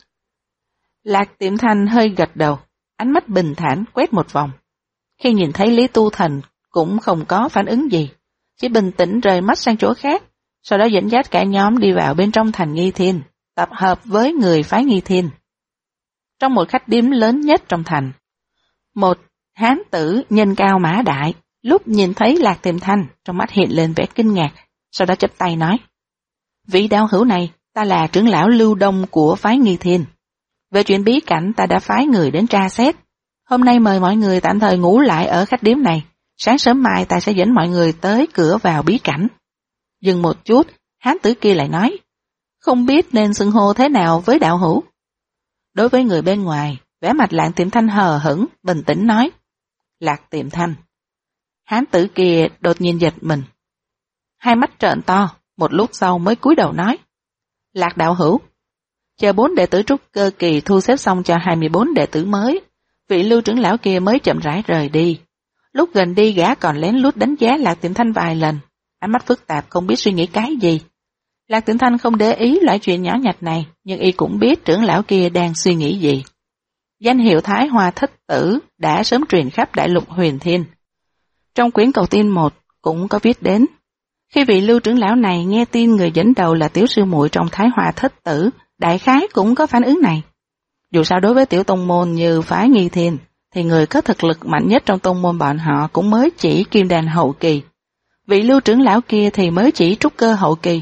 Lạc Tiệm Thanh hơi gật đầu, ánh mắt bình thản quét một vòng. Khi nhìn thấy Lý Tu Thành cũng không có phản ứng gì, chỉ bình tĩnh rời mắt sang chỗ khác, sau đó dẫn dắt cả nhóm đi vào bên trong thành Nghi Thiên, tập hợp với người phái Nghi Thiên. Trong một khách điếm lớn nhất trong thành, một hán tử nhân cao mã đại, lúc nhìn thấy Lạc Tiệm Thanh, trong mắt hiện lên vẻ kinh ngạc, sau đó chắp tay nói. Vị đạo hữu này, ta là trưởng lão Lưu Đông của phái Nghi Thiên. Về chuyện bí cảnh ta đã phái người đến tra xét. Hôm nay mời mọi người tạm thời ngủ lại ở khách điếm này, sáng sớm mai ta sẽ dẫn mọi người tới cửa vào bí cảnh. Dừng một chút, hán tử kia lại nói, không biết nên xưng hô thế nào với đạo hữu. Đối với người bên ngoài, vẻ mặt Lạc Tiệm Thanh hờ hững, bình tĩnh nói, Lạc Tiệm Thanh. Hán tử kia đột nhiên giật mình. Hai mắt trợn to, một lúc sau mới cúi đầu nói, Lạc đạo hữu. Chờ 4 đệ tử trúc cơ kỳ thu xếp xong cho 24 đệ tử mới, vị Lưu trưởng lão kia mới chậm rãi rời đi. Lúc gần đi gã còn lén lút đánh giá Lạc Tiệm Thanh vài lần, ánh mắt phức tạp không biết suy nghĩ cái gì. Lạc Tiệm Thanh không để ý loại chuyện nhỏ nhặt này, nhưng y cũng biết trưởng lão kia đang suy nghĩ gì. Danh hiệu Thái Hoa Thích Tử đã sớm truyền khắp đại lục Huyền Thiên. Trong quyển cầu tin 1 cũng có viết đến, khi vị Lưu trưởng lão này nghe tin người dẫn đầu là tiểu sư muội trong Thái Hoa Thích Tử, đại khái cũng có phản ứng này. Dù sao đối với tiểu tông môn như phái Nghi Thiên, thì người có thực lực mạnh nhất trong tông môn bọn họ cũng mới chỉ kim đan hậu kỳ. Vị Lưu trưởng lão kia thì mới chỉ trúc cơ hậu kỳ.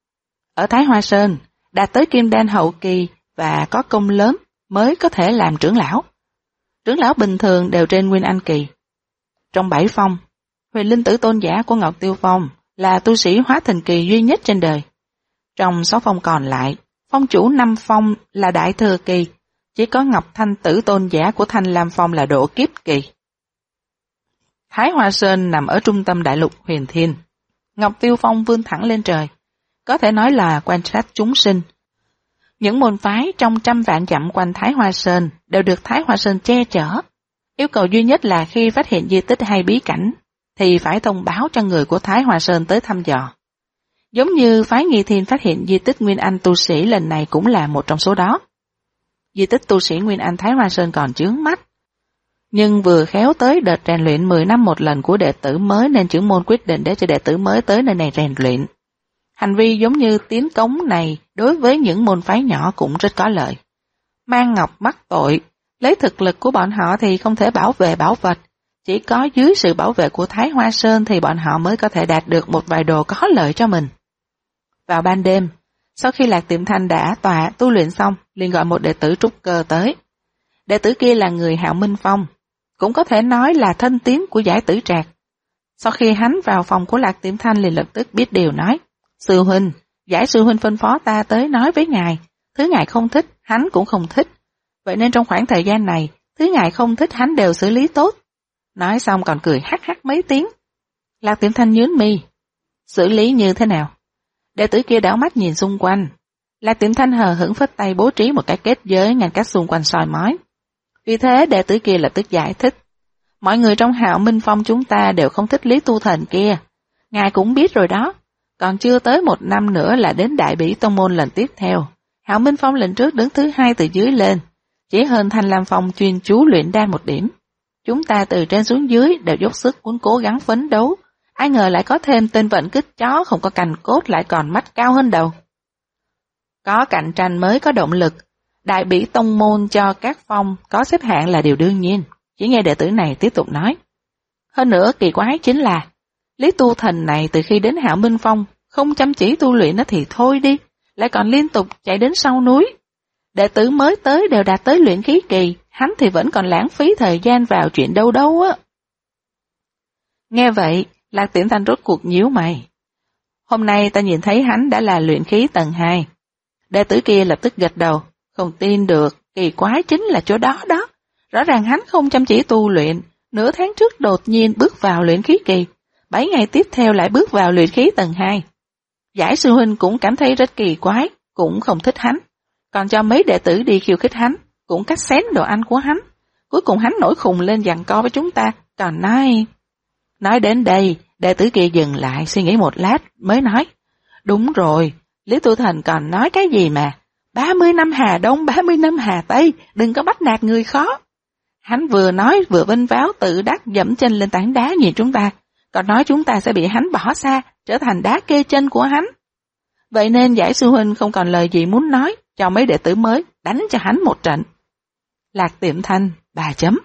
Ở Thái Hoa Sơn, đạt tới kim đan hậu kỳ và có công lớn mới có thể làm trưởng lão. Trưởng lão bình thường đều trên nguyên anh kỳ. Trong 7 phong, Huyền Linh Tử tôn giả của Ngọc Tiêu Phong là tu sĩ hóa thần kỳ duy nhất trên đời. Trong 6 phong còn lại, phong chủ 5 phong là đại thừa kỳ, chỉ có Ngọc Thanh Tử tôn giả của Thanh Lam Phong là độ kiếp kỳ. Thái Hoa Sơn nằm ở trung tâm đại lục Huyền Thiên. Ngọc Tiêu Phong vươn thẳng lên trời, có thể nói là quan sát chúng sinh. Những môn phái trong 100 vạn dặm quanh Thái Hoa Sơn đều được Thái Hoa Sơn che chở. Yêu cầu duy nhất là khi phát hiện di tích hay bí cảnh, thì phải thông báo cho người của Thái Hoa Sơn tới thăm dò. Giống như phái Nghi Thiên phát hiện di tích Nguyên Anh tu sĩ lần này cũng là một trong số đó. Di tích tu sĩ Nguyên Anh Thái Hoa Sơn còn chướng mắt. Nhưng vừa khéo tới đợt rèn luyện 10 năm một lần của đệ tử mới nên trưởng môn quyết định để cho đệ tử mới tới nơi này rèn luyện. Hành vi giống như tiến cống này đối với những môn phái nhỏ cũng rất có lợi. Mang ngọc mắc tội, lấy thực lực của bọn họ thì không thể bảo vệ bảo vật. Chỉ có dưới sự bảo vệ của Thái Hoa Sơn thì bọn họ mới có thể đạt được một vài đồ có lợi cho mình. Vào ban đêm, sau khi Lạc Tiệm Thanh đã tu luyện xong, liền gọi một đệ tử trúc cơ tới. Đệ tử kia là người Hạo Minh Phong, cũng có thể nói là thân tín của Giải Tử Trạc. Sau khi hắn vào phòng của Lạc Tiệm Thanh liền lập tức biết điều nói, sư huynh, Giải sư huynh phân phó ta tới nói với ngài, thứ ngài không thích, hắn cũng không thích. Vậy nên trong khoảng thời gian này, thứ ngài không thích hắn đều xử lý tốt. Nói xong còn cười hắc hắc mấy tiếng. Lạc Tiệm Thanh nhướng mi. Xử lý như thế nào? Đệ tử kia đảo mắt nhìn xung quanh. Lạc Tiệm Thanh hờ hững phất tay bố trí một cái kết giới ngăn cách xung quanh soi mói. Vì thế đệ tử kia lập tức giải thích. Mọi người trong Hạo Minh Phong chúng ta đều không thích Lý Tu Thần kia. Ngài cũng biết rồi đó. Còn chưa tới 1 năm nữa là đến Đại Bỉ Tông Môn lần tiếp theo. Hạo Minh Phong lần trước đứng thứ 2 từ dưới lên. Chỉ hơn Thanh Lam Phong chuyên chú luyện đan 1 điểm. Chúng ta từ trên xuống dưới đều dốc sức muốn cố gắng phấn đấu. Ai ngờ lại có thêm tên vận kích chó không có cành cốt lại còn mắt cao hơn đầu. Có cạnh tranh mới có động lực. Đại Bỉ Tông Môn cho các phong có xếp hạng là điều đương nhiên. Chỉ nghe đệ tử này tiếp tục nói. Hơn nữa kỳ quái chính là Lý Tu Thần này từ khi đến Hạo Minh Phong không chăm chỉ tu luyện nó thì thôi đi, lại còn liên tục chạy đến sau núi. Đệ tử mới tới đều đạt tới luyện khí kỳ, hắn thì vẫn còn lãng phí thời gian vào chuyện đâu đâu á. Nghe vậy, Lạc Tiệm Thanh rốt cuộc nhíu mày. Hôm nay ta nhìn thấy hắn đã là luyện khí tầng 2. Đệ tử kia lập tức gật đầu, không tin được, kỳ quái chính là chỗ đó đó. Rõ ràng hắn không chăm chỉ tu luyện, nửa tháng trước đột nhiên bước vào luyện khí kỳ, 7 ngày tiếp theo lại bước vào luyện khí tầng 2. Giải sư huynh cũng cảm thấy rất kỳ quái, cũng không thích hắn. Còn cho mấy đệ tử đi khiêu khích hắn, cũng cắt xén đồ ăn của hắn. Cuối cùng hắn nổi khùng lên giằng co với chúng ta, còn nói đến đây, đệ tử kia dừng lại suy nghĩ một lát mới nói. Đúng rồi, Lý Tu Thành còn nói cái gì mà, 30 năm Hà Đông, 30 năm Hà Tây, đừng có bắt nạt người khó. Hắn vừa nói vừa vinh váo tự đắc dẫm chân lên tảng đá nhìn chúng ta, còn nói chúng ta sẽ bị hắn bỏ xa, trở thành đá kê chân của hắn. Vậy nên Giải sư huynh không còn lời gì muốn nói, cho mấy đệ tử mới đánh cho hắn một trận. Lạc Tiệm Thanh 3 chấm.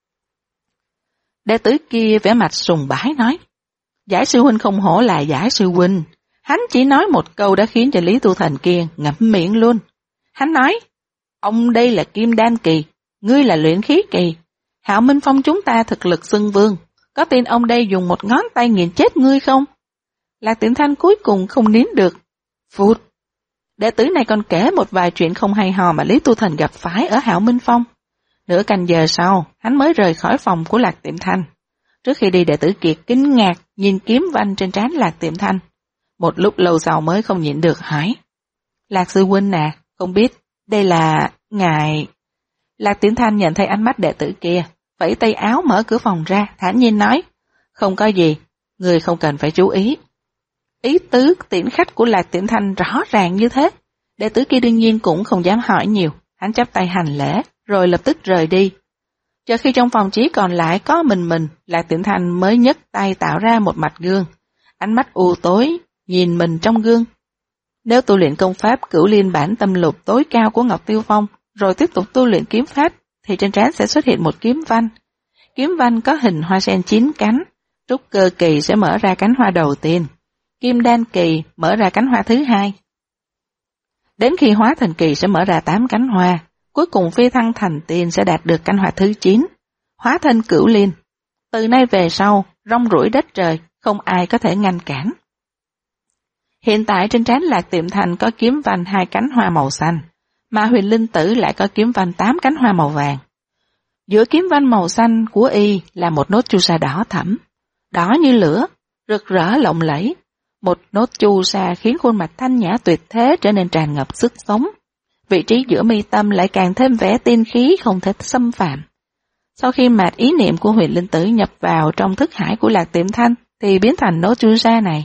Đệ tử kia vẻ mặt sùng bái nói, Giải sư huynh không hổ là Giải sư huynh, hắn chỉ nói một câu đã khiến cho Lý Tu Thành kia ngậm miệng luôn. Hắn nói, ông đây là Kim Đan kỳ, ngươi là luyện khí kỳ, Hạo Minh Phong chúng ta thực lực xưng vương, có tin ông đây dùng một ngón tay nghiền chết ngươi không? Lạc Tiệm Thanh cuối cùng không nín được. Phụt! Đệ tử này còn kể một vài chuyện không hay ho mà Lý Tu Thành gặp phải ở Hạo Minh Phong. Nửa canh giờ sau, hắn mới rời khỏi phòng của Lạc Tiệm Thanh. Trước khi đi đệ tử Kiệt kinh ngạc nhìn kiếm vanh trên trán Lạc Tiệm Thanh. Một lúc lâu sau mới không nhịn được hỏi. Lạc sư huynh nè, không biết, đây là ngài... Lạc Tiệm Thanh nhận thấy ánh mắt đệ tử kia, vẫy tay áo mở cửa phòng ra, thản nhiên nói, không có gì, người không cần phải chú ý. Ý tứ tiễn khách của Lạc Tiệm Thanh rõ ràng như thế, đệ tử kia đương nhiên cũng không dám hỏi nhiều, hắn chắp tay hành lễ, rồi lập tức rời đi. Cho khi trong phòng chỉ còn lại có mình, Lạc Tiệm Thanh mới nhấc tay tạo ra một mặt gương, ánh mắt u tối, nhìn mình trong gương. Nếu tu luyện công pháp Cửu Liên bản tâm lục tối cao của Ngọc Tiêu Phong, rồi tiếp tục tu luyện kiếm pháp, thì trên trán sẽ xuất hiện một kiếm văn. Kiếm văn có hình hoa sen 9 cánh, trúc cơ kỳ sẽ mở ra cánh hoa đầu tiên, kim đan kỳ mở ra cánh hoa thứ 2. Đến khi hóa thành kỳ sẽ mở ra 8 cánh hoa, cuối cùng phi thăng thành tiên sẽ đạt được cánh hoa thứ 9, hóa thân Cửu Liên. Từ nay về sau, rong ruổi đất trời, không ai có thể ngăn cản. Hiện tại trên trán Lạc Tiệm Thanh có kiếm văn 2 cánh hoa màu xanh, mà Huyền Linh Tử lại có kiếm văn 8 cánh hoa màu vàng. Giữa kiếm văn màu xanh của y là một nốt chu sa đỏ thẫm, đỏ như lửa, rực rỡ lộng lẫy. Một nốt chu sa khiến khuôn mặt thanh nhã tuyệt thế trở nên tràn ngập sức sống. Vị trí giữa mi tâm lại càng thêm vẻ tiên khí không thể xâm phạm. Sau khi mạt ý niệm của Huyền Linh Tử nhập vào trong thức hải của Lạc Tiệm Thanh thì biến thành nốt chu sa này.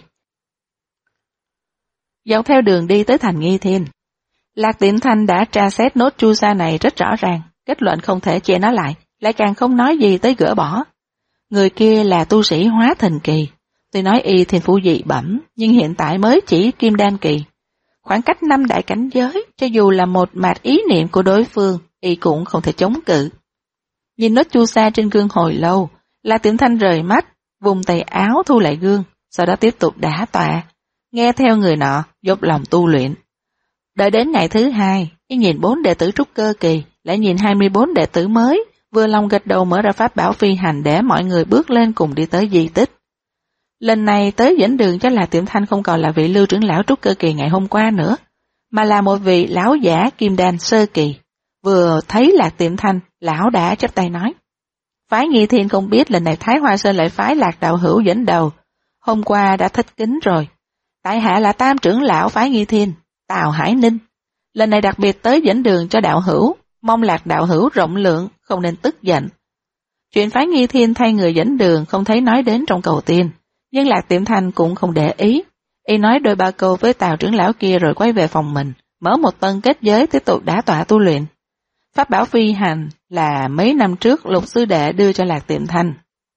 Dọc theo đường đi tới thành Nghi Thiên, Lạc Tiệm Thanh đã tra xét nốt chu sa này rất rõ ràng, kết luận không thể che nó lại càng không nói gì tới gỡ bỏ. Người kia là tu sĩ hóa thần kỳ, Tuy nói y thiên phú dị bẩm, nhưng hiện tại mới chỉ kim đan kỳ. Khoảng cách 5 đại cảnh giới, cho dù là một mạt ý niệm của đối phương, y cũng không thể chống cự. Nhìn nốt chu sa trên gương hồi lâu, Lạc Tiệm Thanh rời mắt, vùng tay áo thu lại gương, sau đó tiếp tục đả tọa, nghe theo người nọ, dốc lòng tu luyện. Đợi đến ngày thứ 2, y nhìn 4 đệ tử trúc cơ kỳ, lại nhìn 24 đệ tử mới, vừa lòng gật đầu mở ra pháp bảo phi hành để mọi người bước lên cùng đi tới di tích. Lần này tới dẫn đường cho Lạc Tiệm Thanh không còn là vị Lưu trưởng lão trúc cơ kỳ ngày hôm qua nữa, mà là một vị lão giả kim đan sơ kỳ. Vừa thấy Lạc Tiệm Thanh, lão đã chắp tay nói: Phái Nghi Thiên không biết lần này Thái Hoa Sơn lại phái Lạc đạo hữu dẫn đầu, hôm qua đã thất kính rồi. Tại hạ là tam trưởng lão phái Nghi Thiên, Tào Hải Ninh. Lần này đặc biệt tới dẫn đường cho đạo hữu, mong Lạc đạo hữu rộng lượng, không nên tức giận. Chuyện phái Nghi Thiên thay người dẫn đường không thấy nói đến trong cầu tiên, nhưng Lạc Tiệm Thanh cũng không để ý. Y nói đôi ba câu với Tào trưởng lão kia rồi quay về phòng mình, mở một tân kết giới tiếp tục đả tọa tu luyện. Pháp bảo phi hành là mấy năm trước Lục sư đệ đưa cho Lạc Tiệm Thanh.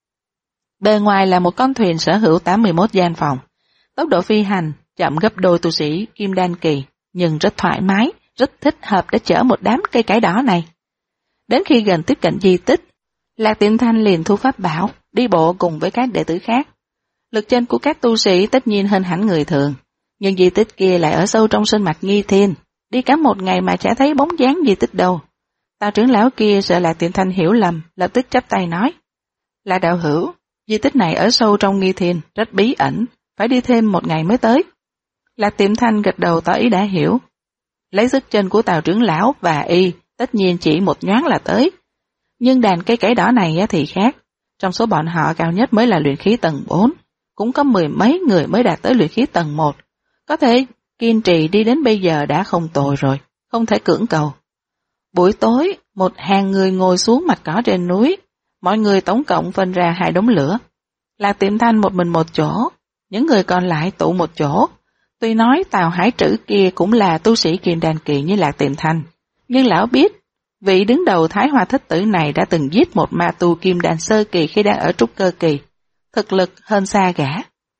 Bề ngoài là một con thuyền sở hữu 81 gian phòng. Tốc độ phi hành chậm gấp đôi tu sĩ kim đan kỳ, nhưng rất thoải mái, rất thích hợp để chở một đám cây cải đỏ này. Đến khi gần tiếp cận di tích, Lạc Tiệm Thanh liền thu pháp bảo, đi bộ cùng với các đệ tử khác. Lực chân của các tu sĩ tất nhiên hơn hẳn người thường, nhưng di tích kia lại ở sâu trong sơn mạch Nghi Thiên, đi cả một ngày mà chả thấy bóng dáng di tích đâu. Tào trưởng lão kia sợ Lạc Tiệm Thanh hiểu lầm, lập tức chắp tay nói: Lạc đạo hữu, di tích này ở sâu trong Nghi Thiên, rất bí ẩn, phải đi thêm một ngày mới tới. Lạc Tiệm Thanh gật đầu tỏ ý đã hiểu. Lấy sức chân của Tào trưởng lão và y, tất nhiên chỉ một nhoáng là tới. Nhưng đàn cây cải đỏ này thì khác, trong số bọn họ cao nhất mới là luyện khí tầng 4, cũng có 10 mấy người mới đạt tới luyện khí tầng 1. Có thể kiên trì đi đến bây giờ đã không tồi rồi, không thể cưỡng cầu. Buổi tối, một hàng người ngồi xuống mặt cỏ trên núi, mọi người tổng cộng phân ra 2 đống lửa. Lạc Tiệm Thanh một mình một chỗ, những người còn lại tụ một chỗ. Tuy nói Tào Hải Trữ kia cũng là tu sĩ kim đan kỳ như Lạc Tiệm Thanh, nhưng lão biết, vị đứng đầu Thái Hoa Thích Tử này đã từng giết một ma tu kim đan sơ kỳ khi đang ở trúc cơ kỳ, thực lực hơn xa gã.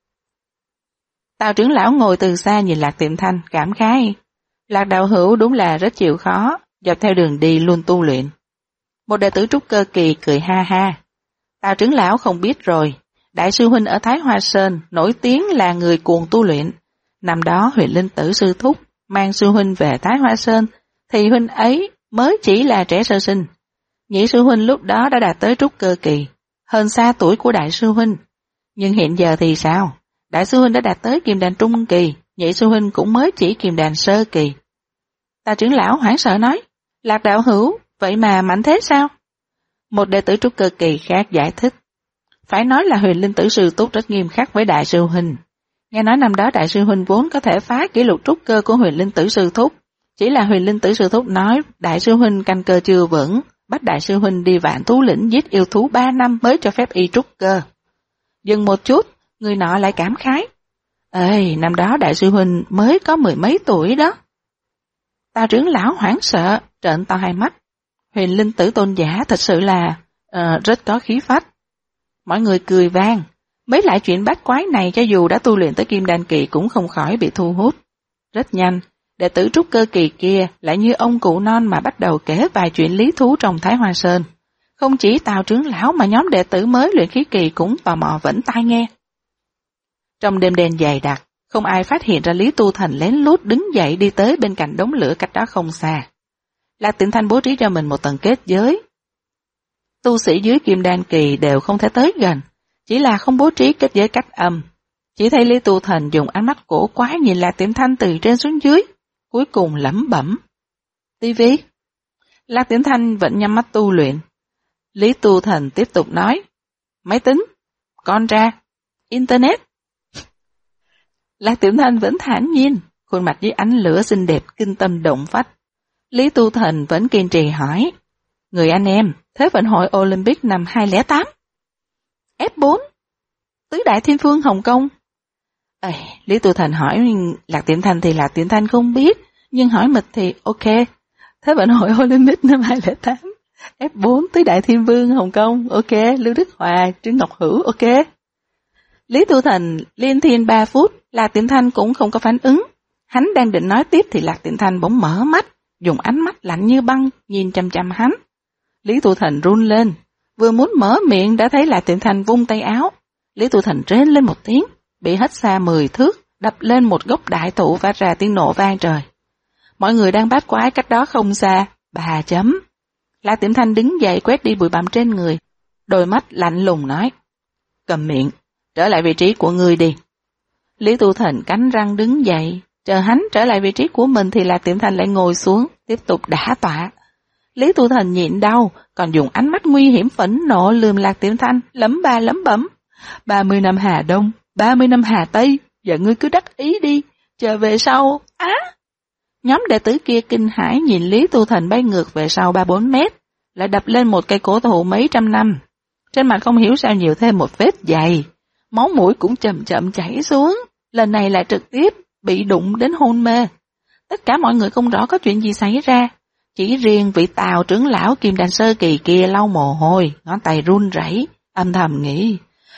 Tào trưởng lão ngồi từ xa nhìn Lạc Tiệm Thanh, cảm khái: Lạc đạo hữu đúng là rất chịu khó, dọc theo đường đi luôn tu luyện. Một đệ tử trúc cơ kỳ cười ha ha: Tào trưởng lão không biết rồi, đại sư huynh ở Thái Hoa Sơn nổi tiếng là người cuồng tu luyện. Năm đó Huyền Linh Tử sư thúc mang sư huynh về Thái Hoa Sơn, thì huynh ấy mới chỉ là trẻ sơ sinh. Nhị sư huynh lúc đó đã đạt tới trúc cơ kỳ, hơn xa tuổi của đại sư huynh. Nhưng hiện giờ thì sao? Đại sư huynh đã đạt tới kim đan trung kỳ, nhị sư huynh cũng mới chỉ kim đan sơ kỳ. Tào trưởng lão hoảng sợ nói: Lạc đạo hữu, vậy mà mạnh thế sao? Một đệ tử trúc cơ kỳ khác giải thích: Phải nói là Huyền Linh Tử sư thúc rất nghiêm khắc với đại sư huynh. Nghe nói năm đó đại sư huynh vốn có thể phá kỷ lục trúc cơ của Huyền Linh Tử sư thúc, chỉ là Huyền Linh Tử sư thúc nói đại sư huynh căn cơ chưa vững, bắt đại sư huynh đi Vạn Thú Lĩnh giết yêu thú 3 năm mới cho phép y trúc cơ. Dừng một chút, người nọ lại cảm khái: Ê, năm đó đại sư huynh mới có 10 mấy tuổi đó. Tào trưởng lão hoảng sợ, trợn to hai mắt. Huyền Linh Tử tôn giả thật sự là rất có khí phách. Mọi người cười vang. Mấy lại chuyện bát quái này cho dù đã tu luyện tới kim đan kỳ cũng không khỏi bị thu hút. Rất nhanh, đệ tử trúc cơ kỳ kia lại như ông cụ non mà bắt đầu kể vài chuyện lý thú trong Thái Hoa Sơn. Không chỉ Tào trưởng lão mà nhóm đệ tử mới luyện khí kỳ cũng tò mò vẫn tai nghe. Trong đêm đen dày đặc, không ai phát hiện ra Lý Tu Thành lén lút đứng dậy đi tới bên cạnh đống lửa cách đó không xa. Lạc Tiệm Thanh bố trí cho mình một tầng kết giới. Tu sĩ dưới kim đan kỳ đều không thể tới gần, chỉ là không bố trí kết giới cách âm. Chỉ thấy Lý Tu Thành dùng ánh mắt cổ quái nhìn Lạc Tiệm Thanh từ trên xuống dưới, cuối cùng lẩm bẩm: Tivi. Lạc Tiệm Thanh vẫn nhắm mắt tu luyện. Lý Tu Thành tiếp tục nói: Máy tính, con ra, internet. Lạc Tiệm Thanh vẫn thản nhiên, khuôn mặt dưới ánh lửa xinh đẹp kinh tâm động phách. Lý Tu Thành vẫn kiên trì hỏi: Người anh em, Thế vận hội Olympic năm 2008, F4, tứ đại thiên phương Hồng Kông. Lý Tu Thành hỏi Lạc Tiệm Thanh thì Lạc Tiệm Thanh không biết, nhưng hỏi mịch thì ok. Thế vận hội Olympic năm 2008, F4 tứ đại thiên vương Hồng Kông, ok. Lưu Đức Hòa, Trương Ngọc Hữu, ok. Lý Tu Thành liên thiên 3 phút, Lạc Tiệm Thanh cũng không có phản ứng. Hắn đang định nói tiếp thì Lạc Tiệm Thanh bỗng mở mắt, dùng ánh mắt lạnh như băng nhìn chằm chằm hắn. Lý Tu Thành run lên, vừa muốn mở miệng đã thấy Lạc Tiệm Thanh vung tay áo. Lý Tu Thành rên lên một tiếng, bị hất xa 10 thước, đập lên một gốc đại thụ phát ra tiếng nổ vang trời. Mọi người đang bát quái cách đó không xa, 3 chấm. Lạc Tiệm Thanh đứng dậy quét đi bụi bặm trên người, đôi mắt lạnh lùng nói: "Cầm miệng, trở lại vị trí của ngươi đi." Lý Tu Thành cắn răng đứng dậy, chờ hắn trở lại vị trí của mình thì Lạc Tiệm Thanh lại ngồi xuống, tiếp tục đả tọa. Lý Tu Thành nhịn đau, còn dùng ánh mắt nguy hiểm phẫn nộ lườm Lạc Tiệm Thanh, lẩm bẩm: 30 năm Hà Đông, 30 năm Hà Tây, giờ ngươi cứ đắc ý đi, chờ về sau, Nhóm đệ tử kia kinh hãi nhìn Lý Tu Thành bay ngược về sau 3-4 mét, lại đập lên một cây cổ thụ mấy trăm năm. Trên mặt không hiểu sao nhiều thêm một vết dày, máu mũi cũng chậm chậm chảy xuống, lần này lại trực tiếp bị đụng đến hôn mê. Tất cả mọi người không rõ có chuyện gì xảy ra, chỉ riêng vị Tào trưởng lão Kim Đan sơ kỳ kia lau mồ hôi, ngón tay run rẩy, âm thầm nghĩ: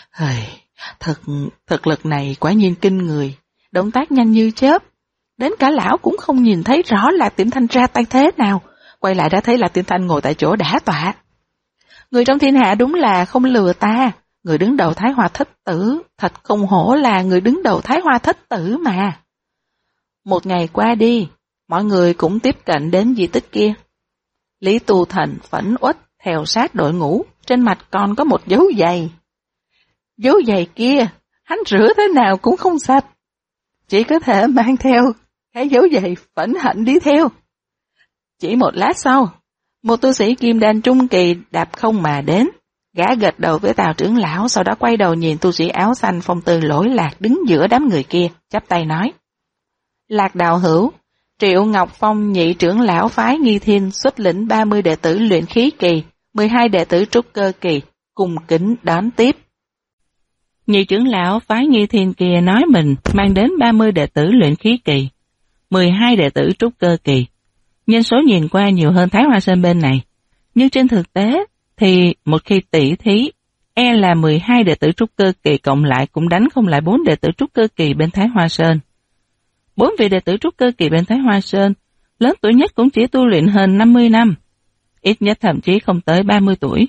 thực lực này quả nhiên kinh người, động tác nhanh như chớp. Đến cả lão cũng không nhìn thấy rõ Lạc Tiệm Thanh ra tay thế nào, quay lại đã thấy Lạc Tiệm Thanh ngồi tại chỗ đả tọa. Người trong thiên hạ đúng là không lừa ta, người đứng đầu Thái Hoa Thất Tử, thật không hổ là người đứng đầu Thái Hoa Thất Tử mà. Một ngày qua đi, mọi người cũng tiếp cận đến di tích kia. Lý Tu Thành phẫn uất theo sát đội ngũ, trên mặt còn có một dấu giày. Dấu giày kia, hắn rửa thế nào cũng không sạch, chỉ có thể mang theo cái dấu giày phẫn hận đi theo. Chỉ một lát sau, một tu sĩ Kim Đan trung kỳ đạp không mà đến, gã gật đầu với Tào trưởng lão, sau đó quay đầu nhìn tu sĩ áo xanh phong tư lỗi lạc đứng giữa đám người kia, chắp tay nói: Lạc đạo hữu, Triệu Ngọc Phong nhị trưởng lão phái Nghi Thiên xuất lĩnh 30 đệ tử luyện khí kỳ, 12 đệ tử trúc cơ kỳ, cùng kính đón tiếp. Nhị trưởng lão phái Nghi Thiên kia nói mình mang đến 30 đệ tử luyện khí kỳ, 12 đệ tử trúc cơ kỳ. Nhân số nhìn qua nhiều hơn Thái Hoa Sơn bên này, nhưng trên thực tế thì một khi tỷ thí, e là 12 đệ tử trúc cơ kỳ cộng lại cũng đánh không lại 4 đệ tử trúc cơ kỳ bên Thái Hoa Sơn. 4 vị đệ tử trúc cơ kỳ bên Thái Hoa Sơn, lớn tuổi nhất cũng chỉ tu luyện hơn 50 năm, ít nhất thậm chí không tới 30 tuổi.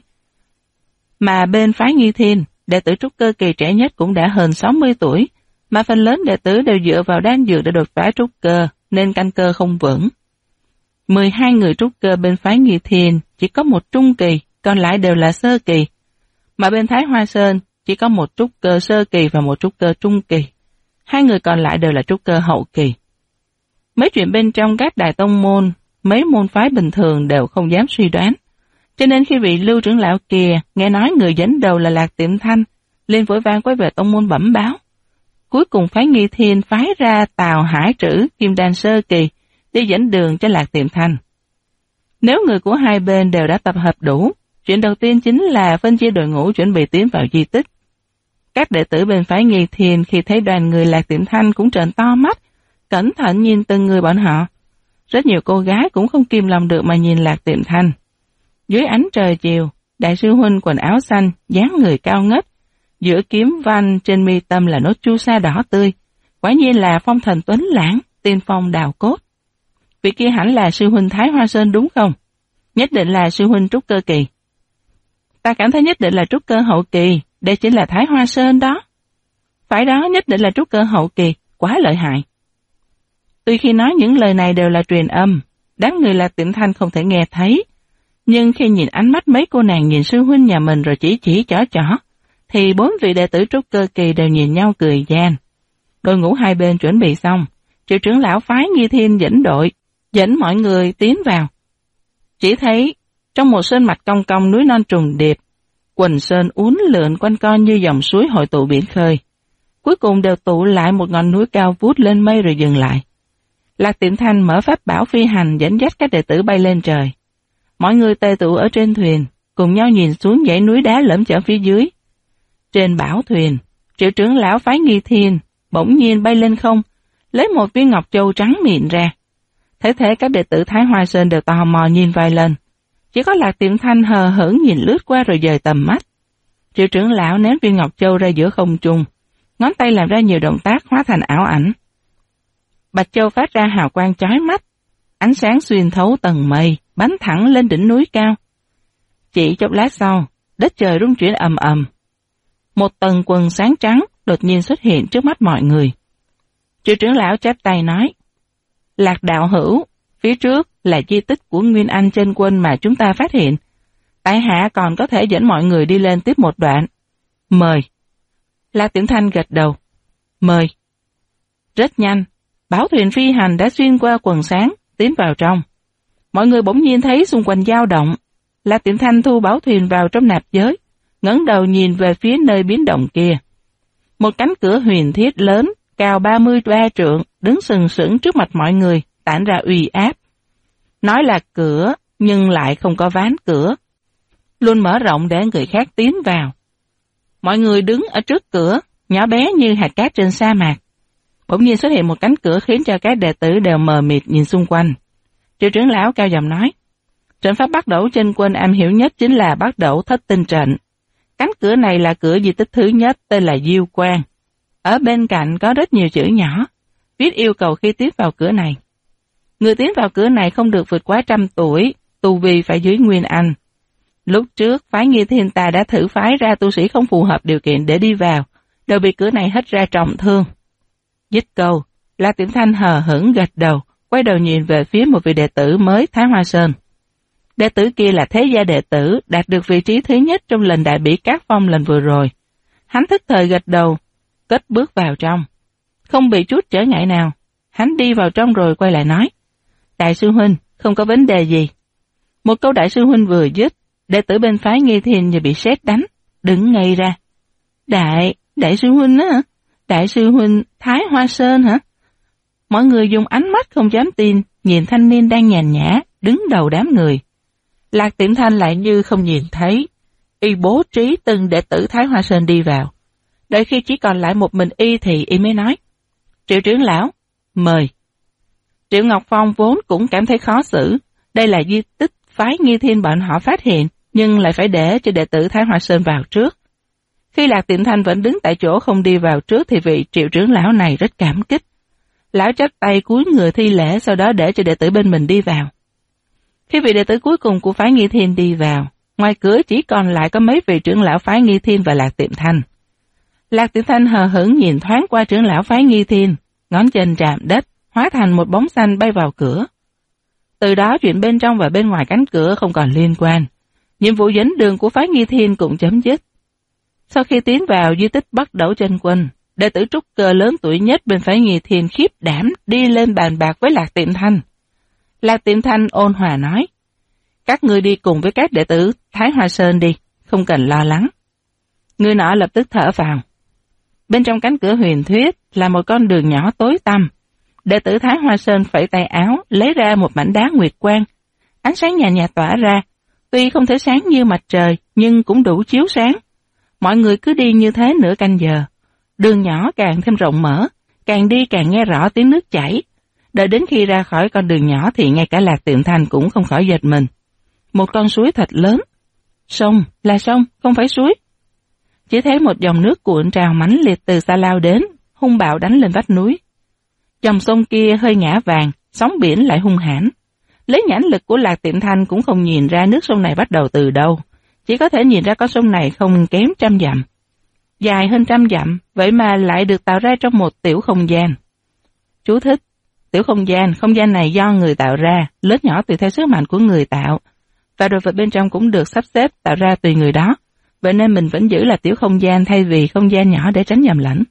Mà bên phái Nghi Thiên, đệ tử trúc cơ kỳ trẻ nhất cũng đã hơn 60 tuổi, mà phần lớn đệ tử đều dựa vào đan dược để đột phá trúc cơ, nên căn cơ không vững. 12 người trúc cơ bên phái Nghi Thiên chỉ có một trung kỳ, còn lại đều là sơ kỳ. Mà bên Thái Hoa Sơn chỉ có một trúc cơ sơ kỳ và một trúc cơ trung kỳ. 2 người còn lại đều là trúc cơ hậu kỳ. Mấy chuyện bên trong các đại tông môn, mấy môn phái bình thường đều không dám suy đoán. Cho nên khi vị Lưu trưởng lão kia nghe nói người dẫn đầu là Lạc Tiệm Thanh, liền vội vàng quay về tông môn bẩm báo. Cuối cùng phái Nghi Thiên phái ra Tào Hải Trữ Kim Đan sơ kỳ đi dẫn đường cho Lạc Tiệm Thanh. Nếu người của hai bên đều đã tập hợp đủ, chuyện đầu tiên chính là phân chia đội ngũ chuẩn bị tiến vào di tích. Các đệ tử bên phái Nghi Thiên khi thấy đoàn người Lạc Tiệm Thanh cũng trợn to mắt, cẩn thận nhìn từng người bọn họ. Rất nhiều cô gái cũng không kìm lòng được mà nhìn Lạc Tiệm Thanh. Dưới ánh trời chiều, đại sư huynh quần áo xanh, dáng người cao ngất, giữa kiếm văn trên mi tâm là nốt chu sa đỏ tươi, quả nhiên là phong thần tuấn lãng, tiên phong đào cốt. Vị kia hẳn là sư huynh Thái Hoa Sơn đúng không? Nhất định là sư huynh trúc cơ kỳ. Ta cảm thấy nhất định là trúc cơ hậu kỳ, đây chính là Thái Hoa Sơn đó. Phải đó, nhất định là trúc cơ hậu kỳ, quá lợi hại. Tuy khi nói những lời này đều là truyền âm, đám người Lạc Tiệm Thanh không thể nghe thấy, nhưng khi nhìn ánh mắt mấy cô nàng nhìn sư huynh nhà mình rồi chỉ chỏ, thì 4 vị đệ tử trúc cơ kỳ đều nhìn nhau cười gian. Đội ngũ hai bên chuẩn bị xong, Triệu trưởng lão phái Nghi Thiên dẫn đội, dẫn mọi người tiến vào. Chỉ thấy trong một sơn mạch cong cong núi non trùng điệp, quần sơn uốn lượn quanh co như dòng suối hội tụ biển khơi. Cuối cùng đều tụ lại một ngọn núi cao vút lên mây rồi dừng lại. Lạc Tiệm Thanh mở pháp bảo phi hành dẫn dắt các đệ tử bay lên trời. Mọi người tề tụ ở trên thuyền, cùng nhau nhìn xuống dãy núi đá lởm chởm phía dưới. Trên bảo thuyền, Triệu trưởng lão phái Nghi Thiên bỗng nhiên bay lên không, lấy một viên ngọc châu trắng mịn ra. Thế các đệ tử Thái Hoa Sơn đều tò mò nhìn vài lần. Chỉ có Lạc Tiệm Thanh hờ hững nhìn lướt qua rồi dời tầm mắt. Triệu trưởng lão ném viên ngọc châu ra giữa không trung, ngón tay làm ra nhiều động tác hóa thành ảo ảnh. Bạch Châu phát ra hào quang chói mắt, ánh sáng xuyên thấu tầng mây, bắn thẳng lên đỉnh núi cao. Chỉ chốc lát sau, đất trời rung chuyển ầm ầm. Một tầng quần sáng trắng đột nhiên xuất hiện trước mắt mọi người. Triệu trưởng lão chắp tay nói, Lạc đạo hữu, phía trước là di tích của Nguyên Anh Chân Quân mà chúng ta phát hiện. Tại hạ còn có thể dẫn mọi người đi lên tiếp một đoạn. Mời. Lạc Tiểu Thanh gật đầu. Mời. Rất nhanh, bảo thuyền phi hành đã xuyên qua quần sáng, tiến vào trong. Mọi người bỗng nhiên thấy xung quanh dao động. Lạc Tiểu Thanh thu bảo thuyền vào trong nạp giới, ngẩng đầu nhìn về phía nơi biến động kia. Một cánh cửa huyền thiết lớn, cao 33 trượng, đứng sừng sững trước mặt mọi người, tản ra uy áp. Nói là cửa, nhưng lại không có ván cửa. Luôn mở rộng để người khác tiến vào. Mọi người đứng ở trước cửa, nhỏ bé như hạt cát trên sa mạc. Bỗng nhiên xuất hiện một cánh cửa khiến cho các đệ tử đều mờ mịt nhìn xung quanh. Triệu trưởng lão cao giọng nói, trận pháp Bắc Đẩu Chân Quân am hiểu nhất chính là Bắc Đẩu Thất Tinh Trận. Cánh cửa này là cửa di tích thứ nhất, tên là Diêu Quan. Ở bên cạnh có rất nhiều chữ nhỏ, viết yêu cầu khi tiến vào cửa này. Người tiến vào cửa này không được vượt quá 100 tuổi, tu vi phải dưới Nguyên Anh. Lúc trước, phái Nghi Thiên ta đã thử phái ra tu sĩ không phù hợp điều kiện để đi vào, đều bị cửa này hất ra trọng thương. Dứt câu, Lạc Tiểu Thanh hờ hững gật đầu, quay đầu nhìn về phía một vị đệ tử mới Thái Hoa Sơn. Đệ tử kia là thế gia đệ tử, đạt được vị trí thứ nhất trong lần đại bỉ Cát Phong lần vừa rồi. Hắn thức thời gật đầu, cất bước vào trong. Không bị chút trở ngại nào, hắn đi vào trong rồi quay lại nói, Đại sư huynh, không có vấn đề gì. Một câu Đại sư huynh vừa dứt, đệ tử bên phái Nghi Thiên như bị sét đánh, đứng ngay ra. Đại sư huynh á hả? Đại sư huynh Thái Hoa Sơn hả? Mọi người dùng ánh mắt không dám tin, nhìn thanh niên đang nhàn nhã, đứng đầu đám người. Lạc Tiệm Thanh lại như không nhìn thấy. Y bố trí từng đệ tử Thái Hoa Sơn đi vào. Đợi khi chỉ còn lại một mình y thì y mới nói, Triệu trưởng lão, mời. Triệu Ngọc Phong vốn cũng cảm thấy khó xử. Đây là di tích phái Nghi Thiên bọn họ phát hiện, nhưng lại phải để cho đệ tử Thái Hoa Sơn vào trước. Khi Lạc Tiệm Thanh vẫn đứng tại chỗ không đi vào trước thì vị Triệu trưởng lão này rất cảm kích. Lão chắp tay cúi người thi lễ, sau đó để cho đệ tử bên mình đi vào. Khi vị đệ tử cuối cùng của phái Nghi Thiên đi vào, ngoài cửa chỉ còn lại có mấy vị trưởng lão phái Nghi Thiên và Lạc Tiệm Thanh. Lạc Tiệm Thanh hờ hững nhìn thoáng qua trưởng lão phái Nghi Thiên, ngón chân chạm đất, hóa thành một bóng xanh bay vào cửa. Từ đó chuyện bên trong và bên ngoài cánh cửa không còn liên quan. Nhiệm vụ dẫn đường của phái Nghi Thiên cũng chấm dứt. Sau khi tiến vào di tích Bắc Đẩu Chân Quân, đệ tử trúc cơ lớn tuổi nhất bên phái Nghi Thiên khiếp đảm đi lên bàn bạc với Lạc Tiệm Thanh. Lạc Tiệm Thanh ôn hòa nói, các ngươi đi cùng với các đệ tử Thái Hoa Sơn đi, không cần lo lắng. Người nọ lập tức thở phào. Bên trong cánh cửa huyền thuyết là một con đường nhỏ tối tăm. Đệ tử Thái Hoa Sơn phẩy tay áo, lấy ra một mảnh đá nguyệt quang. Ánh sáng nhạt nhạt tỏa ra, tuy không thể sáng như mặt trời, nhưng cũng đủ chiếu sáng. Mọi người cứ đi như thế nửa canh giờ. Đường nhỏ càng thêm rộng mở, càng đi càng nghe rõ tiếng nước chảy. Đợi đến khi ra khỏi con đường nhỏ thì ngay cả Lạc Tiệm Thanh cũng không khỏi giật mình. Một con suối thật lớn. Sông, là sông, không phải suối. Chỉ thấy một dòng nước cuộn trào mãnh liệt từ xa lao đến, hung bạo đánh lên vách núi. Dòng sông kia hơi ngã vàng, sóng biển lại hung hãn. Lấy nhãn lực của Lạc Tiệm Thanh cũng không nhìn ra nước sông này bắt đầu từ đâu. Chỉ có thể nhìn ra con sông này không kém 100 dặm. Dài hơn 100 dặm, vậy mà lại được tạo ra trong một tiểu không gian. Chú thích: tiểu không gian này do người tạo ra, lớn nhỏ tùy theo sức mạnh của người tạo, và đồ vật bên trong cũng được sắp xếp tạo ra tùy người đó. Vậy nên mình vẫn giữ là tiểu không gian thay vì không gian nhỏ để tránh nhầm lẫn.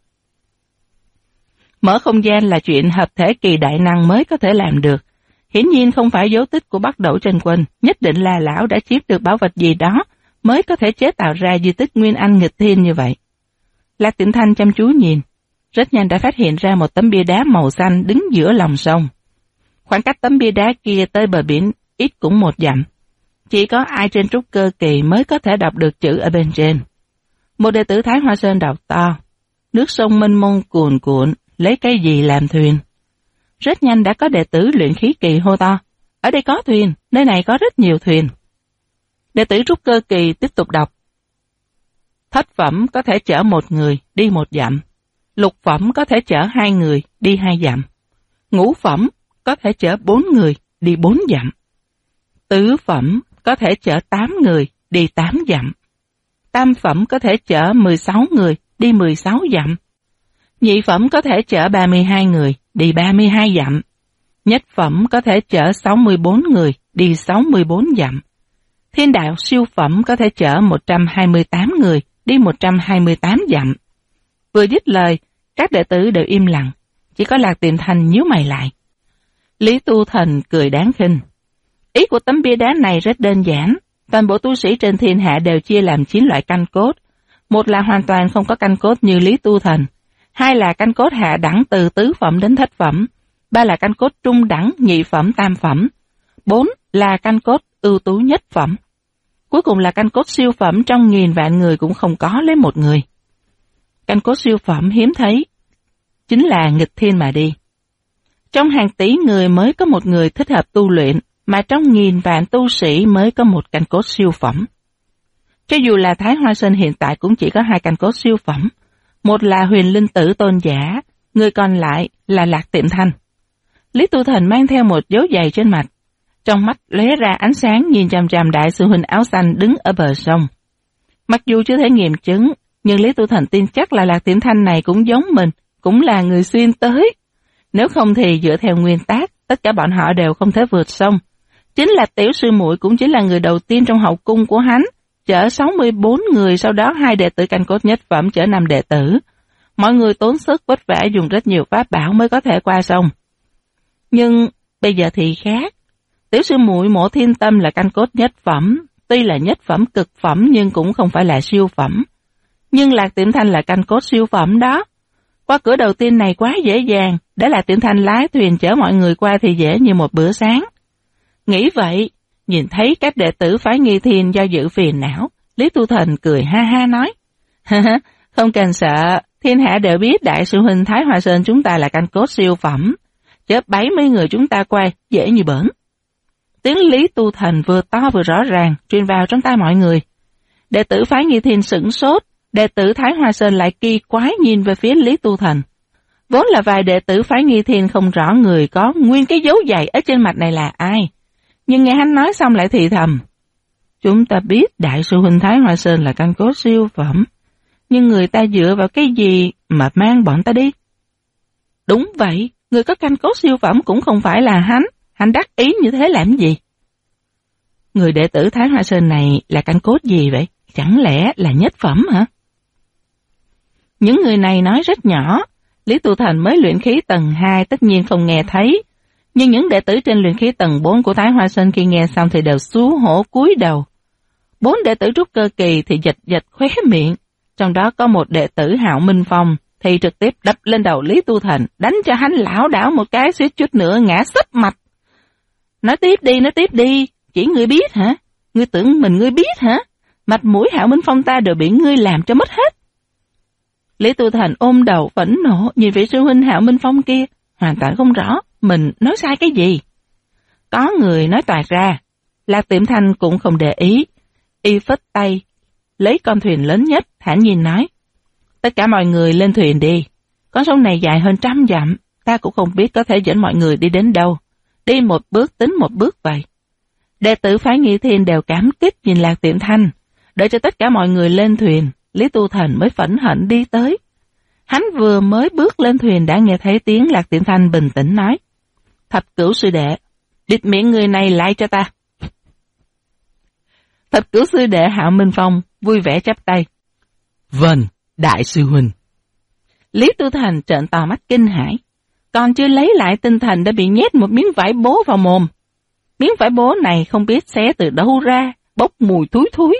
Mở không gian là chuyện hợp thể kỳ đại năng mới có thể làm được. Hiển nhiên không phải dấu tích của Bắc Đẩu Chân Quân, nhất định là lão đã chiếm được bảo vật gì đó mới có thể chế tạo ra di tích Nguyên Anh nghịch thiên như vậy. Lạc Tiệm Thanh chăm chú nhìn, rất nhanh đã phát hiện ra một tấm bia đá màu xanh đứng giữa lòng sông. Khoảng cách tấm bia đá kia tới bờ biển ít cũng 1 dặm. Chỉ có ai trên trúc cơ kỳ mới có thể đọc được chữ ở bên trên. Một đệ tử Thái Hoa Sơn đọc to, nước sông mênh mông cuồn cuộn, lấy cái gì làm thuyền? Rất nhanh đã có đệ tử luyện khí kỳ hô to, ở đây có thuyền, nơi này có rất nhiều thuyền. Đệ tử trúc cơ kỳ tiếp tục đọc, thất phẩm có thể chở 1 người đi 1 dặm. Lục phẩm có thể chở 2 người, đi 2 dặm. Ngũ phẩm có thể chở 4 người, đi 4 dặm. Tứ phẩm có thể chở 8 người, đi 8 dặm. Tam phẩm có thể chở 16 người, đi 16 dặm. Nhị phẩm có thể chở 32 người, đi 32 dặm. Nhất phẩm có thể chở 64 người, đi 64 dặm. Thiên đạo siêu phẩm có thể chở 128 người, đi 128 dặm. Vừa dứt lời, các đệ tử đều im lặng, chỉ có Lạc Tiệm Thanh nhíu mày lại. Lý Tu Thành cười đáng khinh. Ý của tấm bia đá này rất đơn giản, toàn bộ tu sĩ trên thiên hạ đều chia làm 9 loại căn cốt. Một là hoàn toàn không có căn cốt như Lý Tu Thành, 2 là căn cốt hạ đẳng từ tứ phẩm đến thất phẩm, 3 là căn cốt trung đẳng, nhị phẩm, tam phẩm, 4 là căn cốt ưu tú nhất phẩm. Cuối cùng là căn cốt siêu phẩm, trong 1000 vạn người cũng không có lấy một người. Căn cốt siêu phẩm hiếm thấy, chính là nghịch thiên mà đi. Trong hàng tỷ người mới có một người thích hợp tu luyện, mà trong 1000 vạn tu sĩ mới có một căn cốt siêu phẩm. Cho dù là Thái Hoa Sơn hiện tại cũng chỉ có 2 căn cốt siêu phẩm, một là Huyền Linh Tử Tôn Giả, người còn lại là Lạc Tiệm Thanh. Lý Tu Thành mang theo một dấu giày trên mặt, trong mắt lóe ra ánh sáng nhìn chằm chằm đại sư huynh áo xanh đứng ở bờ sông. Mặc dù chưa thể nghiệm chứng, nhưng Lý Tu Thành tin chắc là Lạc Tiệm Thanh này cũng giống mình, cũng là người xuyên tới. Nếu không thì dựa theo nguyên tắc, tất cả bọn họ đều không thể vượt sông. Chính là tiểu sư muội cũng chính là người đầu tiên trong hậu cung của hắn, chở 64 người, sau đó 2 đệ tử căn cốt nhất phẩm chở 5 đệ tử. Mọi người tốn sức vất vả dùng rất nhiều pháp bảo mới có thể qua sông. Nhưng bây giờ thì khác. Tiểu sư muội Mộ Thiên Tâm là căn cốt nhất phẩm, tuy là nhất phẩm cực phẩm nhưng cũng không phải là siêu phẩm. Nhưng Lạc Tiệm Thanh là căn cốt siêu phẩm đó. Qua cửa đầu tiên này quá dễ dàng, để Lạc Tiệm Thanh lái thuyền chở mọi người qua thì dễ như một bữa sáng. Nghĩ vậy, nhìn thấy các đệ tử phái Nghi Thiên do dự phiền não, Lý Tu Thành cười ha ha nói, không cần sợ, thiên hạ đều biết đại sư huynh Thái Hoa Sơn chúng ta là căn cốt siêu phẩm, chở 70 người chúng ta qua dễ như bỡn. Tiếng Lý Tu Thành vừa to vừa rõ ràng truyền vào trong tai mọi người. Đệ tử phái Nghi Thiên sửng sốt, đệ tử Thái Hoa Sơn lại kỳ quái nhìn về phía Lý Tu Thành. Vốn là vài đệ tử phái Nghi Thiên không rõ người có nguyên cái dấu giày ở trên mặt này là ai, nhưng nghe hắn nói xong lại thì thầm. Chúng ta biết đại sư huynh Thái Hoa Sơn là căn cốt siêu phẩm, nhưng người ta dựa vào cái gì mà mang bọn ta đi? Đúng vậy, người có căn cốt siêu phẩm cũng không phải là hắn đắc ý như thế làm gì? Người đệ tử Thái Hoa Sơn này là căn cốt gì vậy? Chẳng lẽ là nhất phẩm hả? Những người này nói rất nhỏ, Lý Tu Thành mới luyện khí tầng 2 tất nhiên không nghe thấy, nhưng những đệ tử trên luyện khí tầng 4 của Thái Hoa Sơn khi nghe xong thì đều xấu hổ cúi đầu. 4 đệ tử trúc cơ kỳ thì giật khóe miệng, trong đó có một đệ tử Hạo Minh Phong thì trực tiếp đập lên đầu Lý Tu Thành, đánh cho hắn lảo đảo một cái suýt chút nữa ngã sấp mặt. Nói tiếp đi, chỉ ngươi biết hả? Ngươi tưởng mình ngươi biết hả? Mặt mũi Hạo Minh Phong ta đều bị ngươi làm cho mất hết. Lý Tu Thành ôm đầu phẫn nộ nhìn vị sư huynh Hạo Minh Phong kia, hoàn toàn không rõ mình nói sai cái gì. Có người nói toạc ra, Lạc Tiệm Thanh cũng không để ý, y phất tay, lấy con thuyền lớn nhất, thản nhiên nói, tất cả mọi người lên thuyền đi, con sông này dài hơn 100 dặm, ta cũng không biết có thể dẫn mọi người đi đến đâu, đi một bước tính một bước vậy. Đệ tử phái Nghi Thiên đều cảm kích nhìn Lạc Tiệm Thanh, đợi cho tất cả mọi người lên thuyền, Lý Tu Thành mới phẫn hận đi tới. Hắn vừa mới bước lên thuyền đã nghe thấy tiếng Lạc Tiệm Thanh bình tĩnh nói, Thập Cửu sư đệ, bịt miệng người này lại cho ta. Thập Cửu sư đệ Hạo Minh Phong vui vẻ chắp tay. Vâng, đại sư huynh. Lý Tu Thành trợn to mắt kinh hãi, còn chưa lấy lại tinh thần đã bị nhét một miếng vải bố vào mồm. Miếng vải bố này không biết xé từ đâu ra, bốc mùi thúi thúi.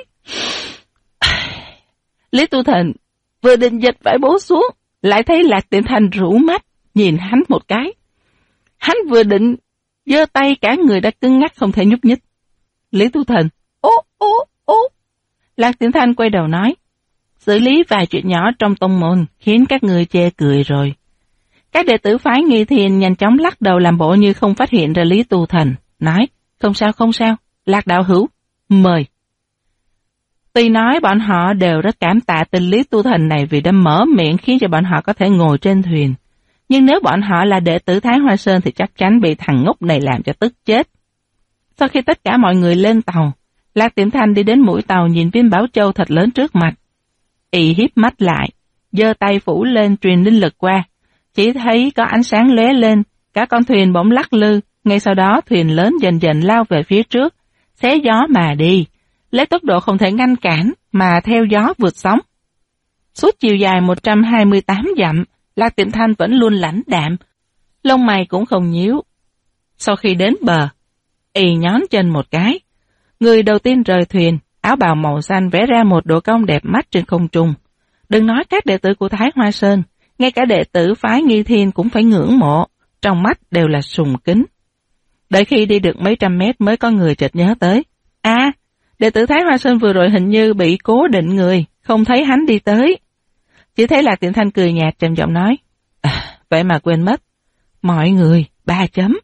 Lý Tu Thành vừa định giật vải bố xuống, lại thấy Lạc Tiệm Thanh rũ mắt, nhìn hắn một cái. Hắn vừa định giơ tay, cả người đã cứng ngắc không thể nhúc nhích. Lý Tu Thành, ô. Lạc Tiệm Thanh quay đầu nói, xử lý vài chuyện nhỏ trong tông môn khiến các người chê cười rồi. Các đệ tử phái Nghi Thiên nhanh chóng lắc đầu làm bộ như không phát hiện ra Lý Tu Thành, nói, không sao, Lạc đạo hữu, mời. Tuy nói bọn họ đều rất cảm tạ tên Lý Tu Thành này vì đã mở miệng khiến cho bọn họ có thể ngồi trên thuyền. Nhưng nếu bọn họ là đệ tử Thái Hoa Sơn thì chắc chắn bị thằng ngốc này làm cho tức chết. Sau khi tất cả mọi người lên tàu, Lạc Tiệm Thanh đi đến mũi tàu nhìn viên bảo châu thật lớn trước mặt. Y híp mắt lại, giơ tay phủ lên truyền linh lực qua. Chỉ thấy có ánh sáng lóe lên, cả con thuyền bỗng lắc lư, ngay sau đó thuyền lớn dần dần lao về phía trước, xé gió mà đi, lấy tốc độ không thể ngăn cản mà theo gió vượt sóng. Suốt chiều dài 128 dặm, Lạc Tiệm Thanh vẫn luôn lãnh đạm, lông mày cũng không nhíu. Sau khi đến bờ, Y nhón chân một cái. Người đầu tiên rời thuyền, áo bào màu xanh vẽ ra một độ cong đẹp mắt trên không trung. Đừng nói các đệ tử của Thái Hoa Sơn, ngay cả đệ tử phái Nghi Thiên cũng phải ngưỡng mộ, trong mắt đều là sùng kính. Đợi khi đi được mấy trăm mét mới có người chợt nhớ tới. Đệ tử Thái Hoa Sơn vừa rồi hình như bị cố định người, không thấy hắn đi tới. Chỉ thấy Lạc Tiệm Thanh cười nhạt trầm giọng nói, vậy mà quên mất. Mọi người, 3 chấm.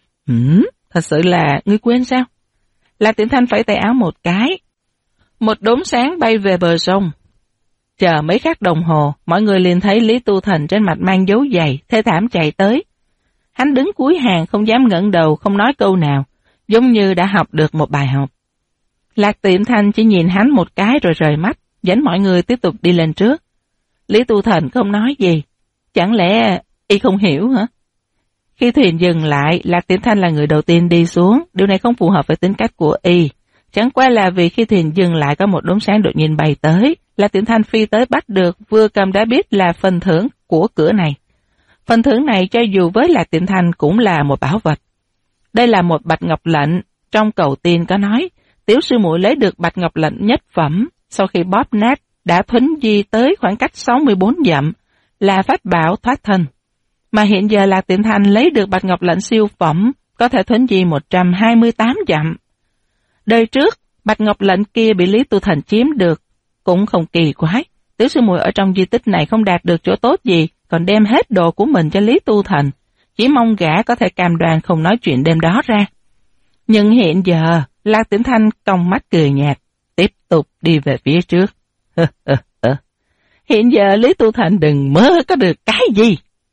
Thật sự là ngươi quên sao? Lạc Tiệm Thanh phẩy tay áo một cái. Một đốm sáng bay về bờ sông. Chờ mấy khắc đồng hồ, mọi người liền thấy Lý Tu Thành trên mặt mang dấu giày, thê thảm chạy tới. Hắn đứng cuối hàng không dám ngẩng đầu, không nói câu nào, giống như đã học được một bài học. Lạc Tiệm Thanh chỉ nhìn hắn một cái rồi rời mắt, dẫn mọi người tiếp tục đi lên trước. Lý Tu Thành không nói gì. Chẳng lẽ y không hiểu hả? Khi thuyền dừng lại, Lạc Tiệm Thanh là người đầu tiên đi xuống, điều này không phù hợp với tính cách của y. Chẳng qua là vì khi thuyền dừng lại có một đốm sáng đột nhiên bay tới, Lạc Tiệm Thanh phi tới bắt được, vừa cầm đã biết là phần thưởng của cửa này. Phần thưởng này cho dù với Lạc Tiệm Thanh cũng là một bảo vật. Đây là một bạch ngọc lệnh, trong cầu tiên có nói, tiểu sư muội lấy được bạch ngọc lệnh nhất phẩm, sau khi bóp nát đã thuấn di tới khoảng cách 64 dặm, là pháp bảo thoát thân. Mà hiện giờ Lạc Tiệm Thanh lấy được bạch ngọc lệnh siêu phẩm, có thể thuấn di 128 dặm. Đời trước, bạch ngọc lệnh kia bị Lý Tu Thành chiếm được, cũng không kỳ quái. Tiểu sư muội ở trong di tích này không đạt được chỗ tốt gì, còn đem hết đồ của mình cho Lý Tu Thành, chỉ mong gã có thể cam đoan không nói chuyện đêm đó ra. Nhưng hiện giờ, Lạc Tiệm Thanh cong mắt cười nhạt, tiếp tục đi về phía trước. Hiện giờ Lý Tu Thành đừng mơ có được cái gì.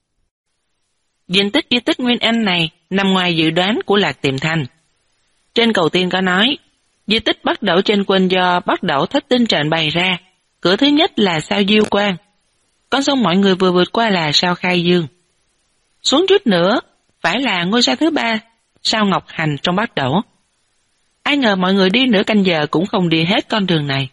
Diện tích di tích Nguyên Anh này nằm ngoài dự đoán của Lạc Tiệm Thanh. Trên cầu tiên có nói, di tích Bắc Đẩu trên quân do Bắc Đẩu Thất Tinh Trận bày ra. Cửa thứ nhất là sao Diêu Quang. Con sông mọi người vừa vượt qua là sao Khai Dương. Xuống chút nữa, phải là ngôi sao thứ 3, sao Ngọc Hành trong Bắc Đẩu. Ai ngờ mọi người đi nửa canh giờ cũng không đi hết con đường này.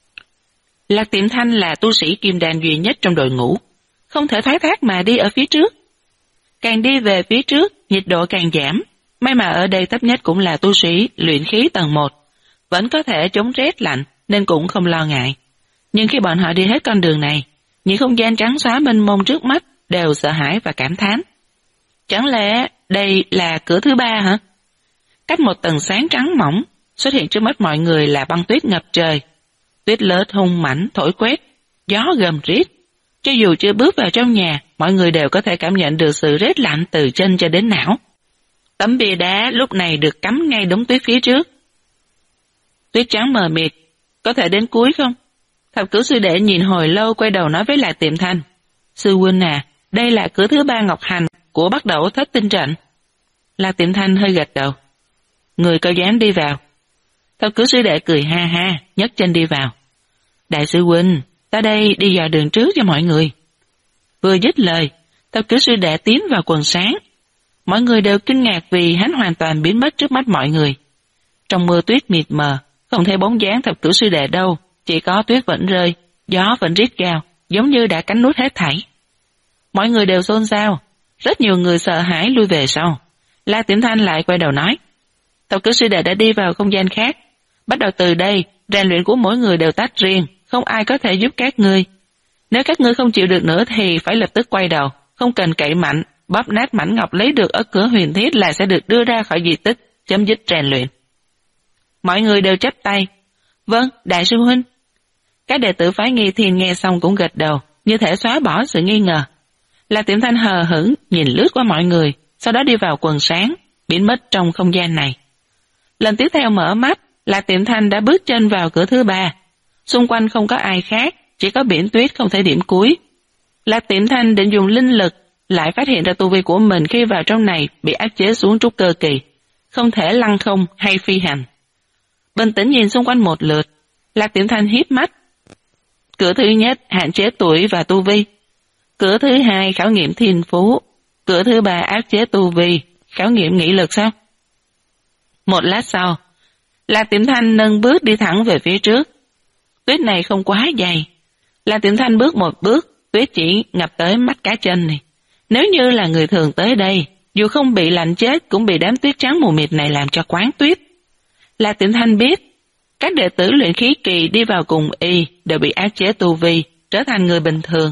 Lạc Tiệm Thanh là tu sĩ kim đan duy nhất trong đội ngũ, không thể thoái thác mà đi ở phía trước. Càng đi về phía trước, nhiệt độ càng giảm, may mà ở đây thấp nhất cũng là tu sĩ luyện khí tầng 1, vẫn có thể chống rét lạnh nên cũng không lo ngại. Nhưng khi bọn họ đi hết con đường này, những không gian trắng xóa mênh mông trước mắt đều sợ hãi và cảm thán. Chẳng lẽ đây là cửa thứ 3 hả? Cách một tầng sáng trắng mỏng, xuất hiện trước mắt mọi người là băng tuyết ngập trời. Tuyết lớn hung mãnh thổi quét, gió gầm rít. Cho dù chưa bước vào trong nhà, mọi người đều có thể cảm nhận được sự rét lạnh từ chân cho đến não. Tấm bia đá lúc này được cắm ngay đống tuyết phía trước. Tuyết trắng mờ mịt, có thể đến cuối không? Thập cửu sư đệ nhìn hồi lâu quay đầu nói với Lạc Tiệm Thanh. Sư huynh à, đây là cửa thứ 3 Ngọc Hành của Bắc Đẩu Thất Tinh Trận. Lạc Tiệm Thanh hơi gật đầu. Người có dám đi vào? Thập cửu sư đệ cười ha ha, nhấc chân đi vào. Đại sư huynh, ta đây đi dò đường trước cho mọi người. Vừa dứt lời, thập cửu sư đệ tiến vào quần sáng. Mọi người đều kinh ngạc vì hắn hoàn toàn biến mất trước mắt mọi người. Trong mưa tuyết mịt mờ, không thấy bóng dáng thập cửu sư đệ đâu, chỉ có tuyết vẫn rơi, gió vẫn rít gào, giống như đã cắn nuốt hết thảy. Mọi người đều xôn xao, rất nhiều người sợ hãi lui về sau. La Tiệm Thanh lại quay đầu nói, thập cửu sư đệ đã đi vào không gian khác. Bắt đầu từ đây, rèn luyện của mỗi người đều tách riêng, không ai có thể giúp các ngươi. Nếu các ngươi không chịu được nữa thì phải lập tức quay đầu, không cần cậy mạnh, bóp nát mảnh ngọc lấy được ở cửa huyền thiết là sẽ được đưa ra khỏi di tích, chấm dứt rèn luyện. Mọi người đều chắp tay. Vâng, đại sư huynh. Các đệ tử phái Nghi Thiên nghe xong cũng gật đầu, như thể xóa bỏ sự nghi ngờ. Lạc Tiệm Thanh hờ hững nhìn lướt qua mọi người, sau đó đi vào quần sáng, biến mất trong không gian này. Lần tiếp theo mở mắt, Lạc Tiệm Thanh đã bước chân vào cửa thứ 3. Xung quanh không có ai khác, chỉ có biển tuyết không thể điểm cuối. Lạc Tiệm Thanh định dùng linh lực, lại phát hiện ra tu vi của mình khi vào trong này bị áp chế xuống trúc cơ kỳ, không thể lăng không hay phi hành. Bình tĩnh nhìn xung quanh một lượt, Lạc Tiệm Thanh híp mắt. Cửa thứ nhất hạn chế tuổi và tu vi. Cửa thứ hai khảo nghiệm thiên phú. Cửa thứ ba áp chế tu vi, khảo nghiệm nghị lực sao? Một lát sau, Lạc Tiệm Thanh nâng bước đi thẳng về phía trước. Tuyết này không quá dày. Lạc Tiệm Thanh bước một bước, tuyết chỉ ngập tới mắt cá chân này. Nếu như là người thường tới đây, dù không bị lạnh chết cũng bị đám tuyết trắng mù mịt này làm cho quán tuyết. Lạc Tiệm Thanh biết, các đệ tử luyện khí kỳ đi vào cùng y đều bị áp chế tu vi, trở thành người bình thường.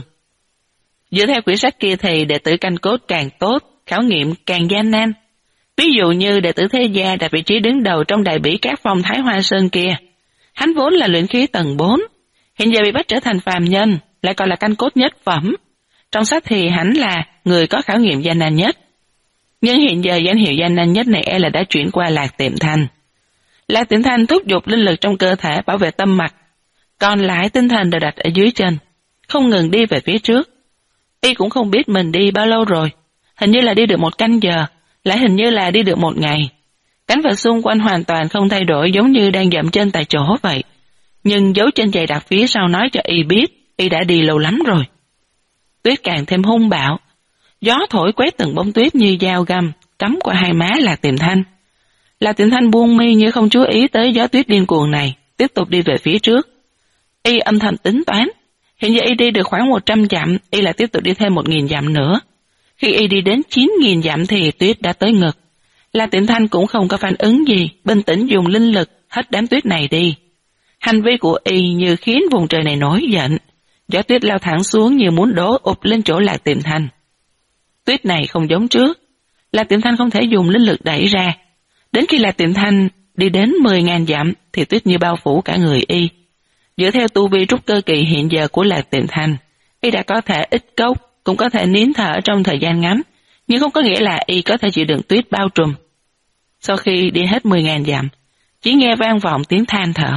Dựa theo quyển sách kia thì đệ tử canh cốt càng tốt, khảo nghiệm càng gian nan. Ví dụ như đệ tử Thế Gia đạt vị trí đứng đầu trong đại bỉ các phong Thái Hoa Sơn kia. Hắn vốn là luyện khí tầng 4, hiện giờ bị bắt trở thành phàm nhân, lại còn là canh cốt nhất phẩm. Trong sách thì hắn là người có khảo nghiệm gian nan nhất. Nhưng hiện giờ danh hiệu gian nan nhất này là đã chuyển qua Lạc Tiệm Thanh. Lạc Tiệm Thanh thúc giục linh lực trong cơ thể bảo vệ tâm mạch, còn lại tinh thần đều đặt ở dưới chân, không ngừng đi về phía trước. Y cũng không biết mình đi bao lâu rồi, hình như là đi được 1 canh giờ, lại hình như là đi được 1 ngày. Cảnh vật xung quanh hoàn toàn không thay đổi, giống như đang dậm chân tại chỗ vậy. Nhưng dấu chân dày đặc phía sau nói cho Y biết Y đã đi lâu lắm rồi. Tuyết càng thêm hung bạo, gió thổi quét từng bông tuyết như dao găm, cắm qua hai má Lạc Tiệm Thanh. Lạc Tiệm Thanh buông mi như không chú ý tới gió tuyết điên cuồng này, tiếp tục đi về phía trước. Y âm thầm tính toán, hiện giờ Y đi được khoảng 100 dặm, Y lại tiếp tục đi thêm 1000 dặm nữa. Khi Y đi đến 9000 dặm thì tuyết đã tới ngực. Lạc Tiệm Thanh cũng không có phản ứng gì, bình tĩnh dùng linh lực hết đám tuyết này đi. Hành vi của Y như khiến vùng trời này nổi giận, gió tuyết lao thẳng xuống như muốn đổ ụp lên chỗ Lạc Tiệm Thanh. Tuyết này không giống trước, Lạc Tiệm Thanh không thể dùng linh lực đẩy ra. Đến khi Lạc Tiệm Thanh đi đến 10.000 dặm thì tuyết như bao phủ cả người Y. Dựa theo tu vi trúc cơ kỳ hiện giờ của Lạc Tiệm Thanh, Y đã có thể ít cốc, cũng có thể nín thở trong thời gian ngắn, nhưng không có nghĩa là Y có thể chịu đựng tuyết bao trùm. Sau khi đi hết 10.000 dặm, chỉ nghe vang vọng tiếng than thở.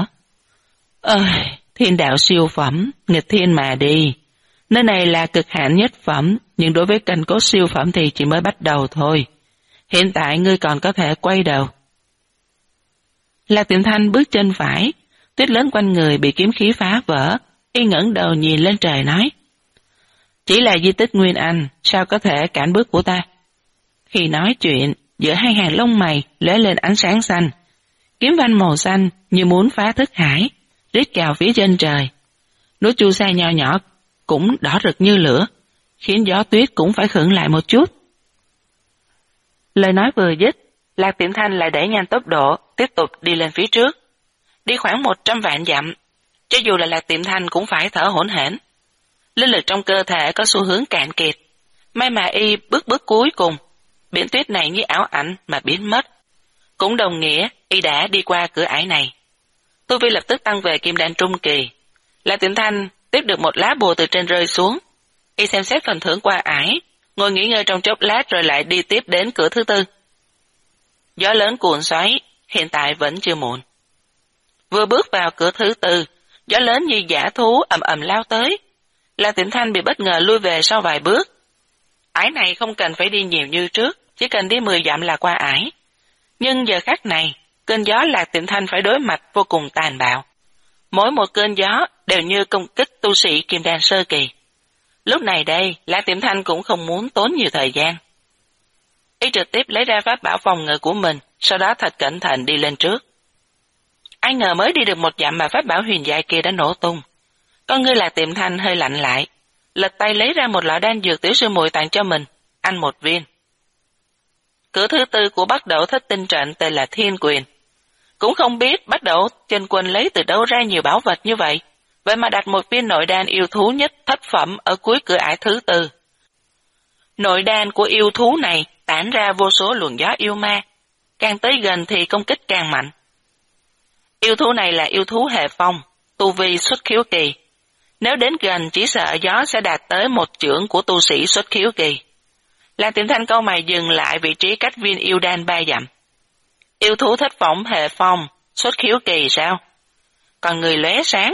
Thiên đạo siêu phẩm, nghịch thiên mà đi. Nơi này là cực hạn nhất phẩm, nhưng đối với canh cốt siêu phẩm thì chỉ mới bắt đầu thôi. Hiện tại ngươi còn có thể quay đầu. Lạc Tiệm Thanh bước chân phải, tuyết lớn quanh người bị kiếm khí phá vỡ, Y ngẩng đầu nhìn lên trời nói. Chỉ là di tích Nguyên Anh, sao có thể cản bước của ta? Khi nói chuyện, giữa hai hàng lông mày lóe lên ánh sáng xanh. Kiếm văn màu xanh như muốn phá thức hải, rít cào phía trên trời. Núi Chu Sa nho nhỏ cũng đỏ rực như lửa, khiến gió tuyết cũng phải khựng lại một chút. Lời nói vừa dứt, Lạc Tiệm Thanh lại đẩy nhanh tốc độ, tiếp tục đi lên phía trước. Đi khoảng 100 vạn dặm, cho dù là Lạc Tiệm Thanh cũng phải thở hổn hển. Linh lực trong cơ thể có xu hướng cạn kiệt. May mà Y bước cuối cùng, biển tuyết này như ảo ảnh mà biến mất. Cũng đồng nghĩa Y đã đi qua cửa ải này. Tu vi lập tức tăng về kim đan trung kỳ. Lạc Tiệm Thanh tiếp được một lá bùa từ trên rơi xuống. Y xem xét phần thưởng qua ải, ngồi nghỉ ngơi trong chốc lát rồi lại đi tiếp đến cửa thứ 4. Gió lớn cuộn xoáy, hiện tại vẫn chưa muộn. Vừa bước vào cửa thứ 4, gió lớn như dã thú ầm ầm lao tới. Lạc Tiệm Thanh bị bất ngờ lui về sau vài bước. Ải này không cần phải đi nhiều như trước, chỉ cần đi 10 dặm là qua ải. Nhưng giờ khắc này, cơn gió Lạc Tiệm Thanh phải đối mặt vô cùng tàn bạo. Mỗi một cơn gió đều như công kích tu sĩ kim đan sơ kỳ. Lúc này đây, Lạc Tiệm Thanh cũng không muốn tốn nhiều thời gian. Y trực tiếp lấy ra pháp bảo phòng ngự của mình, sau đó thật cẩn thận đi lên trước. Ai ngờ mới đi được 1 dặm mà pháp bảo huyền giai kia đã nổ tung. Con ngươi Lạc Tiệm Thanh hơi lạnh lại, lật tay lấy ra một lọ đan dược tiểu sư muội tặng cho mình, ăn 1 viên. Cửa thứ 4 của Bắc Đẩu Thất Tinh Trận tên là Thiên Quyền. Cũng không biết Bắc Đẩu chân quân lấy từ đâu ra nhiều bảo vật như vậy, vậy mà đặt 1 viên nội đan yêu thú nhất thất phẩm ở cuối cửa ải thứ 4. Nội đan của yêu thú này tản ra vô số luồng gió yêu ma, càng tới gần thì công kích càng mạnh. Yêu thú này là yêu thú hệ phong, tu vi xuất khiếu kỳ. Nếu đến gần chỉ sợ gió sẽ đạt tới 1 chưởng của tu sĩ xuất khiếu kỳ. Lạc Tiệm Thanh câu mày dừng lại vị trí cách viên yêu đan 3 dặm. Yêu thú thất phẩm hệ phong, xuất khiếu kỳ sao? Còn người lóe sáng,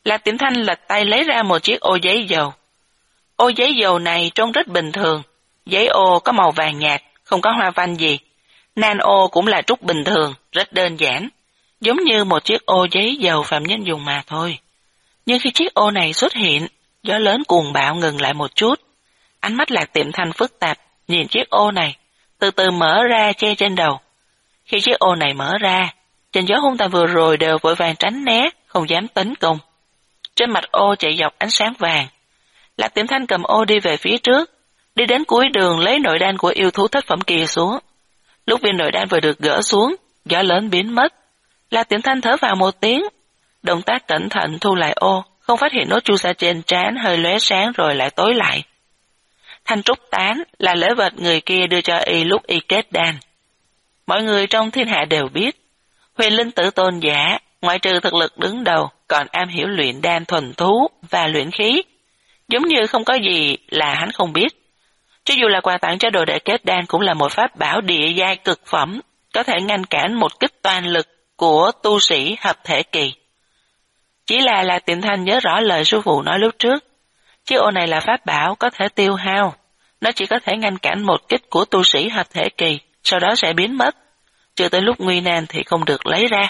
Lạc Tiệm Thanh lật tay lấy ra một chiếc ô giấy dầu. Ô giấy dầu này trông rất bình thường, giấy ô có màu vàng nhạt, không có hoa văn gì. Nan ô cũng là trúc bình thường, rất đơn giản, giống như một chiếc ô giấy dầu phạm nhân dùng mà thôi. Nhưng khi chiếc ô này xuất hiện, gió lớn cuồng bạo ngừng lại một chút. Ánh mắt Lạc Tiệm Thanh phức tạp, nhìn chiếc ô này, từ từ mở ra che trên đầu. Khi chiếc ô này mở ra, trận gió hung tàn vừa rồi đều vội vàng tránh né, không dám tấn công. Trên mặt ô chạy dọc ánh sáng vàng. Lạc Tiệm Thanh cầm ô đi về phía trước, đi đến cuối đường lấy nội đan của yêu thú thất phẩm kia xuống. Lúc viên nội đan vừa được gỡ xuống, gió lớn biến mất. Lạc Tiệm Thanh thở vào một tiếng, động tác cẩn thận thu lại ô, không phát hiện nốt chu sa trên trán hơi lóe sáng rồi lại tối lại. Thanh trúc tán là lễ vật người kia đưa cho y lúc y kết đan. Mọi người trong thiên hạ đều biết, Huyền Linh Tử tôn giả, ngoại trừ thực lực đứng đầu, còn am hiểu luyện đan thuần thú và luyện khí. Giống như không có gì là hắn không biết. Cho dù là quà tặng cho đồ đệ kết đan cũng là một pháp bảo địa giai cực phẩm, có thể ngăn cản một kích toàn lực của tu sĩ hợp thể kỳ. Chỉ là Lạc Tiệm Thanh nhớ rõ lời sư phụ nói lúc trước. Chiếc ô này là pháp bảo có thể tiêu hao, nó chỉ có thể ngăn cản một kích của tu sĩ hợp thể kỳ, sau đó sẽ biến mất. Chưa tới lúc nguy nan thì không được lấy ra.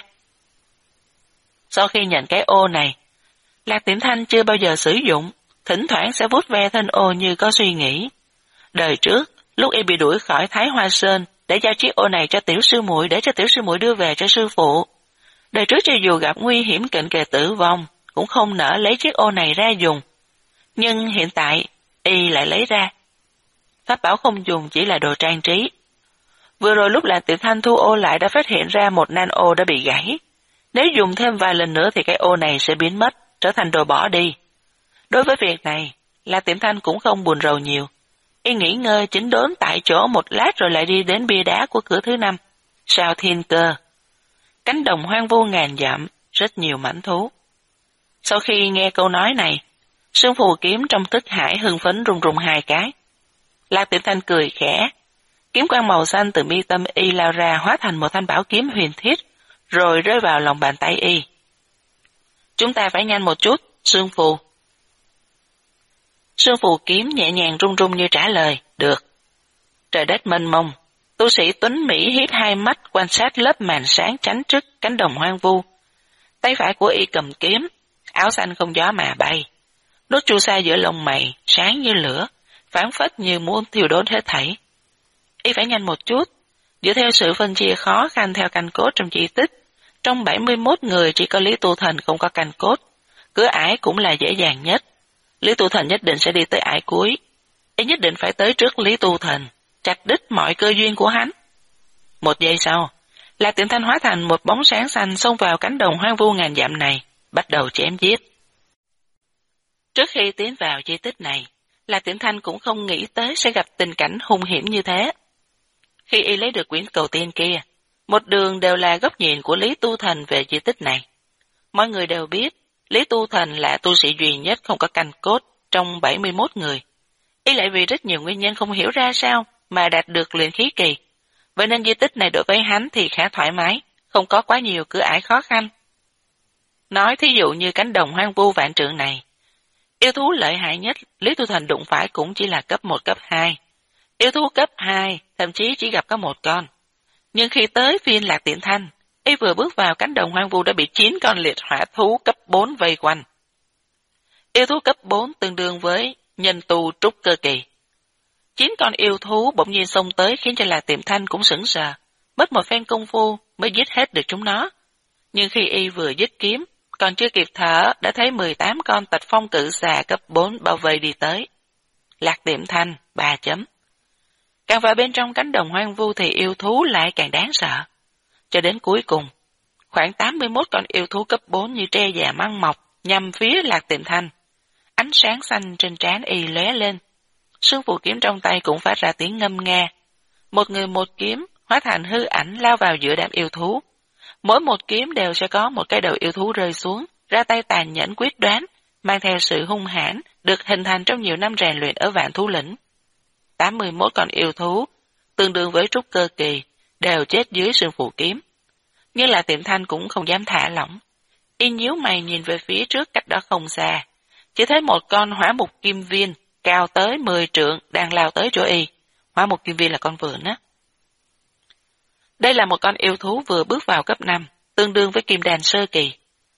Sau khi nhận cái ô này, Lạc Tiệm Thanh chưa bao giờ sử dụng, thỉnh thoảng sẽ vuốt ve thân ô như có suy nghĩ. Đời trước, lúc y bị đuổi khỏi Thái Hoa Sơn, để giao chiếc ô này cho tiểu sư muội để cho tiểu sư muội đưa về cho sư phụ. Đời trước cho dù gặp nguy hiểm cận kề tử vong, cũng không nỡ lấy chiếc ô này ra dùng. Nhưng hiện tại, y lại lấy ra. Pháp bảo không dùng chỉ là đồ trang trí. Vừa rồi lúc Lạc Tiệm Thanh thu ô lại đã phát hiện ra một nan ô đã bị gãy. Nếu dùng thêm vài lần nữa thì cái ô này sẽ biến mất, trở thành đồ bỏ đi. Đối với việc này, Lạc Tiệm Thanh cũng không buồn rầu nhiều. Y nghỉ ngơi chỉnh đốn tại chỗ một lát rồi lại đi đến bia đá của cửa thứ 5, Sao Thiên Cơ. Cánh đồng hoang vu ngàn dặm, rất nhiều mãnh thú. Sau khi nghe câu nói này, Sương Phù kiếm trong thức hải hưng phấn rung rung 2 cái. Lạc Tiệm Thanh cười khẽ, kiếm quang màu xanh từ mi tâm y lao ra hóa thành một thanh bảo kiếm huyền thiết, rồi rơi vào lòng bàn tay y. Chúng ta phải nhanh một chút, Sương Phù. Sương Phù kiếm nhẹ nhàng rung rung như trả lời, được. Trời đất mênh mông, tu sĩ tuấn Mỹ hiếp 2 mắt quan sát lớp màn sáng tránh trước cánh đồng hoang vu. Tay phải của y cầm kiếm, áo xanh không gió mà bay. Đốt chu sa giữa lông mày, sáng như lửa, phảng phất như muốn thiêu đốt hết thảy. Y phải nhanh một chút, dựa theo sự phân chia khó khăn theo canh cốt trong chi tích. Trong 71 người chỉ có Lý Tu Thành không có canh cốt, cửa ải cũng là dễ dàng nhất. Lý Tu Thành nhất định sẽ đi tới ải cuối. Y nhất định phải tới trước Lý Tu Thành, chặt đứt mọi cơ duyên của hắn. 1 giây sau, Lạc Tiệm Thanh hóa thành một bóng sáng xanh xông vào cánh đồng hoang vu ngàn dặm này, bắt đầu chém giết. Trước khi tiến vào di tích này, Lạc Tiệm Thanh cũng không nghĩ tới sẽ gặp tình cảnh hung hiểm như thế. Khi y lấy được quyển cầu tiên kia, một đường đều là góc nhìn của Lý Tu Thành về di tích này. Mọi người đều biết, Lý Tu Thành là tu sĩ duy nhất không có canh cốt trong 71 người. Y lại vì rất nhiều nguyên nhân không hiểu ra sao mà đạt được luyện khí kỳ. Vậy nên di tích này đối với hắn thì khá thoải mái, không có quá nhiều cửa ải khó khăn. Nói thí dụ như cánh đồng hoang vu vạn trượng này, yêu thú lợi hại nhất Lý Tu Thành đụng phải cũng chỉ là cấp 1 cấp 2. Yêu thú cấp 2 thậm chí chỉ gặp có 1 con. Nhưng khi tới phiên Lạc Tiệm Thanh, y vừa bước vào cánh đồng hoang vu đã bị 9 con liệt hỏa thú cấp 4 vây quanh. Yêu thú cấp 4 tương đương với nhân tu trúc cơ kỳ. 9 con yêu thú bỗng nhiên xông tới khiến cho Lạc Tiệm Thanh cũng sững sờ, mất một phen công phu mới giết hết được chúng nó. Nhưng khi y vừa dứt kiếm, còn chưa kịp thở đã thấy 18 con tạch phong cự xà cấp 4 bao vây đi tới. Lạc Tiệm Thanh 3 chấm. Càng vào bên trong cánh đồng hoang vu thì yêu thú lại càng đáng sợ. Cho đến cuối cùng, khoảng 81 con yêu thú cấp 4 như tre già măng mọc nhằm phía Lạc Tiệm Thanh. Ánh sáng xanh trên trán y lóe lên. Sương phù kiếm trong tay cũng phát ra tiếng ngâm nga. Một người một kiếm hóa thành hư ảnh lao vào giữa đám yêu thú. Mỗi một kiếm đều sẽ có một cái đầu yêu thú rơi xuống, ra tay tàn nhẫn quyết đoán, mang theo sự hung hãn được hình thành trong nhiều năm rèn luyện ở Vạn Thú Lĩnh. 81 con yêu thú, tương đương với trúc cơ kỳ, đều chết dưới sương phù kiếm. Nhưng là Tiệm Thanh cũng không dám thả lỏng. Y nhíu mày nhìn về phía trước cách đó không xa, chỉ thấy một con hỏa mục kim viên cao tới 10 trượng đang lao tới chỗ Y. Hỏa mục kim viên là con vượn á. Đây là một con yêu thú vừa bước vào cấp 5, tương đương với kim đan sơ kỳ.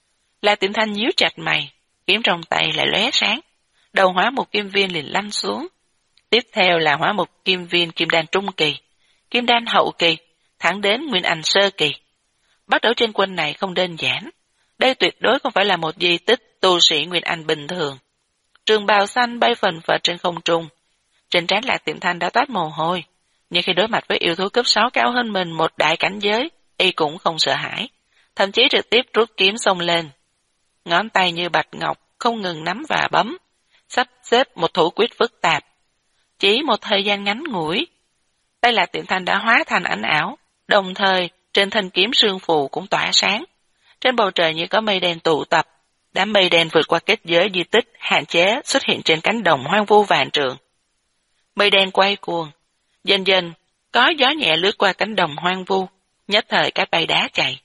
La Tiệm Thanh nhíu chặt mày, kiếm trong tay lại lóe sáng, đầu hỏa mục kim viên liền lăn xuống. Tiếp theo là hỏa mục kim viên kim đan trung kỳ, kim đan hậu kỳ, thẳng đến nguyên anh sơ kỳ. Bắt đầu trên quân này không đơn giản, đây tuyệt đối không phải là một di tích tu sĩ nguyên anh bình thường. Trường bào xanh bay phần phật trên không trung, trên trán Lạc Tiệm Thanh đã toát mồ hôi, nhưng khi đối mặt với yêu thú cấp 6 cao hơn mình một đại cảnh giới, Y cũng không sợ hãi, thậm chí trực tiếp rút kiếm xông lên. Ngón tay như bạch ngọc không ngừng nắm và bấm, sắp xếp một thủ quyết phức tạp. Chỉ một thời gian ngắn ngủi, tay Lạc Tiệm Thanh đã hóa thành ảnh ảo, đồng thời trên thanh kiếm sương phù cũng tỏa sáng. Trên bầu trời như có mây đen tụ tập, đám mây đen vượt qua kết giới di tích hạn chế xuất hiện trên cánh đồng hoang vu vạn trượng. Mây đen quay cuồng, dần dần có gió nhẹ lướt qua cánh đồng hoang vu, nhất thời cái bay đá chạy.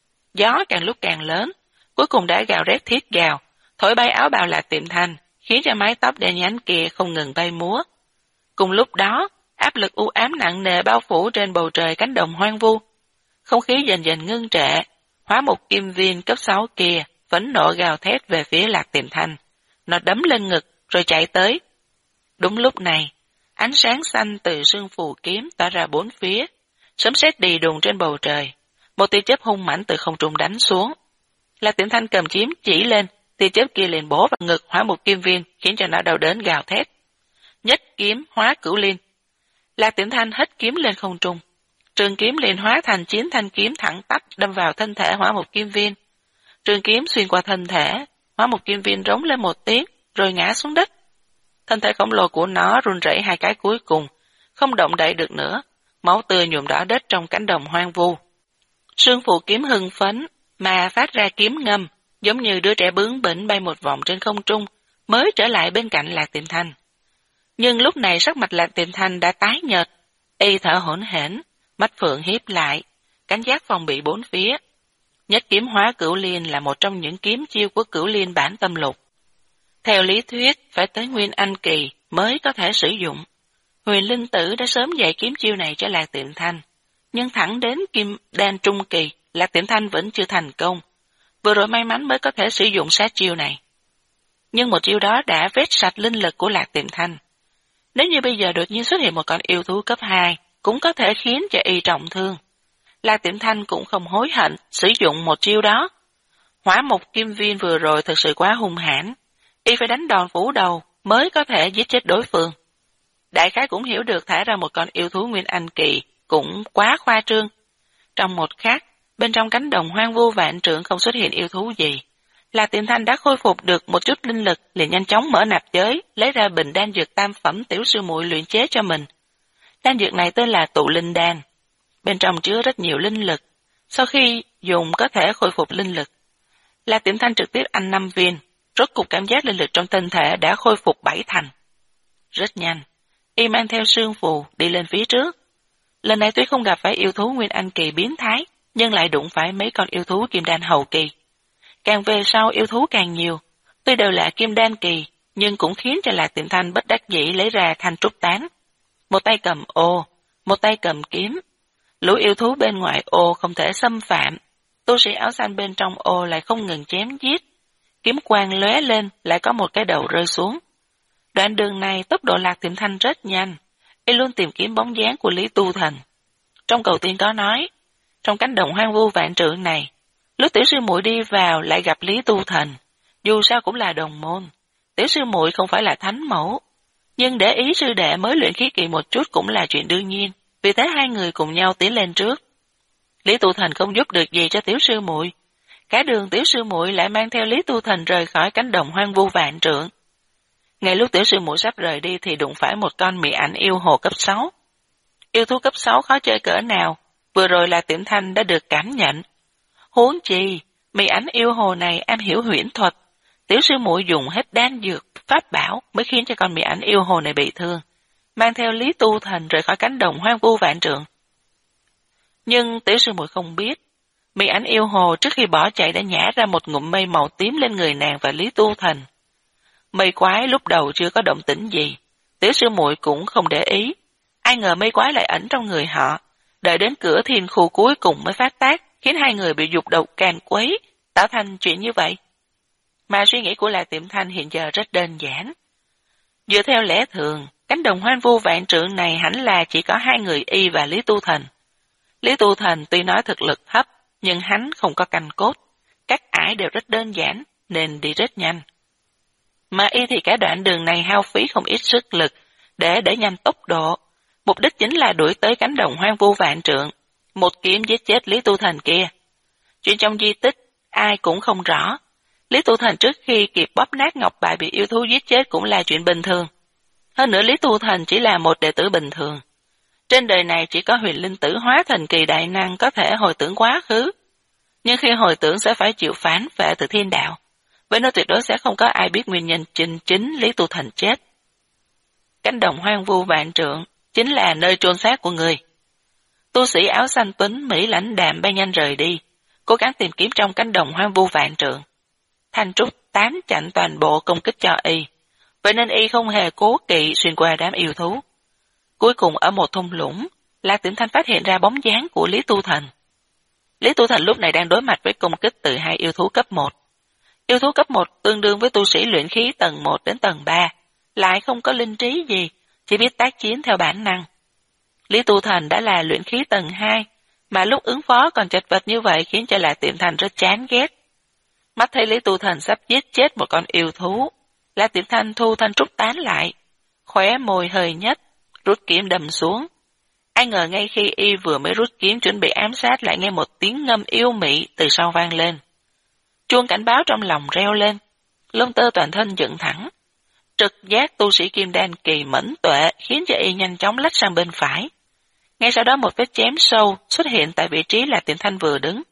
Gió càng lúc càng lớn, cuối cùng đã gào rét thiết gào, thổi bay áo bào Lạc Tiệm Thanh, khiến cho mái tóc đen nhánh kia không ngừng bay múa. Cùng lúc đó, áp lực u ám nặng nề bao phủ trên bầu trời cánh đồng hoang vu. Không khí dần dần ngưng trệ, hỏa mục kim viên cấp 6 kia phẫn nộ gào thét về phía Lạc Tiệm Thanh. Nó đấm lên ngực rồi chạy tới. Đúng lúc này, ánh sáng xanh từ sương phù kiếm tỏa ra bốn phía, sấm sét đì đùng trên bầu trời. Một tia chớp hung mãnh từ không trung đánh xuống. Lạc Tiệm Thanh cầm kiếm chỉ lên, tia chớp kia liền bổ vào ngực hỏa mục kim viên, khiến cho nó đau đớn gào thét. Nhất kiếm hóa cửu liên. Lạc Tiệm Thanh hất kiếm lên không trung, trường kiếm liền hóa thành 9 thanh kiếm thẳng tắp đâm vào thân thể hỏa mục kim viên. Trường kiếm xuyên qua thân thể, hỏa mục kim viên rống lên một tiếng rồi ngã xuống đất. Thân thể khổng lồ của nó run rẩy hai cái cuối cùng, không động đậy được nữa, máu tươi nhuộm đỏ đất trong cánh đồng hoang vu. Sương phù kiếm hưng phấn mà phát ra kiếm ngâm, giống như đứa trẻ bướng bỉnh bay một vòng trên không trung, mới trở lại bên cạnh Lạc Tiệm Thanh. Nhưng lúc này sắc mặt Lạc Tiệm Thanh đã tái nhợt, Y thở hổn hển, mắt phượng hiếp lại, cảnh giác phòng bị bốn phía. Nhất kiếm hóa cửu liên là một trong những kiếm chiêu của cửu liên bản tâm lục. Theo lý thuyết, phải tới nguyên anh kỳ mới có thể sử dụng. Huyền Linh Tử đã sớm dạy kiếm chiêu này cho Lạc Tiệm Thanh, nhưng thẳng đến kim đan trung kỳ, Lạc Tiệm Thanh vẫn chưa thành công. Vừa rồi may mắn mới có thể sử dụng sát chiêu này. Nhưng một chiêu đó đã vét sạch linh lực của Lạc Tiệm Thanh. Nếu như bây giờ đột nhiên xuất hiện một con yêu thú cấp 2, cũng có thể khiến cho Y trọng thương. Lạc Tiệm Thanh cũng không hối hận sử dụng một chiêu đó. Hỏa mục kim viên vừa rồi thực sự quá hung hãn, Y phải đánh đòn phủ đầu mới có thể giết chết đối phương. Đại khái cũng hiểu được thả ra một con yêu thú nguyên anh kỳ cũng quá khoa trương. Trong một khắc, bên trong cánh đồng hoang vu vạn trượng không xuất hiện yêu thú gì. Lạc Tiệm Thanh đã khôi phục được một chút linh lực, liền nhanh chóng mở nạp giới, lấy ra bình đan dược tam phẩm tiểu sư muội luyện chế cho mình. Đan dược này tên là tụ linh đan. Bên trong chứa rất nhiều linh lực, sau khi dùng có thể khôi phục linh lực. Lạc Tiệm Thanh trực tiếp ăn 5 viên, rốt cục cảm giác linh lực trong thân thể đã khôi phục 7 thành. Rất nhanh, Y mang theo sương phù đi lên phía trước. Lần này tuy không gặp phải yêu thú nguyên anh kỳ biến thái, nhưng lại đụng phải mấy con yêu thú kim đan hậu kỳ. Càng về sau yêu thú càng nhiều, tuy đều là kim đan kỳ, nhưng cũng khiến cho Lạc Tiệm Thanh bất đắc dĩ lấy ra thanh trúc tán. Một tay cầm ô, một tay cầm kiếm. Lũ yêu thú bên ngoài ô không thể xâm phạm, tu sĩ áo xanh bên trong ô lại không ngừng chém giết. Kiếm quang lóe lên, lại có một cái đầu rơi xuống. Đoạn đường này tốc độ Lạc Tiệm Thanh rất nhanh, Y luôn tìm kiếm bóng dáng của Lý Tu Thần. Trong cầu tiên có nói, trong cánh đồng hoang vu vạn trượng này, lúc tiểu sư muội đi vào lại gặp Lý Tu Thần, dù sao cũng là đồng môn. Tiểu sư muội không phải là thánh mẫu, nhưng để ý sư đệ mới luyện khí kỳ một chút cũng là chuyện đương nhiên, vì thế hai người cùng nhau tiến lên trước. Lý Tu Thần không giúp được gì cho tiểu sư muội, cả đường tiểu sư muội lại mang theo Lý Tu Thần rời khỏi cánh đồng hoang vu vạn trượng. Ngay lúc tiểu sư muội sắp rời đi thì đụng phải một con mị ảnh yêu hồ cấp 6. Yêu thú cấp 6 khó chơi cỡ nào, vừa rồi là Tiệm Thanh đã được cảm nhận. Huống chi, mị ảnh yêu hồ này am hiểu huyễn thuật, tiểu sư muội dùng hết đan dược, pháp bảo mới khiến cho con mị ảnh yêu hồ này bị thương, mang theo Lý Tu Thần rời khỏi cánh đồng hoang vu vạn trượng. Nhưng tiểu sư muội không biết, Mỹ Ảnh yêu hồ trước khi bỏ chạy đã nhả ra một ngụm mây màu tím lên người nàng và Lý Tu Thành. Mây quái lúc đầu chưa có động tĩnh gì, tiểu sư muội cũng không để ý. Ai ngờ mây quái lại ẩn trong người họ, đợi đến cửa thiên khu cuối cùng mới phát tác, khiến hai người bị dục độc càn quấy, tạo thành chuyện như vậy. Mà suy nghĩ của Lạc Tiệm Thanh hiện giờ rất đơn giản. Dựa theo lẽ thường, cánh đồng hoang vu vạn trượng này hẳn là chỉ có hai người y và Lý Tu Thành. Lý Tu Thành tuy nói thực lực thấp, nhưng hắn không có canh cốt. Các ải đều rất đơn giản, nên đi rất nhanh. Mà y thì cả đoạn đường này hao phí không ít sức lực để đẩy nhanh tốc độ. Mục đích chính là đuổi tới cánh đồng hoang vu vạn trượng, một kiếm giết chết Lý Tu Thành kia. Chuyện trong di tích, ai cũng không rõ. Lý Tu Thành trước khi kịp bóp nát ngọc bài bị yêu thú giết chết cũng là chuyện bình thường. Hơn nữa Lý Tu Thành chỉ là một đệ tử bình thường. Trên đời này chỉ có huyền linh tử hóa thành kỳ đại năng có thể hồi tưởng quá khứ. Nhưng khi hồi tưởng sẽ phải chịu phán vệ từ thiên đạo. Vậy nên tuyệt đối sẽ không có ai biết nguyên nhân chính Lý Tu Thành chết. Cánh đồng hoang vu vạn trượng chính là nơi chôn xác của người. Tu sĩ áo xanh tuấn Mỹ lãnh đạm bay nhanh rời đi, cố gắng tìm kiếm trong cánh đồng hoang vu vạn trượng. Thanh trúc tán chặn toàn bộ công kích cho y, vậy nên y không hề cố kỵ xuyên qua đám yêu thú. Cuối cùng ở một thung lũng, Lạc Tiệm Thanh phát hiện ra bóng dáng của Lý Tu Thành. Lý Tu Thành lúc này đang đối mặt với công kích từ hai yêu thú cấp 1. Yêu thú cấp 1 tương đương với tu sĩ luyện khí tầng 1 đến tầng 3, lại không có linh trí gì, chỉ biết tác chiến theo bản năng. Lý Tu Thành đã là luyện khí tầng 2, mà lúc ứng phó còn chật vật như vậy khiến cho Lạc Tiệm Thanh rất chán ghét. Mắt thấy Lý Tu Thành sắp giết chết một con yêu thú, Lạc Tiệm Thanh thu thanh trúc tán lại, khóe môi hơi nhếch, rút kiếm đâm xuống. Ai ngờ ngay khi y vừa mới rút kiếm chuẩn bị ám sát lại nghe một tiếng ngâm yêu mị từ sau vang lên. Chuông cảnh báo trong lòng reo lên, lông tơ toàn thân dựng thẳng. Trực giác tu sĩ kim đan kỳ mẫn tuệ khiến cho y nhanh chóng lách sang bên phải. Ngay sau đó một vết chém sâu xuất hiện tại vị trí Lạc Tiệm Thanh vừa đứng.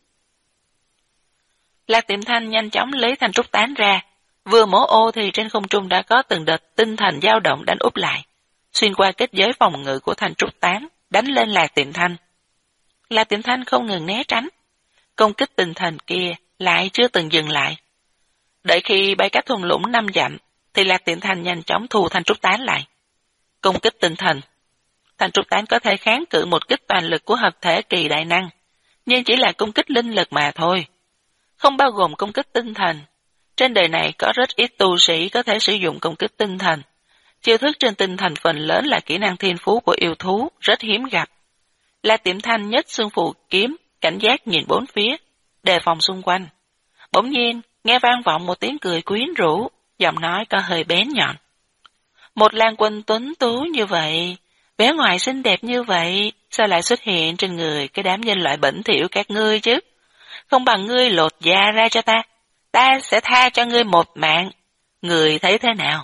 Lạc Tiệm Thanh nhanh chóng lấy thanh trúc tán ra, vừa mổ ô thì trên không trung đã có từng đợt tinh thần dao động đánh úp lại, xuyên qua kết giới phòng ngự của thanh trúc tán, đánh lên Lạc Tiệm Thanh. Lạc Tiệm Thanh không ngừng né tránh, công kích tinh thần kia lại chưa từng dừng lại. Đợi khi bay cách thung lũng 5 dặm, thì Lạc Tiệm Thanh nhanh chóng thu thanh trúc tán lại. Công kích tinh thần. Thanh trúc tán có thể kháng cự một kích toàn lực của hợp thể kỳ đại năng, nhưng chỉ là công kích linh lực mà thôi, không bao gồm công kích tinh thần. Trên đời này có rất ít tu sĩ có thể sử dụng công kích tinh thần. Chiêu thức trên tinh thần phần lớn là kỹ năng thiên phú của yêu thú, rất hiếm gặp. Lạc Tiệm Thanh nhấc xương phù kiếm, cảnh giác nhìn bốn phía, đề phòng xung quanh. Bỗng nhiên, nghe vang vọng một tiếng cười quyến rũ, giọng nói có hơi bén nhọn. Một lang quân tuấn tú như vậy, vẻ ngoài xinh đẹp như vậy, sao lại xuất hiện trên người cái đám nhân loại bẩn thỉu các ngươi chứ? Không bằng ngươi lột da ra cho ta sẽ tha cho ngươi một mạng. Ngươi thấy thế nào?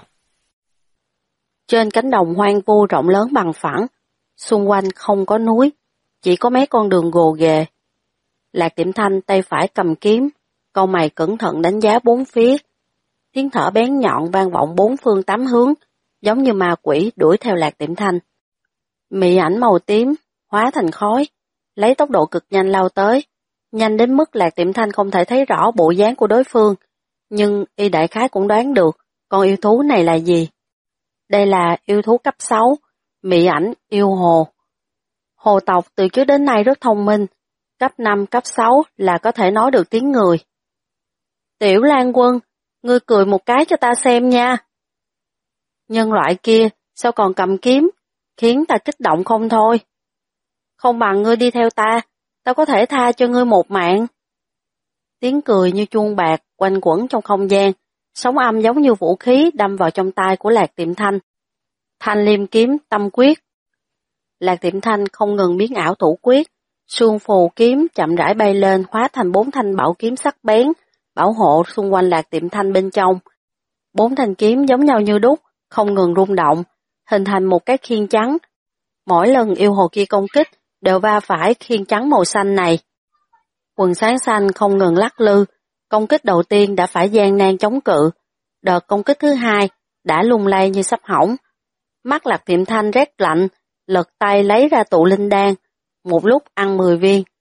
Trên cánh đồng hoang vu rộng lớn bằng phẳng, xung quanh không có núi, chỉ có mấy con đường gồ ghề. Lạc Tiệm Thanh tay phải cầm kiếm, cau mày cẩn thận đánh giá bốn phía. Tiếng thở bén nhọn vang vọng bốn phương tám hướng, giống như ma quỷ đuổi theo Lạc Tiệm Thanh. Mị ảnh màu tím, hóa thành khói, lấy tốc độ cực nhanh lao tới, nhanh đến mức Lạc Tiệm Thanh không thể thấy rõ bộ dáng của đối phương, nhưng y đại khái cũng đoán được con yêu thú này là gì. Đây là yêu thú cấp 6, mị ảnh yêu hồ. Hồ tộc từ trước đến nay rất thông minh, cấp 5, cấp 6 là có thể nói được tiếng người. Tiểu Lan Quân, ngươi cười một cái cho ta xem nha. Nhân loại kia sao còn cầm kiếm, khiến ta kích động không thôi. Không bằng ngươi đi theo ta có thể tha cho ngươi một mạng. Tiếng cười như chuông bạc quanh quẩn trong không gian, sóng âm giống như vũ khí đâm vào trong tai của Lạc Tiệm Thanh. Thanh liêm kiếm tâm quyết. Lạc Tiệm Thanh không ngừng biến ảo thủ quyết, xương phù kiếm chậm rãi bay lên hóa thành 4 thanh bảo kiếm sắc bén, bảo hộ xung quanh Lạc Tiệm Thanh bên trong. 4 thanh kiếm giống nhau như đúc, không ngừng rung động, hình thành một cái khiên trắng. Mỗi lần yêu hồ kia công kích đều va phải khiên trắng màu xanh này. Quần sáng xanh không ngừng lắc lư, công kích đầu tiên đã phải gian nan chống cự, đợt công kích thứ hai đã lung lay như sắp hỏng. Mắt Lạc Tiệm Thanh rét lạnh, lật tay lấy ra tụ linh đan, một lúc ăn 10 viên.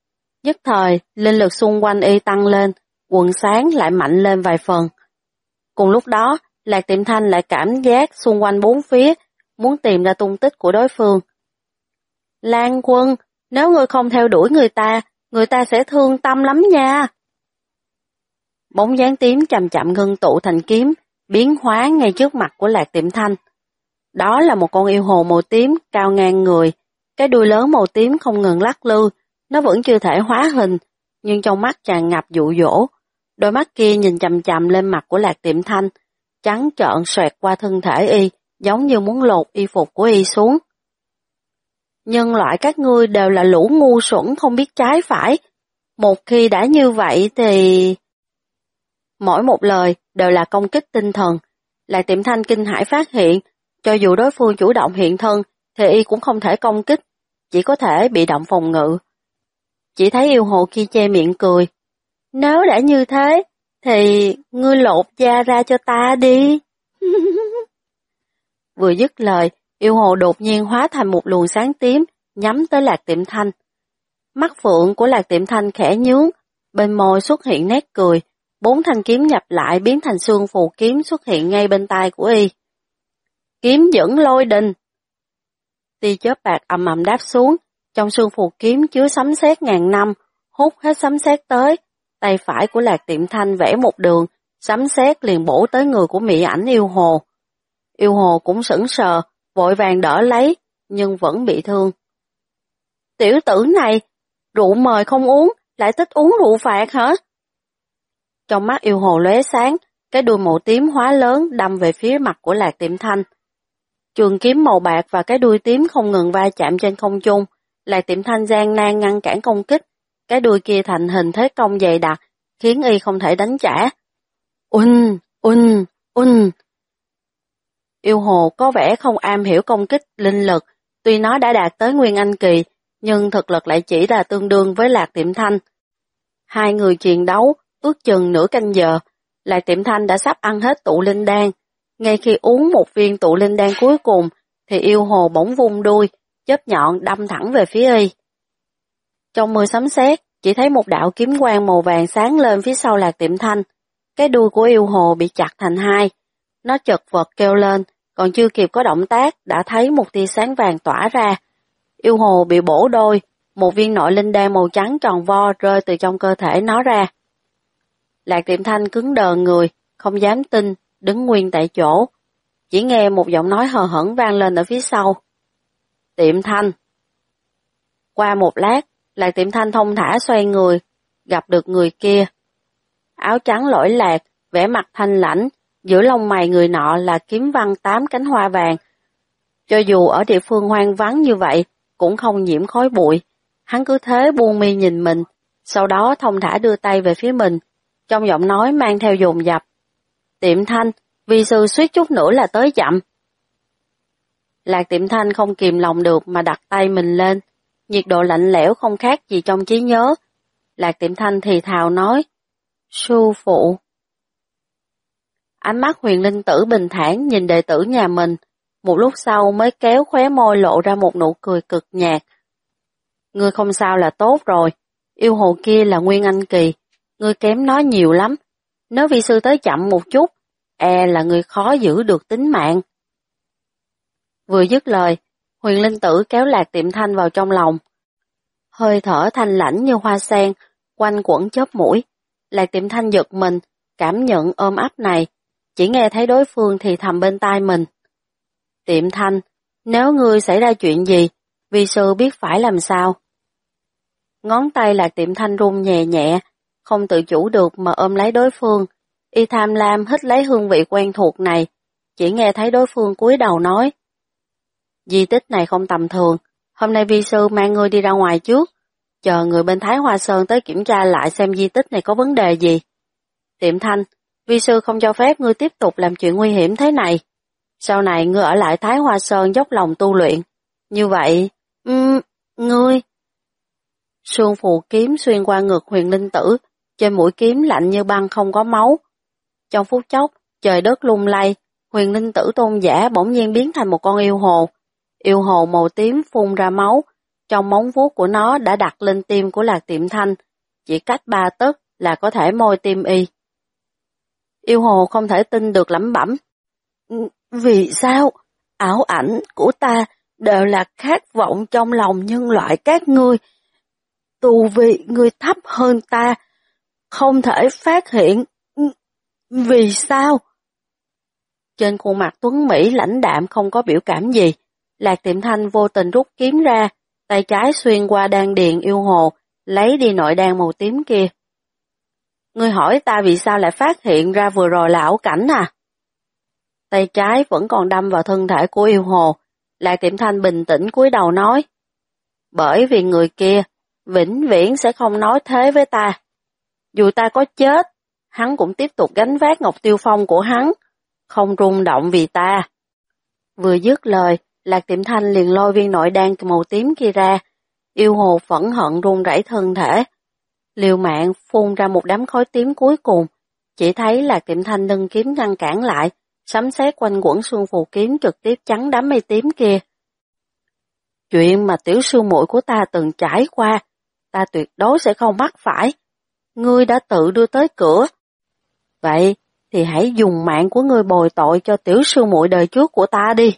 Nhất thời, linh lực xung quanh y tăng lên, quần sáng lại mạnh lên vài phần. Cùng lúc đó, Lạc Tiệm Thanh lại cảm giác xung quanh bốn phía, muốn tìm ra tung tích của đối phương. Lan Quân, nếu ngươi không theo đuổi người ta sẽ thương tâm lắm nha. Bóng dáng tím chậm chậm ngưng tụ thành kiếm, biến hóa ngay trước mặt của Lạc Tiệm Thanh. Đó là một con yêu hồ màu tím cao ngang người, cái đuôi lớn màu tím không ngừng lắc lư, nó vẫn chưa thể hóa hình, nhưng trong mắt tràn ngập dụ dỗ. Đôi mắt kia nhìn chằm chằm lên mặt của Lạc Tiệm Thanh, trắng trợn xoẹt qua thân thể y, giống như muốn lột y phục của y xuống. Nhân loại các ngươi đều là lũ ngu xuẩn không biết trái phải. Một khi đã như vậy thì... Mỗi một lời đều là công kích tinh thần. Lạc Tiệm Thanh kinh hãi phát hiện, cho dù đối phương chủ động hiện thân, thì y cũng không thể công kích, chỉ có thể bị động phòng ngự. Chỉ thấy yêu hồ kia che miệng cười. Nếu đã như thế, thì ngươi lột da ra cho ta đi. Vừa dứt lời, yêu hồ đột nhiên hóa thành một luồng sáng tím, nhắm tới Lạc Tiệm Thanh. Mắt phượng của Lạc Tiệm Thanh khẽ nhướng, bên môi xuất hiện nét cười, 4 thanh kiếm nhập lại biến thành xương phù kiếm xuất hiện ngay bên tai của y. Kiếm dẫn lôi đình. Tia chớp bạc ầm ầm đáp xuống, trong xương phù kiếm chứa sấm sét ngàn năm, hút hết sấm sét tới. Tay phải của Lạc Tiệm Thanh vẽ một đường, sấm sét liền bổ tới người của mỹ ảnh yêu hồ. Yêu hồ cũng sững sờ, vội vàng đỡ lấy, nhưng vẫn bị thương. Tiểu tử này, rượu mời không uống, lại thích uống rượu phạt hả? Trong mắt yêu hồ lóe sáng, cái đuôi màu tím hóa lớn đâm về phía mặt của Lạc Tiệm Thanh. Trường kiếm màu bạc và cái đuôi tím không ngừng va chạm trên không trung, Lạc Tiệm Thanh gian nan ngăn cản công kích, cái đuôi kia thành hình thế công dày đặc, khiến y không thể đánh trả. Unh. Yêu hồ có vẻ không am hiểu công kích linh lực, tuy nó đã đạt tới Nguyên Anh kỳ, nhưng thực lực lại chỉ là tương đương với Lạc Tiệm Thanh. Hai người chiến đấu, ước chừng nửa canh giờ, Lạc Tiệm Thanh đã sắp ăn hết tụ linh đan. Ngay khi uống một viên tụ linh đan cuối cùng, thì yêu hồ bỗng vung đuôi, chớp nhọn đâm thẳng về phía y. Trong mưa sấm sét, chỉ thấy một đạo kiếm quang màu vàng sáng lên phía sau Lạc Tiệm Thanh. Cái đuôi của yêu hồ bị chặt thành hai. Nó chật vật kêu lên, còn chưa kịp có động tác đã thấy một tia sáng vàng tỏa ra. Yêu hồ bị bổ đôi, một viên nội linh đan màu trắng tròn vo rơi từ trong cơ thể nó ra. Lạc Tiệm Thanh cứng đờ người, không dám tin, đứng nguyên tại chỗ. Chỉ nghe một giọng nói hờ hững vang lên ở phía sau. Tiệm Thanh. Qua một lát, Lạc Tiệm Thanh thông thả xoay người, gặp được người kia. Áo trắng lỗi lạc, vẻ mặt thanh lãnh, giữa lông mày người nọ là kiếm văn 8 cánh hoa vàng. Cho dù ở địa phương hoang vắng như vậy, cũng không nhiễm khói bụi. Hắn cứ thế buông mi nhìn mình, sau đó thông thả đưa tay về phía mình, trong giọng nói mang theo dồn dập. Tiệm Thanh, vi sư suýt chút nữa là tới chậm. Lạc Tiệm Thanh không kìm lòng được mà đặt tay mình lên, nhiệt độ lạnh lẽo không khác gì trong trí nhớ. Lạc Tiệm Thanh thì thào nói, sư phụ. Ánh mắt Huyền Linh Tử bình thản nhìn đệ tử nhà mình, một lúc sau mới kéo khóe môi lộ ra một nụ cười cực nhạt. Ngươi không sao là tốt rồi, yêu hồ kia là Nguyên Anh kỳ, ngươi kém nó nhiều lắm, nếu vi sư tới chậm một chút, là ngươi khó giữ được tính mạng. Vừa dứt lời, Huyền Linh Tử kéo Lạc Tiệm Thanh vào trong lòng. Hơi thở thanh lãnh như hoa sen, quanh quẩn chóp mũi. Lạc Tiệm Thanh giật mình, cảm nhận ôm ấp này, chỉ nghe thấy đối phương thì thầm bên tai mình. Tiệm Thanh, nếu ngươi xảy ra chuyện gì, vi sư biết phải làm sao. Ngón tay Lạc Tiệm Thanh run nhẹ nhẹ, không tự chủ được mà ôm lấy đối phương. Y tham lam hít lấy hương vị quen thuộc này, chỉ nghe thấy đối phương cúi đầu nói. Di tích này không tầm thường, hôm nay vi sư mang ngươi đi ra ngoài trước, chờ người bên Thái Hoa Sơn tới kiểm tra lại xem di tích này có vấn đề gì. Tiệm Thanh, vi sư không cho phép ngươi tiếp tục làm chuyện nguy hiểm thế này. Sau này ngươi ở lại Thái Hoa Sơn dốc lòng tu luyện. Như vậy, ngươi... Sương phù kiếm xuyên qua ngực Huyền Linh Tử, trên mũi kiếm lạnh như băng không có máu. Trong phút chốc, trời đất lung lay, Huyền Linh Tử tôn giả bỗng nhiên biến thành một con yêu hồ. Yêu hồ màu tím phun ra máu, trong móng vuốt của nó đã đặt lên tim của Lạc Tiệm Thanh, chỉ cách 3 tấc là có thể môi tim y. Yêu hồ không thể tin được lẩm bẩm. Vì sao? Ảo ảnh của ta đều là khát vọng trong lòng nhân loại các ngươi. Tu vi ngươi thấp hơn ta, không thể phát hiện. Vì sao? Trên khuôn mặt Tuấn Mỹ lãnh đạm không có biểu cảm gì, Lạc Tiệm Thanh vô tình rút kiếm ra, tay trái xuyên qua đan điền yêu hồ, lấy đi nội đan màu tím kia. Ngươi hỏi ta vì sao lại phát hiện ra vừa rồi là ảo cảnh à? Tay trái vẫn còn đâm vào thân thể của yêu hồ, Lạc Tiệm Thanh bình tĩnh cúi đầu nói. Bởi vì người kia, vĩnh viễn sẽ không nói thế với ta. Dù ta có chết, hắn cũng tiếp tục gánh vác Ngọc Tiêu Phong của hắn, không rung động vì ta. Vừa dứt lời, Lạc Tiệm Thanh liền lôi viên nội đan màu tím kia ra, yêu hồ phẫn hận run rẩy thân thể. Liều mạng phun ra một đám khói tím cuối cùng, chỉ thấy Lạc Tiệm Thanh nâng kiếm ngăn cản lại, sấm sét quanh quẩn xương phù kiếm trực tiếp chắn đám mây tím kia. Chuyện mà tiểu sư muội của ta từng trải qua, ta tuyệt đối sẽ không mắc phải. Ngươi đã tự đưa tới cửa. Vậy thì hãy dùng mạng của ngươi bồi tội cho tiểu sư muội đời trước của ta đi.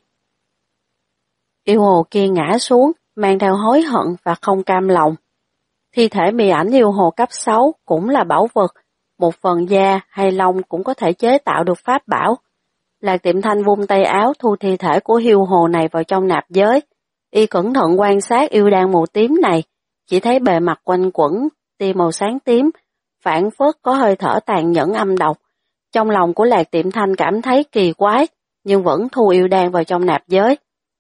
Yêu hồ kia ngã xuống, mang theo hối hận và không cam lòng. Thi thể mì ảnh yêu hồ cấp 6 cũng là bảo vật, một phần da hay lông cũng có thể chế tạo được pháp bảo. Lạc Tiệm Thanh vung tay áo thu thi thể của yêu hồ này vào trong nạp giới. Y cẩn thận quan sát yêu đan màu tím này, chỉ thấy bề mặt quanh quẩn, tia màu sáng tím, phản phất có hơi thở tàn nhẫn âm độc. Trong lòng của Lạc Tiệm Thanh cảm thấy kỳ quái, nhưng vẫn thu yêu đan vào trong nạp giới.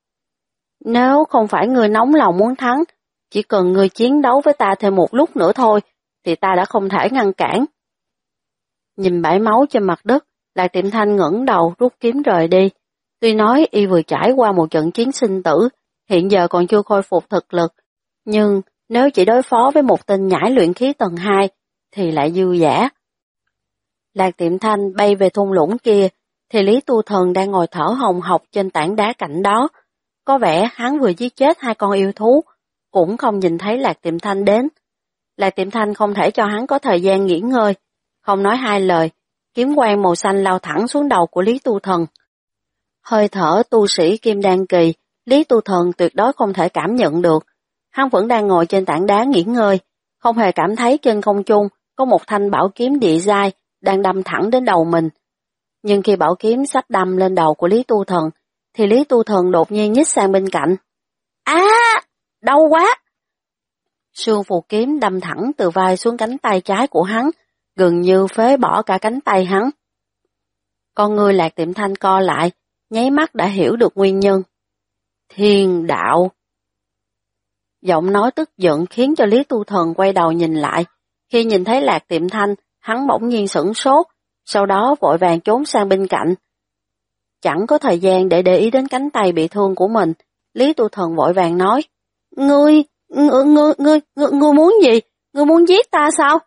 Nếu không phải ngươi nóng lòng muốn thắng, chỉ cần ngươi chiến đấu với ta thêm một lúc nữa thôi, thì ta đã không thể ngăn cản. Nhìn bãi máu trên mặt đất, Lạc Tiệm Thanh ngẩng đầu rút kiếm rời đi. Tuy nói y vừa trải qua một trận chiến sinh tử, hiện giờ còn chưa khôi phục thực lực, nhưng nếu chỉ đối phó với một tên nhãi luyện khí tầng 2, thì lại dư dả. Lạc Tiệm Thanh bay về thung lũng kia, thì Lý Tu Thần đang ngồi thở hồng hộc trên tảng đá cạnh đó. Có vẻ hắn vừa giết chết 2 con yêu thú, cũng không nhìn thấy Lạc Tiệm Thanh đến. Lạc Tiệm Thanh không thể cho hắn có thời gian nghỉ ngơi, không nói 2 lời, kiếm quang màu xanh lao thẳng xuống đầu của Lý Tu Thần. Hơi thở tu sĩ Kim Đan Kỳ, Lý Tu Thần tuyệt đối không thể cảm nhận được. Hắn vẫn đang ngồi trên tảng đá nghỉ ngơi, không hề cảm thấy trên không trung có một thanh bảo kiếm địa giai đang đâm thẳng đến đầu mình. Nhưng khi bảo kiếm sắp đâm lên đầu của Lý Tu Thần, thì Lý Tu Thần đột nhiên nhích sang bên cạnh. Đau quá! Sương phù kiếm đâm thẳng từ vai xuống cánh tay trái của hắn, gần như phế bỏ cả cánh tay hắn. Con người Lạc Tiệm Thanh co lại, nháy mắt đã hiểu được nguyên nhân. Thiên đạo! Giọng nói tức giận khiến cho Lý Tu Thần quay đầu nhìn lại. Khi nhìn thấy Lạc Tiệm Thanh, hắn bỗng nhiên sửng sốt, sau đó vội vàng trốn sang bên cạnh. Chẳng có thời gian để ý đến cánh tay bị thương của mình, Lý Tu Thần vội vàng nói, Ngươi muốn gì? Ngươi muốn giết ta sao?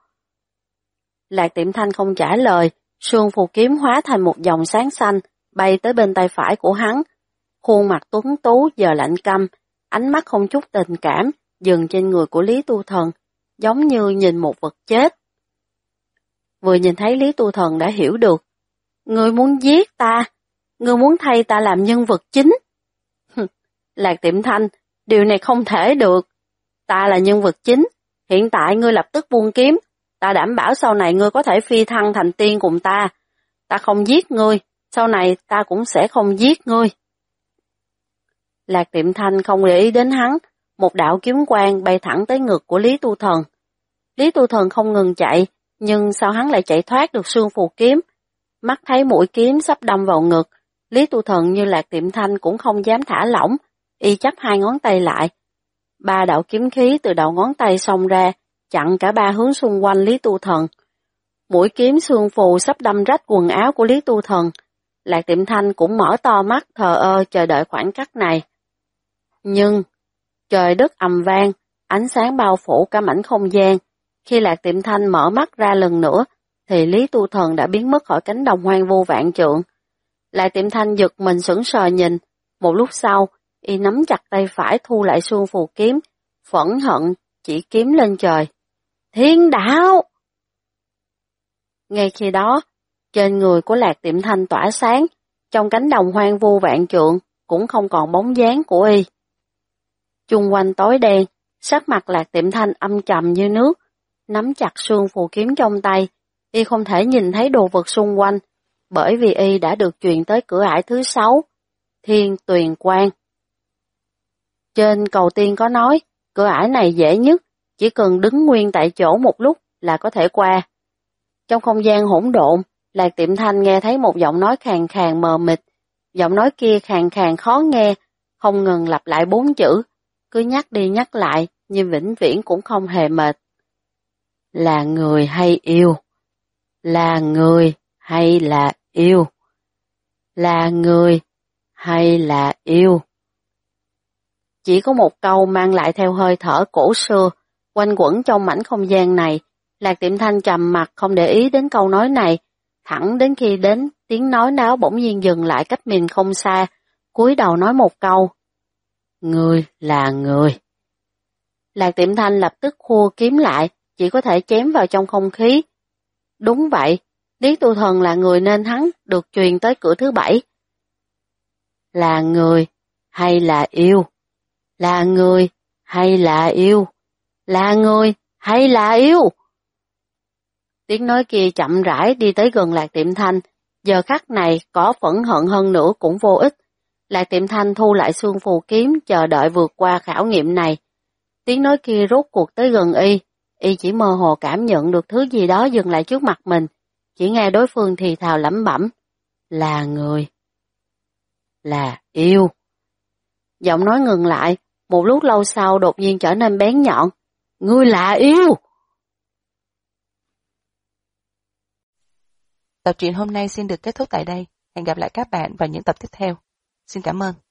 Lạc Tiệm Thanh không trả lời, sương phù kiếm hóa thành một dòng sáng xanh, bay tới bên tay phải của hắn. Khuôn mặt tuấn tú giờ lạnh căm, ánh mắt không chút tình cảm, dừng trên người của Lý Tu Thần, giống như nhìn một vật chết. Vừa nhìn thấy Lý Tu Thần đã hiểu được, ngươi muốn giết ta, ngươi muốn thay ta làm nhân vật chính. Lạc Tiệm Thanh, điều này không thể được. Ta là nhân vật chính, hiện tại ngươi lập tức buông kiếm, ta đảm bảo sau này ngươi có thể phi thăng thành tiên cùng ta. Ta không giết ngươi, sau này ta cũng sẽ không giết ngươi. Lạc Tiệm Thanh không để ý đến hắn, một đạo kiếm quang bay thẳng tới ngực của Lý Tu Thần. Lý Tu Thần không ngừng chạy, nhưng sao hắn lại chạy thoát được sương phù kiếm? Mắt thấy mũi kiếm sắp đâm vào ngực, Lý Tu Thần như Lạc Tiệm Thanh cũng không dám thả lỏng, y chắp 2 ngón tay lại. 3 đạo kiếm khí từ đầu ngón tay xông ra, chặn cả 3 hướng xung quanh Lý Tu Thần. Mũi kiếm sương phù sắp đâm rách quần áo của Lý Tu Thần. Lạc Tiệm Thanh cũng mở to mắt thờ ơ chờ đợi khoảnh khắc này. Nhưng, trời đất ầm vang, ánh sáng bao phủ cả mảnh không gian. Khi Lạc Tiệm Thanh mở mắt ra lần nữa, thì Lý Tu Thần đã biến mất khỏi cánh đồng hoang vu vạn trượng. Lạc Tiệm Thanh giật mình sững sờ nhìn, một lúc sau, y nắm chặt tay phải thu lại sương phù kiếm, phẫn hận chỉ kiếm lên trời. Thiên đạo! Ngay khi đó, trên người của Lạc Tiệm Thanh tỏa sáng, trong cánh đồng hoang vu vạn trượng cũng không còn bóng dáng của y. Chung quanh tối đen, sắc mặt Lạc Tiệm Thanh âm trầm như nước, nắm chặt sương phù kiếm trong tay, y không thể nhìn thấy đồ vật xung quanh, bởi vì y đã được truyền tới cửa ải thứ 6, Thiên Tuyền Quan. Trên cầu tiên có nói, cửa ải này dễ nhất, chỉ cần đứng nguyên tại chỗ một lúc là có thể qua. Trong không gian hỗn độn, Lạc Tiệm Thanh nghe thấy một giọng nói khàn khàn mờ mịt, giọng nói kia khàn khàn khó nghe, không ngừng lặp lại 4 chữ, cứ nhắc đi nhắc lại, nhưng vĩnh viễn cũng không hề mệt. Là người hay yêu? Là người hay là yêu? Là người hay là yêu? Chỉ có một câu mang lại theo hơi thở cổ xưa, quanh quẩn trong mảnh không gian này. Lạc Tiệm Thanh trầm mặt không để ý đến câu nói này, thẳng đến khi đến tiếng nói náo bỗng nhiên dừng lại cách mình không xa, cúi đầu nói một câu. Người là người. Lạc Tiệm Thanh lập tức khua kiếm lại, chỉ có thể chém vào trong không khí. Đúng vậy, Lý Tu Thần là người nên hắn được truyền tới cửa thứ 7. Là người hay là yêu? Là người hay là yêu? Là người hay là yêu? Tiếng nói kia chậm rãi đi tới gần Lạc Tiệm Thanh, giờ khắc này có phẫn hận hơn nữa cũng vô ích. Lạc Tiệm Thanh thu lại xương phù kiếm chờ đợi vượt qua khảo nghiệm này. Tiếng nói kia rốt cuộc tới gần y chỉ mơ hồ cảm nhận được thứ gì đó dừng lại trước mặt mình, chỉ nghe đối phương thì thào lẩm bẩm. Là người. Là yêu. Giọng nói ngừng lại, một lúc lâu sau đột nhiên trở nên bén nhọn. Ngươi là yêu! Tập truyện hôm nay xin được kết thúc tại đây. Hẹn gặp lại các bạn vào những tập tiếp theo. Xin cảm ơn.